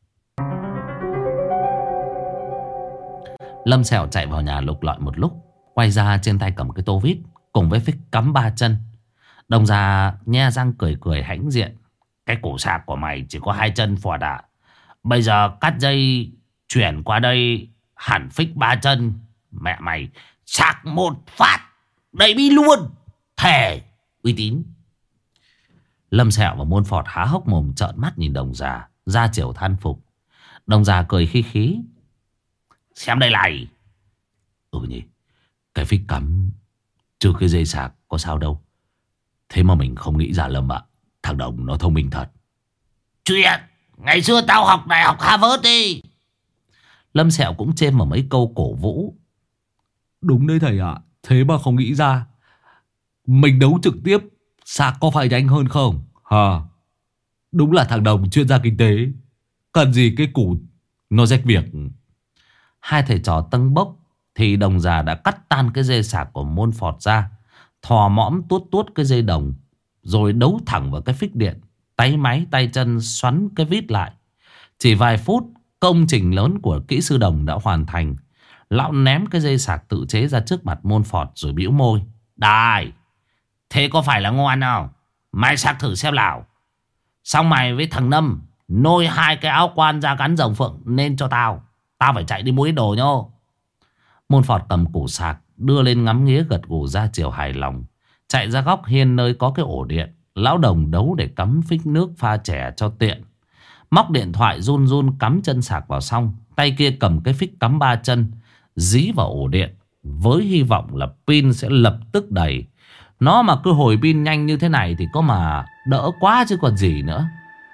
S1: Lâm Sẹo chạy vào nhà lục lọi một lúc, quay ra trên tay cầm cái tô vít cùng với phích cắm 3 chân. Đồng già nhe răng cười cười hãnh diện. Cái cổ sạc của mày chỉ có 2 chân phọt ạ. Bây giờ cắt dây chuyển qua đây hẳn phích 3 chân. Mẹ mày sạc một phát đầy bi luôn, thề uy tín. Lâm Sẹo và Môn Phọt há hốc mồm trợn mắt nhìn đồng già, ra chiều than phục. Đồng già cười khí khí. Xem đây này. Nhỉ, cái phích cắm chưa cái dây sạc có sao đâu. Thế mà mình không nghĩ ra Lâm ạ. Thằng Đồng nó thông minh thật. Chuyện ngày xưa tao học đại học Harvard đi. Lâm Sẹo cũng chêm vào mấy câu cổ vũ.
S3: Đúng đấy thầy ạ. Thế mà không nghĩ ra. Mình đấu trực tiếp sạc có phải nhanh hơn không? Hả? Đúng là thằng Đồng chuyên gia kinh tế. Cần gì cái củ nó rách việc.
S1: Hai thầy trò tâng bốc thì đồng già đã cắt tan cái dây sạc của Môn Phọt ra, thò mõm tuốt tuốt cái dây đồng, rồi đấu thẳng vào cái phích điện. Tay máy tay chân xoắn cái vít lại. Chỉ vài phút, công trình lớn của kỹ sư Đồng đã hoàn thành. Lão ném cái dây sạc tự chế ra trước mặt Môn Phọt rồi bĩu môi. Đài, thế có phải là ngoan nào? Mày sạc thử xem nào. Xong mày với thằng Nâm nôi 2 cái áo quan da gắn rồng phượng nên cho tao. Tao phải chạy đi mua ít đồ nhô. Môn Phọt cầm củ sạc, đưa lên ngắm nghía gật gù ra chiều hài lòng. Chạy ra góc hiên nơi có cái ổ điện. Lão Đồng đấu để cắm phích nước pha chè cho tiện. Móc điện thoại run run cắm chân sạc vào xong. Tay kia cầm cái phích cắm 3 chân, dí vào ổ điện, với hy vọng là pin sẽ lập tức đầy. Nó mà cứ hồi pin nhanh như thế này thì có mà đỡ quá chứ còn gì nữa.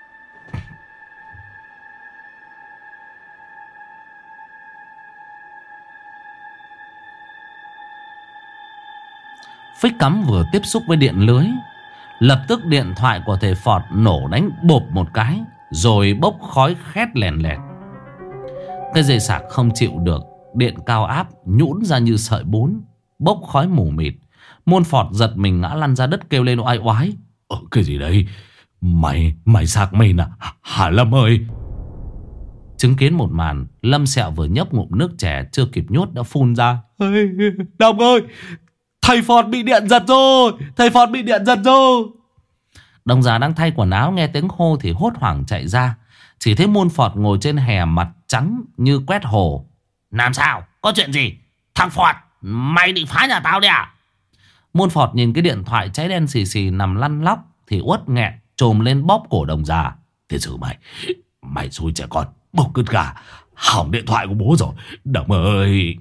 S1: Phích cắm vừa tiếp xúc với điện lưới, lập tức điện thoại của thầy Phọt nổ đánh bộp một cái, rồi bốc khói khét lèn lẹt. Cái dây sạc không chịu được điện cao áp, nhũn ra như sợi bún, bốc khói mù mịt. Môn Phọt giật mình ngã lăn ra đất kêu lên oai oái.
S3: Cái gì đấy? Mày sạc mình à? Hả Lâm ơi?
S1: Chứng kiến một màn, Lâm Sẹo vừa nhấp ngụm nước chè chưa kịp nhốt đã phun ra.
S3: Đồng ơi, thầy Phọt bị điện giật rồi. Thầy Phọt bị điện giật rồi.
S1: Đồng già đang thay quần áo nghe tiếng hô thì hốt hoảng chạy ra. Chỉ thấy Môn Phọt ngồi trên hè, mặt trắng như quét hồ. Làm sao? Có chuyện gì? Thằng Phọt, mày định phá nhà tao đấy à? Môn Phọt nhìn cái điện thoại cháy đen xì xì nằm lăn lóc thì uất nghẹn trồm lên bóp cổ đồng già.
S3: Thế sự mày xui trẻ con bốc cứt gà, hỏng điện thoại của bố rồi. Đồng ơi.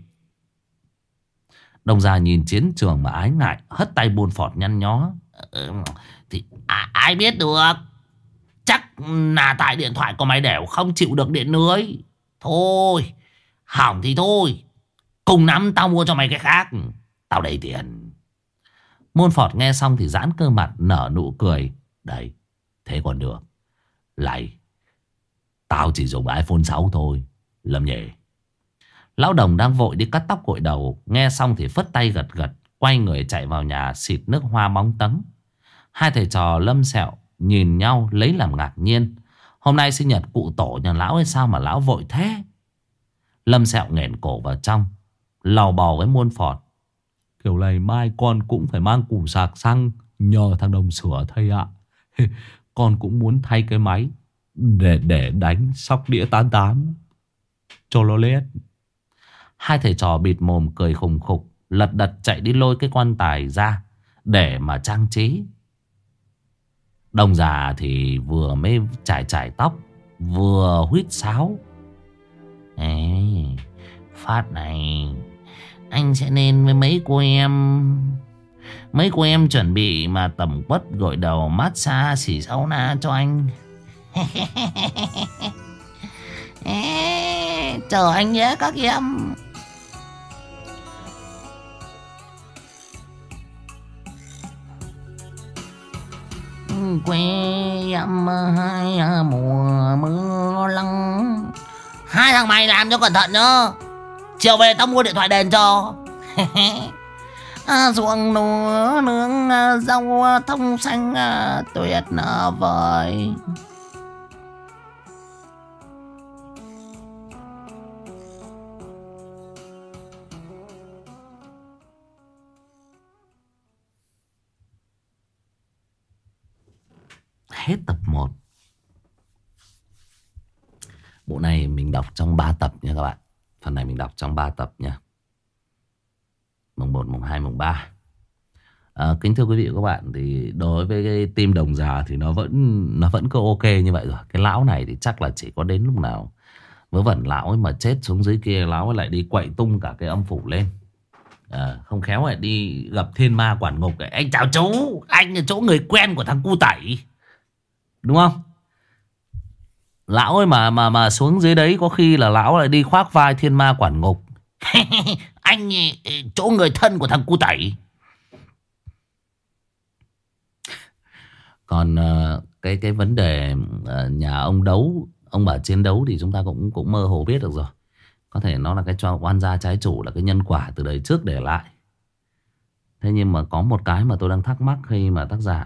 S1: Đồng già nhìn chiến trường mà ái ngại, hất tay Môn Phọt nhăn nhó. Thì ai biết được. Chắc là tại điện thoại của mày đều không chịu được điện lưới. Thôi, hỏng thì thôi, cùng lắm tao mua cho mày cái khác. Tao đầy tiền. Môn Phọt nghe xong thì giãn cơ mặt nở nụ cười. Đấy, thế còn được. Lại, tao chỉ dùng iPhone 6 thôi, Lâm nhỉ. Lão Đồng đang vội đi cắt tóc gội đầu, nghe xong thì phất tay gật gật, quay người chạy vào nhà xịt nước hoa bóng tấn. Hai thầy trò Lâm Sẹo nhìn nhau lấy làm ngạc nhiên. Hôm nay sinh nhật cụ tổ nhà lão hay sao mà lão vội thế? Lâm Sẹo nghển cổ vào trong, lầu bầu với Môn Phọt.
S3: Kiểu này mai con cũng phải mang củ sạc xăng nhờ thằng Đồng sửa thầy ạ. Con cũng muốn thay cái máy để đánh sóc đĩa tán cho nó lét.
S1: Hai thầy trò bịt mồm cười khùng khục. lật đật chạy đi lôi cái quan tài ra để mà trang trí. Đồng già thì vừa mới chải tóc, vừa huýt sáo. Ê, phát này anh sẽ nên với mấy cô em. Mấy cô em chuẩn bị mà tẩm quất gội đầu massage xỉ sauna cho anh. Chờ anh nhé các em. Quê em hai mùa mưa lăng. Hai thằng mày làm cho cẩn thận nhá. Chiều về tao mua điện thoại đền cho. Ruộng lúa nướng rau thông xanh tuyệt vời. Hết tập 1. Bộ này mình đọc trong 3 tập nha các bạn. Phần này mình đọc trong 3 tập nha. Mùng 1, mùng 2, mùng 3. Kính thưa quý vị và các bạn, thì đối với cái team Đồng Già thì nó vẫn cứ ok như vậy rồi. Cái lão này thì chắc là chỉ có đến lúc nào vớ vẩn lão ấy mà chết xuống dưới kia, lão ấy lại đi quậy tung cả cái âm phủ lên. Không khéo lại đi gặp thiên ma quản ngục. Anh chào chú, anh là chỗ người quen của thằng cu Tẩy, đúng không? Lão ấy mà xuống dưới đấy có khi là lão lại đi khoác vai thiên ma quản ngục. Anh chỗ người thân của thằng cu Tẩy. Còn cái vấn đề nhà ông đấu, ông bà chiến đấu thì chúng ta cũng mơ hồ biết được rồi. Có thể nó là cái cho oan gia trái chủ, là cái nhân quả từ đời trước để lại. Thế nhưng mà có một cái mà tôi đang thắc mắc khi mà tác giả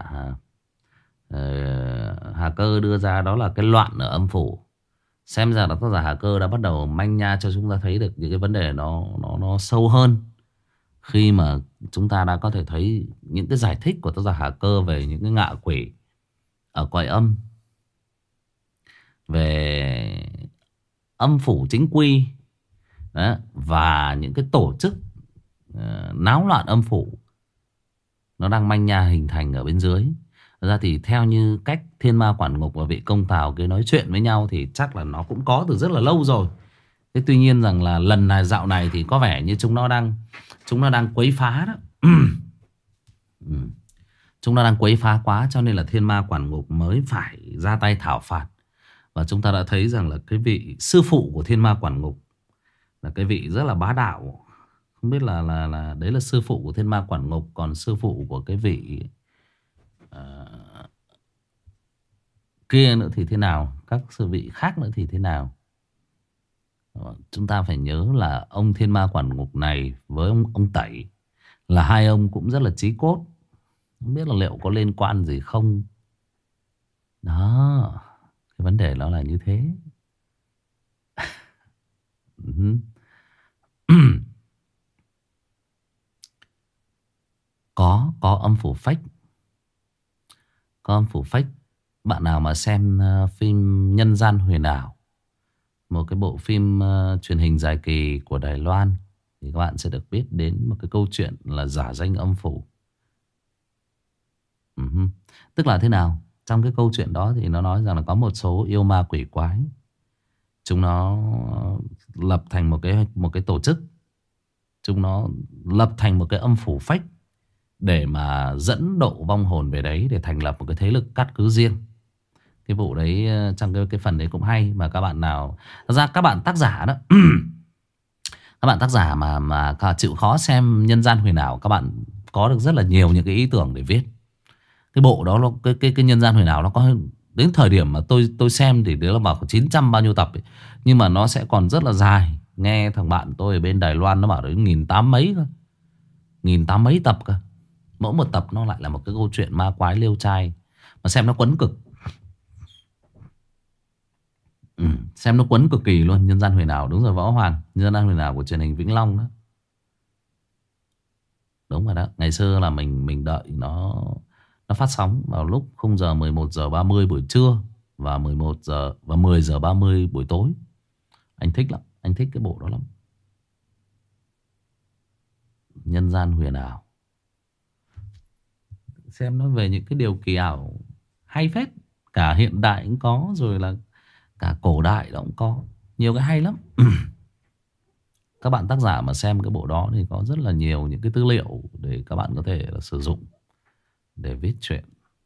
S1: Hà Cơ đưa ra, đó là cái loạn ở âm phủ. Xem ra là tác giả Hà Cơ đã bắt đầu manh nha cho chúng ta thấy được những cái vấn đề nó sâu hơn, khi mà chúng ta đã có thể thấy những cái giải thích của tác giả Hà Cơ về những cái ngạ quỷ ở cõi âm, về âm phủ chính quy đó, và những cái tổ chức náo loạn âm phủ nó đang manh nha hình thành ở bên dưới. Thật ra thì theo như cách thiên ma quản ngục và vị công tào kia nói chuyện với nhau thì chắc là nó cũng có từ rất là lâu rồi. Thế tuy nhiên rằng là lần này dạo này thì có vẻ như chúng nó đang quấy phá đó. Chúng nó đang quấy phá quá, cho nên là thiên ma quản ngục mới phải ra tay thảo phạt. Và chúng ta đã thấy rằng là cái vị sư phụ của thiên ma quản ngục là cái vị rất là bá đạo. Không biết là đấy là sư phụ của thiên ma quản ngục. Còn sư phụ của cái vị kia nữa thì thế nào, các sư vị khác nữa thì thế nào. Chúng ta phải nhớ là ông thiên ma quản ngục này với ông Tẩy là hai ông cũng rất là chí cốt. Không biết là liệu có liên quan gì không. Đó, cái vấn đề nó là như thế. Có âm phủ phách. Có âm phủ phách. Bạn nào mà xem phim Nhân gian huyền ảo, một cái bộ phim truyền hình dài kỳ của Đài Loan, thì các bạn sẽ được biết đến một cái câu chuyện là giả danh âm phủ. Tức là thế nào? Trong cái câu chuyện đó thì nó nói rằng là có một số yêu ma quỷ quái, chúng nó lập thành một cái tổ chức. Chúng nó lập thành một cái âm phủ phách để mà dẫn độ vong hồn về đấy, để thành lập một cái thế lực cát cứ riêng. Cái vụ đấy trong cái phần đấy cũng hay. Mà các bạn nào, thật ra các bạn tác giả đó các bạn tác giả mà chịu khó xem Nhân gian huyền ảo, các bạn có được rất là nhiều những cái ý tưởng để viết. Cái bộ đó cái Nhân gian huyền ảo nó có đến thời điểm mà tôi xem thì đấy là bảo 900 bao nhiêu tập ấy. Nhưng mà nó sẽ còn rất là dài. Nghe thằng bạn tôi ở bên Đài Loan nó bảo đến 1.800 mấy cơ, 1.800 mấy tập cơ. Mỗi một tập nó lại là một cái câu chuyện ma quái liêu trai, mà xem nó quấn cực. Xem nó quấn cực kỳ luôn. Nhân gian huyền ảo, đúng rồi Võ Hoàng, Nhân gian huyền ảo của truyền hình Vĩnh Long đó. Đúng rồi đó. Ngày xưa là mình đợi nó phát sóng vào lúc khung giờ 11:30 buổi trưa và 11 giờ và 10:30 buổi tối. Anh thích lắm, anh thích cái bộ đó lắm. Nhân gian huyền ảo. Xem nó về những cái điều kỳ ảo hay phết. Cả hiện đại cũng có, rồi là cả cổ đại nó cũng có. Nhiều cái hay lắm. Các bạn tác giả mà xem cái bộ đó thì có rất là nhiều những cái tư liệu để các bạn có thể là sử dụng để viết truyện.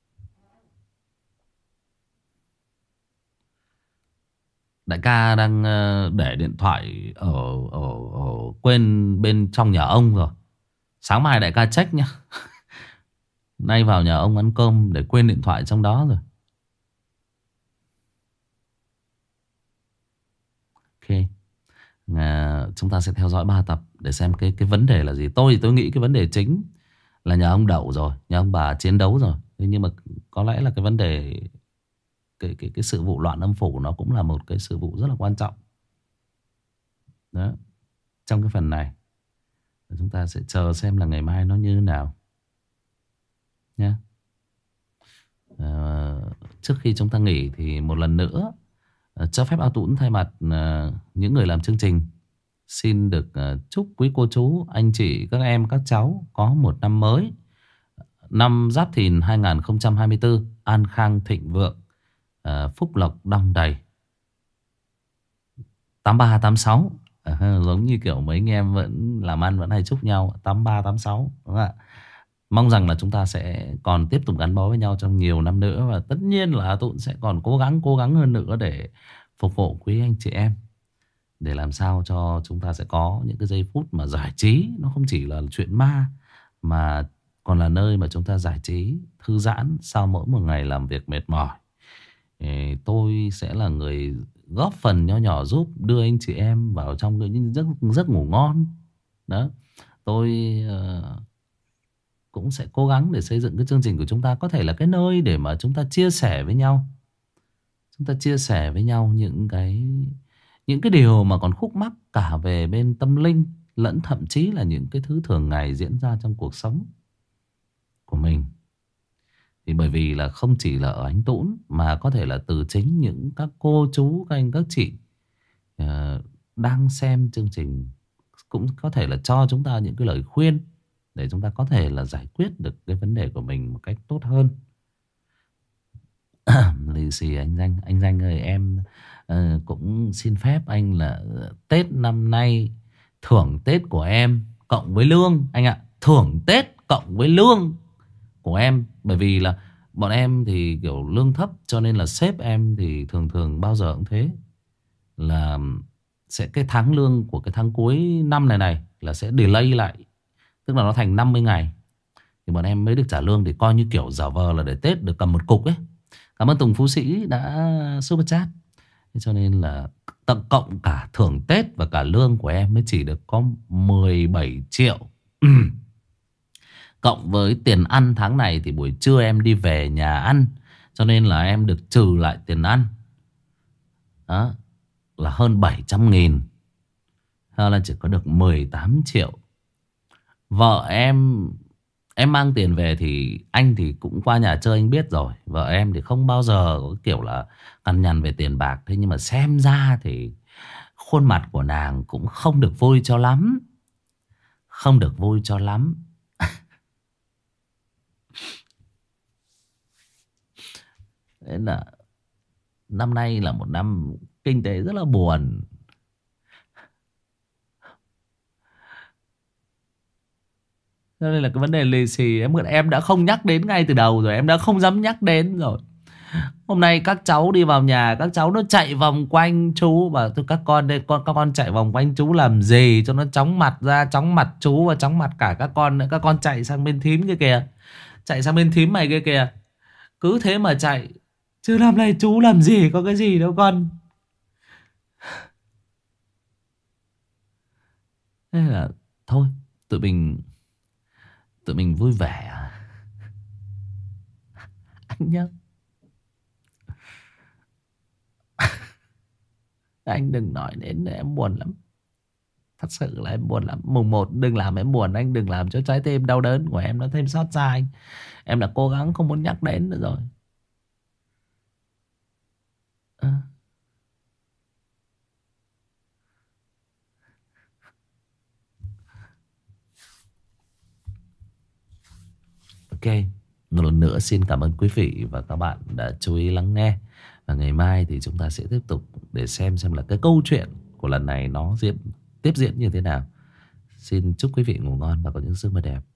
S1: Đại ca đang để điện thoại ở quên bên trong nhà ông rồi. Sáng mai đại ca check nhá. Nay vào nhà ông ăn cơm để quên điện thoại trong đó rồi. Ok. Chúng ta sẽ theo dõi 3 tập để xem cái vấn đề là gì. Tôi nghĩ cái vấn đề chính là nhà ông đậu rồi, nhà ông bà chiến đấu rồi. Thế nhưng mà có lẽ là cái vấn đề cái sự vụ loạn âm phủ nó cũng là một cái sự vụ rất là quan trọng. Đó. Trong cái phần này chúng ta sẽ chờ xem là ngày mai nó như thế nào nhé. Trước khi chúng ta nghỉ thì một lần nữa cho phép Ao Tũng thay mặt những người làm chương trình xin được chúc quý cô chú, anh chị, các em, các cháu có một năm mới, năm Giáp Thìn 2024 an khang thịnh vượng, phúc lộc đong đầy. 83 86 giống như kiểu mấy anh em vẫn làm ăn vẫn hay chúc nhau 83 86, đúng không ạ? Mong rằng là chúng ta sẽ còn tiếp tục gắn bó với nhau trong nhiều năm nữa. Và tất nhiên là Tụi sẽ còn cố gắng hơn nữa để phục vụ quý anh chị em, để làm sao cho chúng ta sẽ có những cái giây phút mà giải trí. Nó không chỉ là chuyện ma, mà còn là nơi mà chúng ta giải trí, thư giãn sau mỗi một ngày làm việc mệt mỏi. Tôi sẽ là người góp phần nho nhỏ giúp đưa anh chị em vào trong những giấc ngủ ngon. Đó. Tôi cũng sẽ cố gắng để xây dựng cái chương trình của chúng ta có thể là cái nơi để mà chúng ta chia sẻ với nhau. Chúng ta chia sẻ với nhau những cái điều mà còn khúc mắc cả về bên tâm linh, lẫn thậm chí là những cái thứ thường ngày diễn ra trong cuộc sống của mình. Thì bởi vì là không chỉ là ở anh Tũng, mà có thể là từ chính những các cô chú, các anh, các chị đang xem chương trình cũng có thể là cho chúng ta những cái lời khuyên để chúng ta có thể là giải quyết được cái vấn đề của mình một cách tốt hơn. Lì xì anh Danh ơi, em cũng xin phép anh là Tết năm nay thưởng Tết của em cộng với lương anh ạ. Thưởng Tết cộng với lương của em. Bởi vì là bọn em thì kiểu lương thấp, cho nên là sếp em thì thường bao giờ cũng thế, là sẽ cái tháng lương của cái tháng cuối năm này là sẽ delay lại. Tức là nó thành 50 ngày thì bọn em mới được trả lương, thì coi như kiểu giả vờ là để Tết được cầm một cục ấy. Cảm ơn Tùng Phú Sĩ đã super chat. Thế cho nên là tổng cộng cả thưởng Tết và cả lương của em mới chỉ được có 17 triệu. Cộng với tiền ăn tháng này thì buổi trưa em đi về nhà ăn, cho nên là em được trừ lại tiền ăn. Đó là hơn 700.000. Hơn là chỉ có được 18 triệu. Vợ em mang tiền về thì anh thì cũng qua nhà chơi anh biết rồi. Vợ em thì không bao giờ có kiểu là cằn nhằn về tiền bạc. Thế nhưng mà xem ra thì khuôn mặt của nàng cũng không được vui cho lắm. Không được vui cho lắm. Thế là năm nay là một năm kinh tế rất là buồn. Cho nên là cái vấn đề lì xì em đã không nhắc đến ngay từ đầu rồi. Em đã không dám nhắc đến rồi. Hôm nay các cháu đi vào nhà, các cháu nó chạy vòng quanh chú. Và các con đây, các con chạy vòng quanh chú làm gì cho nó chóng mặt ra, chóng mặt chú và chóng mặt cả các con nữa. Các con chạy sang bên thím kia kìa. Chạy sang bên thím mày kia kìa. Cứ thế mà chạy. Chứ làm này chú làm gì, có cái gì đâu con. Thế là thôi, tụi mình vui vẻ. Anh nhá, anh đừng nói đến em buồn lắm. Thật sự là em buồn lắm. Mùng 1 đừng làm em buồn. Anh đừng làm cho trái tim đau đớn của em nó thêm xót xa anh. Em đã cố gắng không muốn nhắc đến nữa rồi. Ok, một lần nữa xin cảm ơn quý vị và các bạn đã chú ý lắng nghe. Và ngày mai thì chúng ta sẽ tiếp tục để xem là cái câu chuyện của lần này nó tiếp diễn như thế nào. Xin chúc quý vị ngủ ngon và có những giấc mơ đẹp.